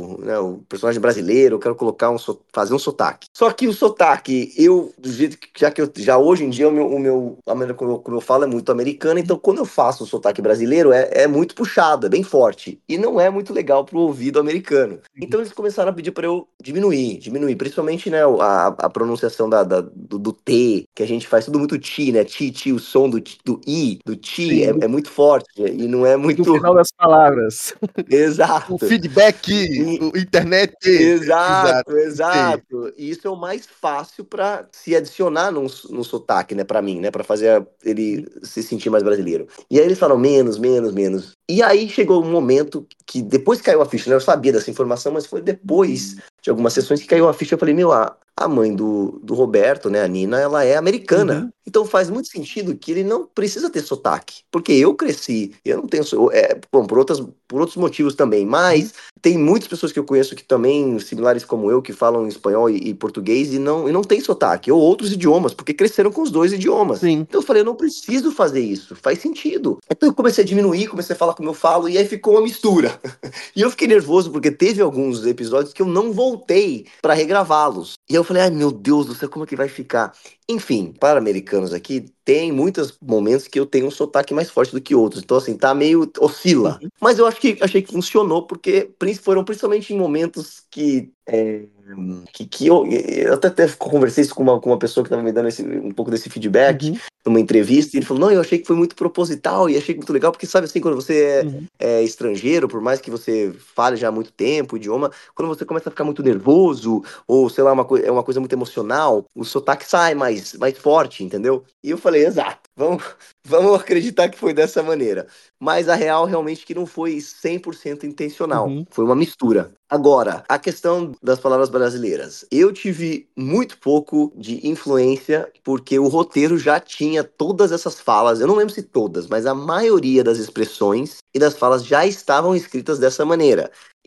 o personagem brasileiro, eu quero fazer um sotaque. Só que o sotaque, do jeito que, já hoje em dia, a maneira como eu falo é muito americana, então quando eu faço o sotaque brasileiro, é muito puxado, é bem forte. E não é muito legal pro ouvido americano. Então eles começaram a pedir pra eu diminuir, principalmente, né, a pronunciação do T, que a gente faz tudo muito ti, né, ti, o som do I, do ti, é muito forte, e não é muito... No final das palavras. Exato. O feedback, o internet. Exato. E isso é o mais fácil para se adicionar no sotaque, né, para mim, né, para fazer ele se sentir mais brasileiro. E aí eles falam menos. E aí chegou um momento que depois que caiu a ficha, né, eu sabia dessa informação, mas foi depois de algumas sessões que caiu a ficha, eu falei, a mãe do Roberto, né, a Nina, ela é americana. Então faz muito sentido que ele não precisa ter sotaque. Porque eu cresci, eu não tenho... por outros motivos também, mas tem muitas pessoas que eu conheço que também, similares como eu, que falam espanhol e português e não tem sotaque, ou outros idiomas, porque cresceram com os 2 idiomas. Sim. Então eu falei, eu não preciso fazer isso, faz sentido. Então eu comecei a diminuir, comecei a falar como eu falo, e aí ficou uma mistura. E eu fiquei nervoso, porque teve alguns episódios que eu não voltei pra regravá-los. E eu falei, ai meu Deus do céu, como é que vai ficar? Enfim, para americanos aqui, tem muitos momentos que eu tenho um sotaque mais forte do que outros. Então, assim, tá meio oscila. Mas eu achei que funcionou, porque foram principalmente em momentos que eu até conversei isso com uma pessoa que estava me dando um pouco desse feedback numa entrevista, e ele falou, não, eu achei que foi muito proposital e achei muito legal, porque sabe assim, quando você é estrangeiro, por mais que você fale já há muito tempo o idioma, quando você começa a ficar muito nervoso, ou sei lá, é uma coisa muito emocional, o sotaque sai mais forte, entendeu? E eu falei, exato, vamos acreditar que foi dessa maneira. Mas a real realmente que não foi 100% intencional, foi uma mistura. Agora, a questão das palavras brasileiras. Eu tive muito pouco de influência, porque o roteiro já tinha todas essas falas, eu não lembro se todas, mas a maioria das expressões e das falas já estavam escritas dessa maneira.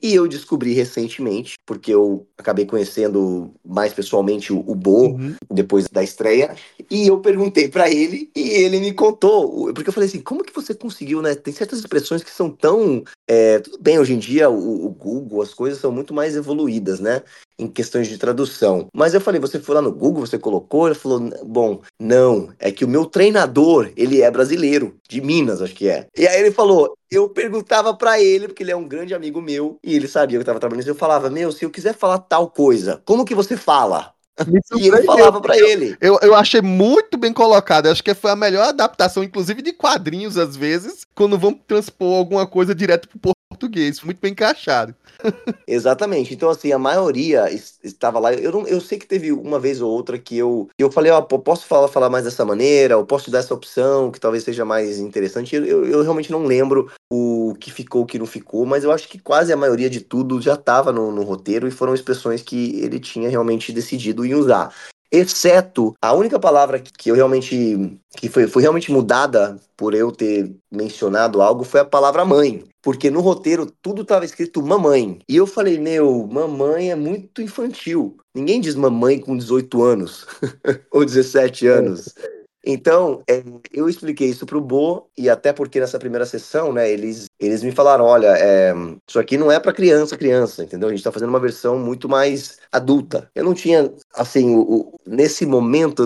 E eu descobri recentemente, porque eu acabei conhecendo mais pessoalmente o Bo depois da estreia, e eu perguntei pra ele e ele me contou, porque eu falei assim, como que você conseguiu, né? Tem certas expressões que são tão... tudo bem, hoje em dia o Google, as coisas são muito mais evoluídas, né? Em questões de tradução. Mas eu falei, você foi lá no Google, você colocou? Ele falou, bom, não, é que o meu treinador, ele é brasileiro, de Minas, acho que é. E aí ele falou, eu perguntava pra ele, porque ele é um grande amigo meu, e ele sabia que eu tava trabalhando nisso, eu falava, meu, se eu quiser falar tal coisa, como que você fala? Me E ele surpreendeu. falava pra ele. Eu achei muito bem colocado. Eu acho que foi a melhor adaptação, inclusive de quadrinhos, às vezes, quando vão transpor alguma coisa direto pro português. Muito bem encaixado. Exatamente. Então, assim, a maioria estava lá. Eu sei que teve uma vez ou outra que eu falei, ó, posso falar mais dessa maneira, ou posso te dar essa opção, que talvez seja mais interessante. Eu realmente não lembro o que ficou, o que não ficou, mas eu acho que quase a maioria de tudo já estava no roteiro e foram expressões que ele tinha realmente decidido em usar. Exceto a única palavra que eu realmente. Que foi realmente mudada por eu ter mencionado algo foi a palavra mãe. Porque no roteiro tudo estava escrito mamãe. E eu falei, meu, mamãe é muito infantil. Ninguém diz mamãe com 18 anos ou 17 anos. Então, eu expliquei isso pro Bo, e até porque nessa primeira sessão, né, eles me falaram, olha, isso aqui não é pra criança, entendeu? A gente tá fazendo uma versão muito mais adulta. Eu não tinha, assim, nesse momento,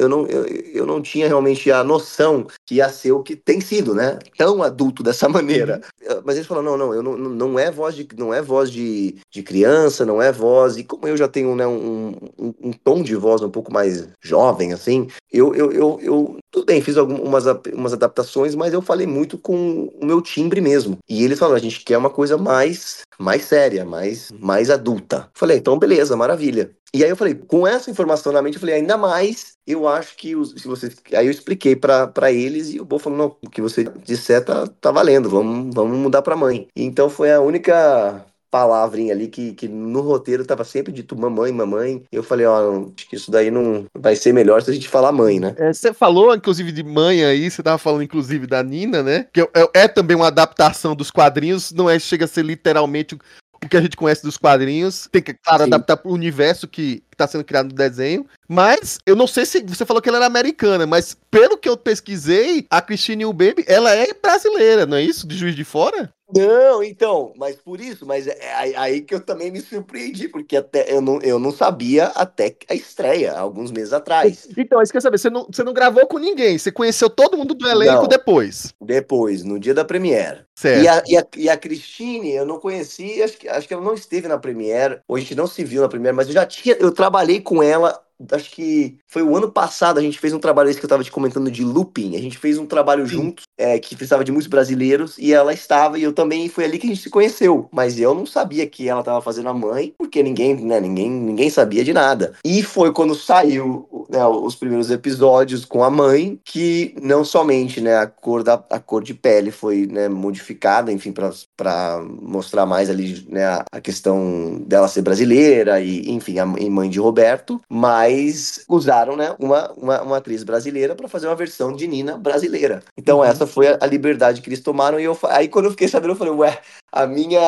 eu não tinha realmente a noção que ia ser o que tem sido, né? Tão adulto dessa maneira. Mas eles falaram, não é voz de criança, não é voz, e como eu já tenho, né, um tom de voz um pouco mais jovem, assim, eu tudo bem, fiz umas adaptações, mas eu falei muito com o meu timbre mesmo. E eles falaram, a gente quer uma coisa mais séria, mais adulta. Falei, então beleza, maravilha. E aí eu falei, com essa informação na mente, eu falei, ainda mais, eu acho que se você... Aí eu expliquei pra eles e o Bo falou, não, o que você disser tá valendo, vamos mudar pra mãe. E então foi a única palavrinha ali que no roteiro tava sempre dito mamãe. Eu falei, ó, acho que isso daí não vai ser melhor se a gente falar mãe, né? Você falou, inclusive, de mãe aí, você tava falando, inclusive, da Nina, né? Que é também uma adaptação dos quadrinhos, não chega a ser literalmente o que a gente conhece dos quadrinhos. Tem que, claro, Sim. adaptar pro universo que tá sendo criado no desenho. Mas eu não sei se você falou que ela era americana, mas pelo que eu pesquisei, a Christine Baby, ela é brasileira, não é isso? De Juiz de Fora? Não, então, mas por isso, mas aí que eu também me surpreendi, porque até eu não sabia até a estreia, alguns meses atrás. Então, isso que eu quero saber, você não gravou com ninguém, você conheceu todo mundo do elenco Não. Depois, no dia da Premiere. certo? E a Christine, eu não conheci, acho que ela não esteve na Premiere, ou a gente não se viu na Premiere, mas eu trabalhei com ela. Acho que foi o ano passado, a gente fez um trabalho, esse que eu tava te comentando, de looping. A gente fez um trabalho juntos, que precisava de muitos brasileiros, e ela estava, e eu também, foi ali que a gente se conheceu. Mas eu não sabia que ela tava fazendo a mãe, porque ninguém sabia de nada. E foi quando saiu, né, os primeiros episódios com a mãe, que não somente, né, a cor de pele foi, né, modificada, enfim, pra mostrar mais ali, né, a questão dela ser brasileira, e enfim, e mãe de Roberto, mas usaram, né, uma atriz brasileira para fazer uma versão de Nina brasileira. Então essa foi a liberdade que eles tomaram, e aí quando eu fiquei sabendo, eu falei, ué, a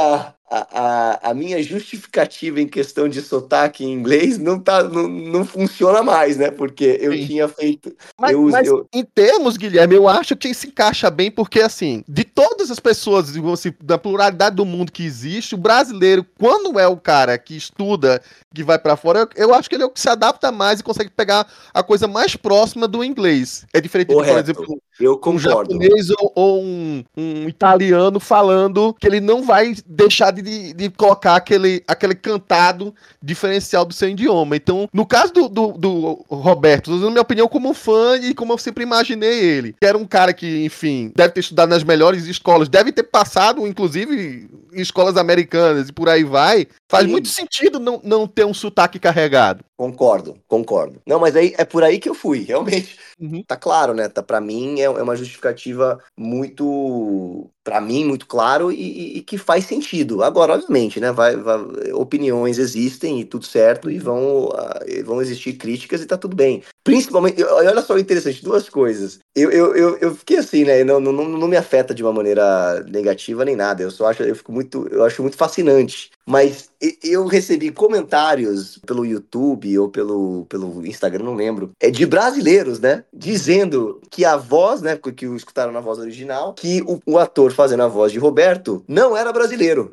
minha justificativa em questão de sotaque em inglês não funciona mais, né, porque eu tinha feito... Mas em termos, Guilherme, eu acho que se encaixa bem, porque assim, de todas as pessoas, assim, da pluralidade do mundo que existe, o brasileiro, quando é o cara que estuda, que vai pra fora, eu acho que ele é o que se adapta mais e consegue pegar a coisa mais próxima do inglês. É diferente de, por exemplo, eu um concordo. japonês ou um italiano falando que ele não vai deixar de colocar aquele cantado diferencial do seu idioma. Então, no caso do Roberto, dando minha opinião como fã e como eu sempre imaginei ele, que era um cara que, enfim, deve ter estudado nas melhores escolas, deve ter passado, inclusive, em escolas americanas e por aí vai. Faz muito sentido não ter um sotaque carregado. Concordo. Não, mas aí é por aí que eu fui, realmente. Tá claro, né? Pra mim é uma justificativa muito pra mim, muito claro e que faz sentido. Agora, obviamente, né, opiniões existem e tudo certo, e vão existir críticas e tá tudo bem. Principalmente, olha só o interessante, duas coisas. Eu fiquei assim, né, não me afeta de uma maneira negativa nem nada, eu acho muito fascinante. Mas eu recebi comentários pelo YouTube ou pelo Instagram, não lembro, de brasileiros, né, dizendo que a voz, né, que escutaram na voz original, que o ator fazendo a voz de Roberto não era brasileiro.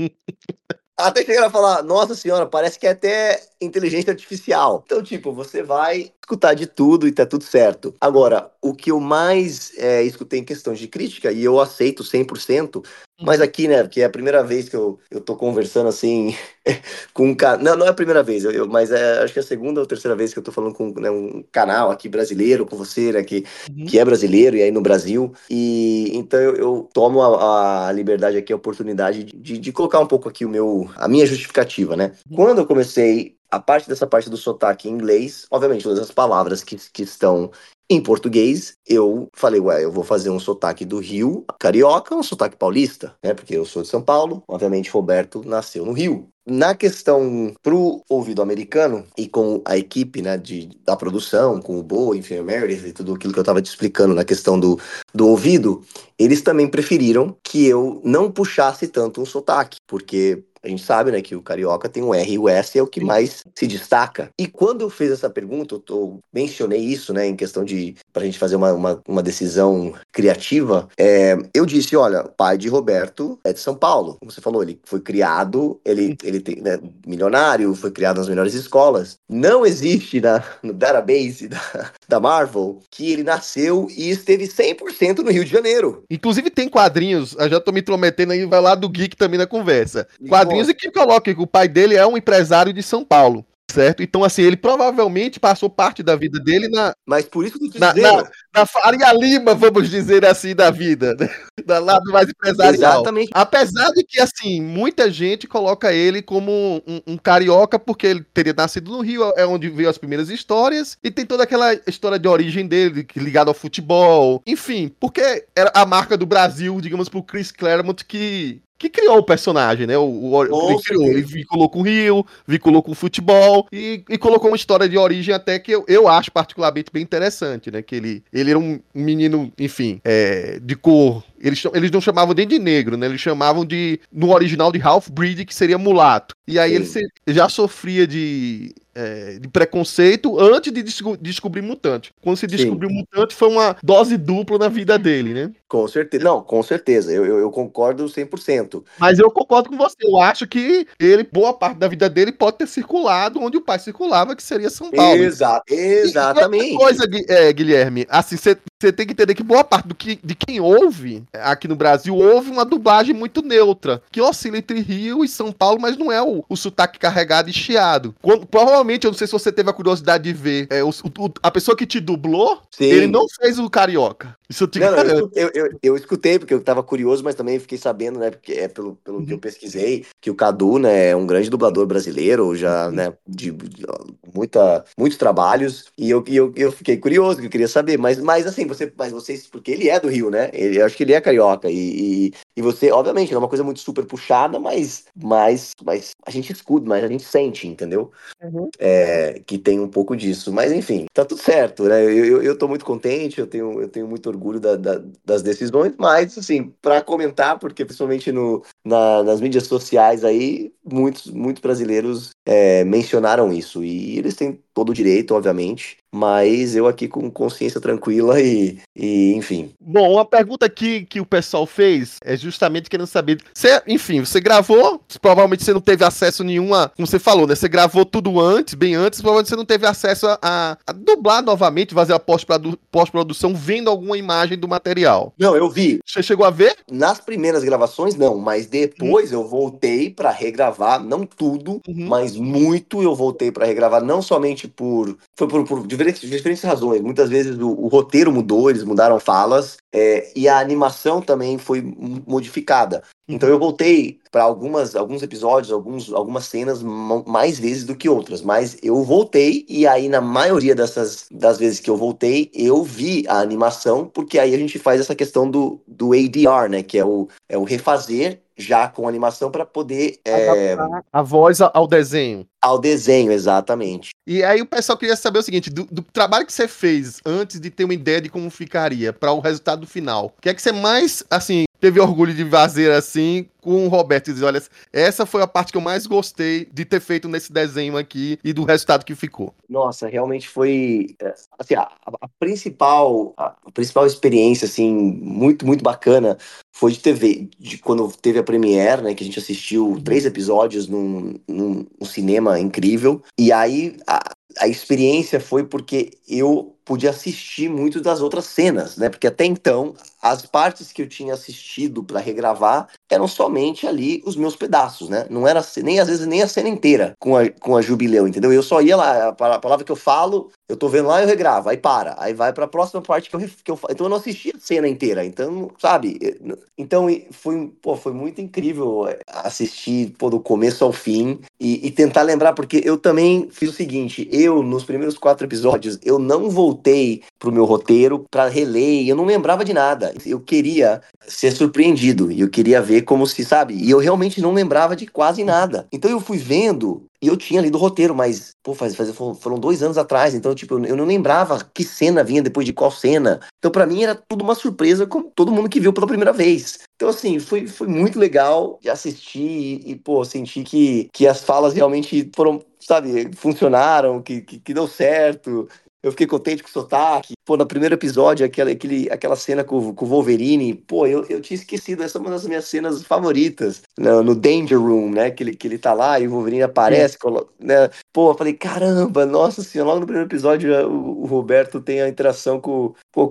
Até chegaram a falar, nossa senhora, parece que é até inteligência artificial. Então, tipo, você vai escutar de tudo e tá tudo certo. Agora, o que eu mais escutei em questão de crítica, e eu aceito 100%, mas aqui, né, porque é a primeira vez que eu tô conversando assim com um cara. Não é a primeira vez, mas acho que é a segunda ou terceira vez que eu tô falando com, né, um canal aqui brasileiro, com você, né, que é brasileiro e aí no Brasil. E então eu tomo a liberdade aqui, a oportunidade de colocar um pouco aqui a minha justificativa, né? Quando eu comecei dessa parte do sotaque em inglês, obviamente, todas as palavras que estão em português, eu falei, eu vou fazer um sotaque do Rio, carioca, um sotaque paulista, né? Porque eu sou de São Paulo, obviamente, Roberto nasceu no Rio. Na questão pro ouvido americano e com a equipe, né, da produção, com o Bo, enfim, a Meredith e tudo aquilo que eu tava te explicando na questão do ouvido, eles também preferiram que eu não puxasse tanto um sotaque, porque a gente sabe, né, que o carioca tem o R e o S, é o que mais se destaca. E quando eu fiz essa pergunta, eu mencionei isso, né, em questão pra gente fazer uma decisão criativa, eu disse, olha, o pai de Roberto é de São Paulo. Como você falou, ele foi criado, ele tem, né, milionário, foi criado nas melhores escolas. Não existe no database da Marvel que ele nasceu e esteve 100% no Rio de Janeiro. Inclusive tem quadrinhos, eu já tô me intrometendo aí, vai lá do Geek também na conversa. Quadrinhos e que coloca que o pai dele é um empresário de São Paulo, certo? Então, assim, ele provavelmente passou parte da vida dele Mas por isso que eu tô dizendo... na Faria Lima, vamos dizer assim, da vida, né? Da lado mais empresarial. Exatamente. Apesar de que, assim, muita gente coloca ele como um carioca, porque ele teria nascido no Rio, é onde veio as primeiras histórias, e tem toda aquela história de origem dele, ligada ao futebol, enfim, porque era a marca do Brasil, digamos, pro Chris Claremont, que criou o personagem, né? Ele vinculou com o Rio, vinculou com o futebol e colocou uma história de origem até que eu acho particularmente bem interessante, né? Que ele era um menino, enfim, de cor. Eles não chamavam nem de negro, né? Eles chamavam no original de half-breed, que seria mulato. E aí ele já sofria de preconceito antes de descobrir mutante. Quando se descobriu mutante, foi uma dose dupla na vida dele, né? Com certeza. Não, com certeza. Eu concordo 100%. Mas eu concordo com você. Eu acho que boa parte da vida dele pode ter circulado onde o pai circulava, que seria São Paulo. Exatamente. E outra coisa, Guilherme, assim, você tem que entender que boa parte de quem ouve aqui no Brasil ouve uma dublagem muito neutra, que oscila entre Rio e São Paulo, mas não é o sotaque carregado e chiado. Provavelmente, eu não sei se você teve a curiosidade de ver, a pessoa que te dublou, ele não fez o carioca. Isso eu te garanto. Eu escutei, porque eu tava curioso, mas também fiquei sabendo, né, porque pelo que eu pesquisei, que o Cadu, né, é um grande dublador brasileiro, já, né, de muitos trabalhos, e eu fiquei curioso, que eu queria saber, mas assim, vocês, porque ele é do Rio, né, eu acho que ele é carioca, e você, obviamente, é uma coisa muito super puxada, mas a gente escuta, mas a gente sente, entendeu? Que tem um pouco disso, mas enfim, tá tudo certo, né, eu tô muito contente, eu tenho muito orgulho das decisões, mas assim, para comentar, porque principalmente nas mídias sociais aí, muitos brasileiros mencionaram isso, e eles têm todo o direito, obviamente, mas eu aqui com consciência tranquila e enfim. Bom, uma pergunta que o pessoal fez é justamente querendo saber, você gravou, provavelmente você não teve acesso nenhuma, como você falou, né, você gravou tudo bem antes, provavelmente você não teve acesso a dublar novamente, fazer a pós-produção, vendo alguma imagem do material. Não, eu vi. Você chegou a ver? Nas primeiras gravações, não, mas depois eu voltei pra regravar, não tudo, mas muito eu voltei pra regravar, não somente realmente por diferentes razões. Muitas vezes o roteiro mudou, eles mudaram falas, e a animação também foi modificada. Então eu voltei para alguns episódios, algumas cenas mais vezes do que outras, mas eu voltei, e aí na maioria das vezes que eu voltei, eu vi a animação, porque aí a gente faz essa questão do ADR, né, que é o refazer já com animação para poder Adaptar a voz ao desenho. ao desenho, exatamente. E aí o pessoal queria saber o seguinte, do trabalho que você fez antes de ter uma ideia de como ficaria para o resultado final, o que é que você mais, assim, teve orgulho de fazer assim com o Roberto e dizer, olha, essa foi a parte que eu mais gostei de ter feito nesse desenho aqui e do resultado que ficou? Nossa, realmente foi assim, a principal experiência assim muito muito bacana foi de TV, de quando teve a premiere, né, que a gente assistiu 3 episódios num cinema incrível, e aí a experiência foi porque eu pude assistir muito das outras cenas, né? Porque até então, as partes que eu tinha assistido para regravar eram somente ali os meus pedaços, né? Não era nem às vezes nem a cena inteira com a Jubileu, entendeu? Eu só ia lá, a palavra que eu falo, eu tô vendo lá, eu regravo, aí para, aí vai pra próxima parte que eu falo. Então eu não assisti a cena inteira, então, sabe? Então foi muito incrível assistir do começo ao fim e tentar lembrar, porque eu também fiz o seguinte, nos primeiros 4 episódios, eu não voltei pro meu roteiro pra reler, e eu não lembrava de nada. Eu queria ser surpreendido, e eu queria ver como se, sabe? E eu realmente não lembrava de quase nada. Então eu fui vendo, e eu tinha lido o roteiro, mas, foram 2 anos atrás, então, tipo, eu não lembrava que cena vinha depois de qual cena. Então, pra mim, era tudo uma surpresa, com todo mundo que viu pela primeira vez. Então, assim, foi muito legal de assistir e senti que as falas realmente foram, sabe, funcionaram, que deu certo. Eu fiquei contente com o sotaque. No primeiro episódio, aquela cena com o Wolverine, eu tinha esquecido, essa é uma das minhas cenas favoritas, no Danger Room, né, que ele tá lá e o Wolverine aparece, né, eu falei, caramba, nossa senhora, logo no primeiro episódio o Roberto tem a interação com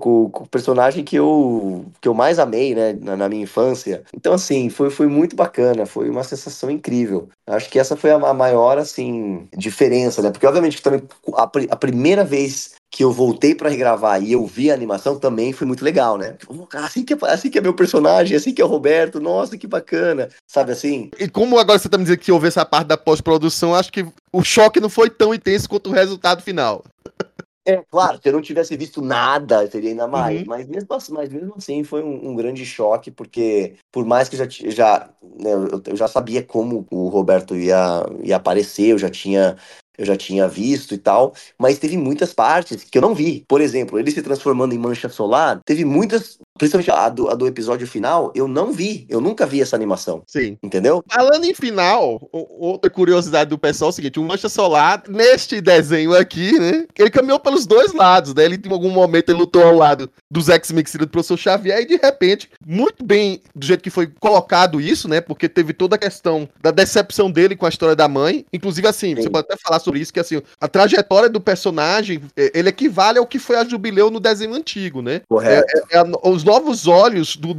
o personagem que eu mais amei, né, na minha infância. Então, assim, foi muito bacana, foi uma sensação incrível. Acho que essa foi a maior, assim, diferença, né, porque obviamente também a primeira vez que eu voltei pra regravar e eu vi a animação também foi muito legal, né? Tipo, assim que é meu personagem, assim que é o Roberto, nossa, que bacana, sabe assim? E como agora você tá me dizendo que houve essa parte da pós-produção, acho que o choque não foi tão intenso quanto o resultado final. Claro, se eu não tivesse visto nada, seria ainda mais. Uhum. Mas mesmo assim foi um grande choque, porque por mais que né, eu já sabia como o Roberto ia aparecer, eu já tinha visto e tal, mas teve muitas partes que eu não vi. Por exemplo, ele se transformando em mancha solar, teve muitas, principalmente a do episódio final, eu não vi. Eu nunca vi essa animação. Sim. Entendeu? Falando em final, outra curiosidade do pessoal é o seguinte, o Mancha Solar, neste desenho aqui, né, ele caminhou pelos 2 lados, né, ele em algum momento ele lutou ao lado dos X-Men do professor Xavier e de repente, muito bem do jeito que foi colocado isso, né, porque teve toda a questão da decepção dele com a história da mãe, inclusive assim, Sim. você pode até falar sobre isso, que assim, a trajetória do personagem, ele equivale ao que foi a Jubileu no desenho antigo, né. Correto. Os novos olhos do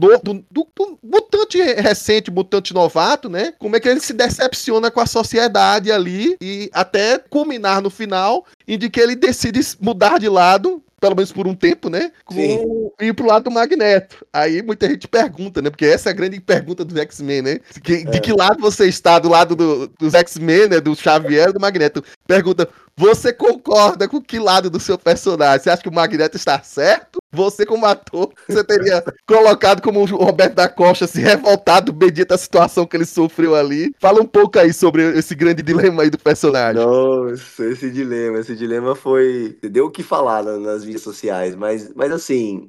mutante recente, mutante novato, né? Como é que ele se decepciona com a sociedade ali e até culminar no final em de que ele decide mudar de lado, pelo menos por um tempo, né? Ir pro lado do Magneto. Aí muita gente pergunta, né? Porque essa é a grande pergunta dos X-Men, né? De que lado você está? Do lado dos X-Men, né? Do Xavier ou do Magneto? Pergunta, você concorda com que lado do seu personagem? Você acha que o Magneto está certo? Você, como ator, você teria colocado como o Roberto da Costa se revoltado bendita situação que ele sofreu ali. Fala um pouco aí sobre esse grande dilema aí do personagem. Nossa, esse dilema foi. Deu o que falar nas mídias sociais, mas assim,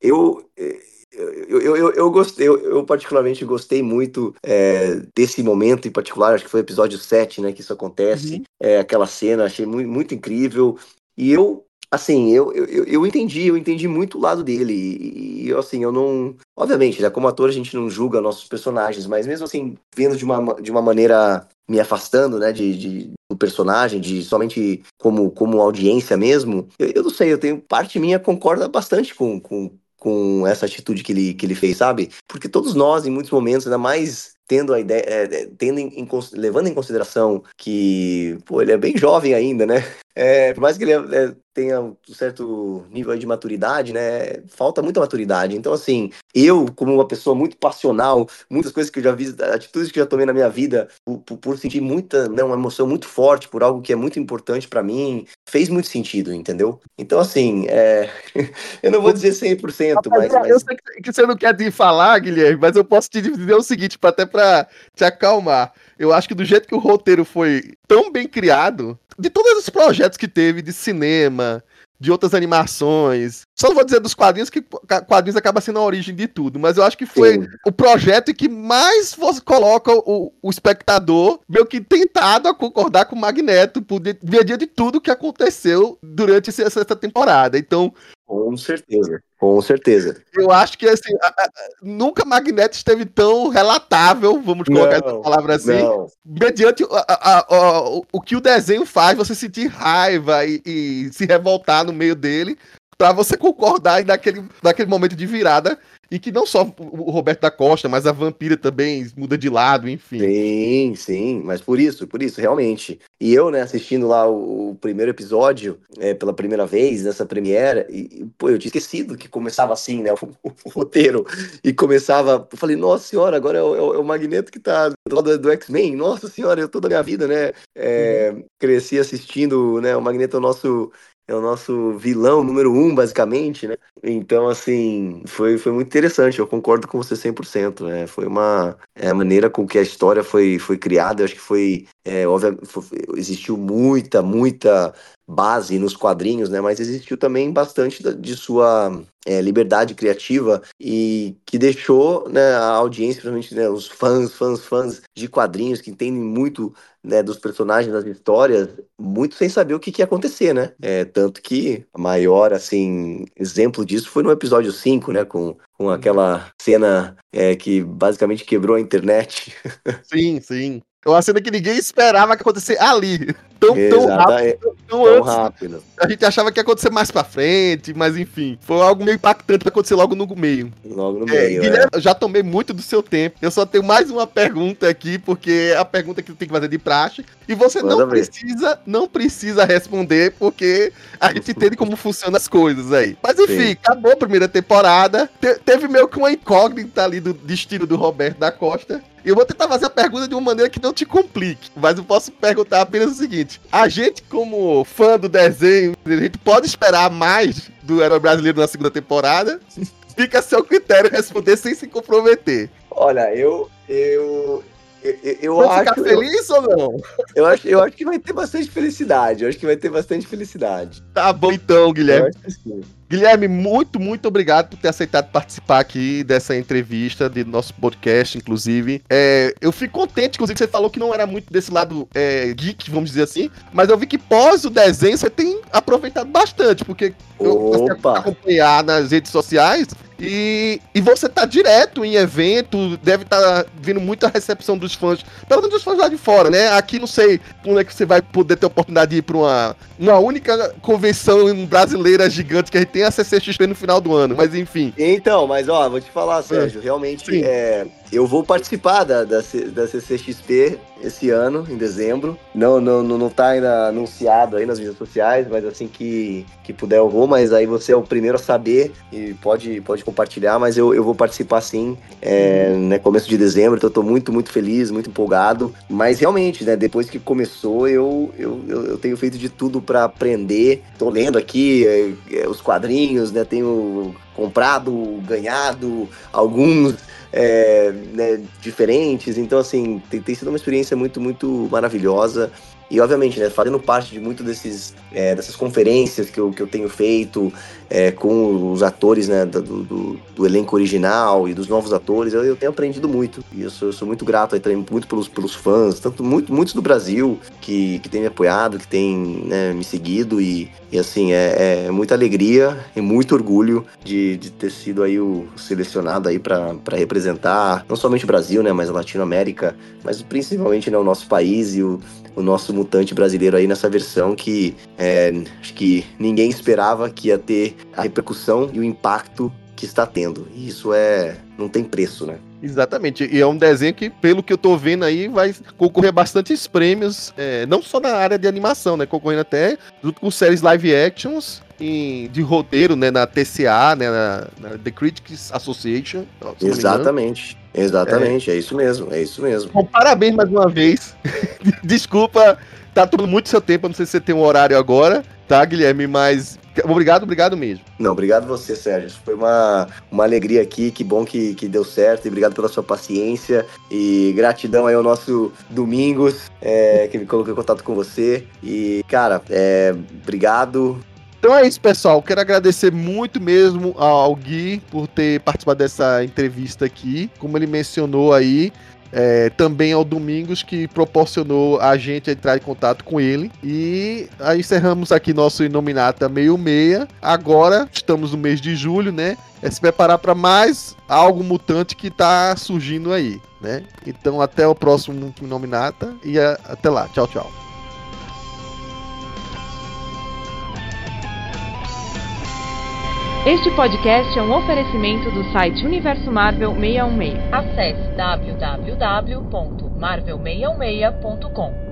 eu gostei, eu particularmente gostei muito desse momento em particular, acho que foi o episódio 7, né, que isso acontece, aquela cena, achei muito, muito incrível, e assim, eu entendi muito o lado dele, e assim, eu não, obviamente, né, como ator a gente não julga nossos personagens, mas mesmo assim, vendo de uma maneira, me afastando, né, do personagem, de somente como audiência mesmo, eu não sei, eu tenho, parte minha concorda bastante com essa atitude que ele fez, sabe? Porque todos nós, em muitos momentos, ainda mais tendo a ideia, levando em consideração que, pô, ele é bem jovem ainda, né? Por mais que ele tenha um certo nível aí de maturidade, né? Falta muita maturidade. Então, assim, eu, como uma pessoa muito passional, muitas coisas que eu já vi, atitudes que eu já tomei na minha vida, por sentir muita, né, uma emoção muito forte por algo que é muito importante pra mim, fez muito sentido, entendeu? Então, assim, eu não vou dizer 100%, Mas eu sei que você não quer te falar, Guilherme, mas eu posso te dizer o seguinte, até pra te acalmar. Eu acho que do jeito que o roteiro foi tão bem criado, de todos os projetos que teve de cinema, de outras animações, só não vou dizer dos quadrinhos, que quadrinhos acaba sendo a origem de tudo, mas eu acho que foi o projeto que mais você coloca o espectador meio que tentado a concordar com o Magneto por dia de tudo que aconteceu durante essa temporada. Então, com certeza, com certeza. eu acho que, assim, nunca Magneto esteve tão relatável, vamos colocar essa palavra assim, mediante o que o desenho faz, você sentir raiva e se revoltar no meio dele, pra você concordar naquele momento de virada, e que não só o Roberto da Costa, mas a Vampira também muda de lado, enfim. Sim, mas por isso, realmente. E eu, né, assistindo lá o primeiro episódio, pela primeira vez, nessa premiere, pô, eu tinha esquecido que começava assim, né, o roteiro, e começava, eu falei, nossa senhora, agora é o Magneto que tá do lado do X-Men, nossa senhora, eu toda a minha vida, né, cresci assistindo, né, o Magneto é o nosso vilão número 1, basicamente, né? Então, assim, foi muito interessante. Eu concordo com você 100%. Né? Foi uma maneira com que a história foi criada. Eu acho que existiu muita base nos quadrinhos, né? Mas existiu também bastante de sua liberdade criativa e que deixou, né, a audiência, principalmente, né, os fãs de quadrinhos que entendem muito, né, dos personagens, das histórias, muito sem saber o que ia acontecer, né? Tanto que a maior, assim, exemplo disso foi no episódio 5, né? Com aquela cena que basicamente quebrou a internet. Sim. É uma cena que ninguém esperava que acontecesse ali. Tão rápido. A gente achava que ia acontecer mais pra frente, mas enfim. Foi algo meio impactante pra acontecer logo no meio. Guilherme, eu já tomei muito do seu tempo. Eu só tenho mais uma pergunta aqui, porque é a pergunta que tu tem que fazer de praxe. E você não precisa responder, porque a gente entende como funcionam as coisas aí. Mas enfim, acabou a primeira temporada. Teve meio que uma incógnita ali do destino do Roberto da Costa. Eu vou tentar fazer a pergunta de uma maneira que não te complique, mas eu posso perguntar apenas o seguinte: a gente, como fã do desenho, a gente pode esperar mais do Herói Brasileiro na segunda temporada? Fica a seu critério responder sem se comprometer. Olha, eu vai ficar feliz ou não? Eu acho que vai ter bastante felicidade. Tá bom então, Guilherme. Eu acho que sim. Guilherme, muito obrigado por ter aceitado participar aqui dessa entrevista, do nosso podcast, inclusive. Eu fico contente, inclusive, que você falou que não era muito desse lado geek, vamos dizer assim, mas eu vi que pós o desenho você tem aproveitado bastante, porque eu acompanhar nas redes sociais. E você tá direto em evento, deve estar vindo muita recepção dos fãs, pelo menos dos fãs lá de fora, né? Aqui não sei quando é que você vai poder ter a oportunidade de ir pra uma única convenção brasileira gigante que a gente tem, a CCXP no final do ano, mas enfim. Então, mas ó, vou te falar, Sérgio, realmente eu vou participar da CCXP esse ano, em dezembro. Não tá ainda anunciado aí nas redes sociais, mas assim que puder eu vou, mas aí você é o primeiro a saber e pode compartilhar, mas eu vou participar sim, né, começo de dezembro, então eu tô muito feliz, muito empolgado, mas realmente, né, depois que começou, eu tenho feito de tudo pra aprender, tô lendo aqui os quadrinhos, né, tenho comprado, ganhado, alguns né, diferentes, então assim, tem sido uma experiência muito maravilhosa. E obviamente, né, fazendo parte de muito dessas conferências que eu tenho feito com os atores, né, do elenco original e dos novos atores, eu tenho aprendido muito. E eu sou muito grato aí também, muito pelos fãs, tanto muitos do Brasil que tem me apoiado, que tem, né, me seguido. E assim, é muita alegria e muito orgulho de ter sido aí o selecionado aí para representar não somente o Brasil, né, mas a Latinoamérica, mas principalmente, né, o nosso país e o nosso mutante brasileiro aí nessa versão que acho que ninguém esperava que ia ter a repercussão e o impacto que está tendo. E isso não tem preço, né? Exatamente, e é um desenho que, pelo que eu tô vendo aí, vai concorrer a bastantes prêmios, não só na área de animação, né, concorrendo até junto com séries live actions de roteiro, né, na TCA, né, na The Critics Association. Exatamente, é isso mesmo, é isso mesmo. Bom, parabéns mais uma vez. Desculpa, tá tomando muito seu tempo, eu não sei se você tem um horário agora, tá, Guilherme, mas obrigado mesmo. Não, obrigado você, Sérgio. Foi uma alegria aqui, que bom que deu certo, e obrigado pela sua paciência, e gratidão aí ao nosso Domingos, que me colocou em contato com você, e, cara, obrigado. Então é isso, pessoal. Quero agradecer muito mesmo ao Gui por ter participado dessa entrevista aqui. Como ele mencionou aí, também ao Domingos, que proporcionou a gente entrar em contato com ele. E aí encerramos aqui nosso Inominata 66. Agora estamos no mês de julho, né? É se preparar para mais algo mutante que tá surgindo aí, né? Então até o próximo Inominata e até lá. Tchau, tchau. Este podcast é um oferecimento do site Universo Marvel 616. Acesse www.marvel616.com.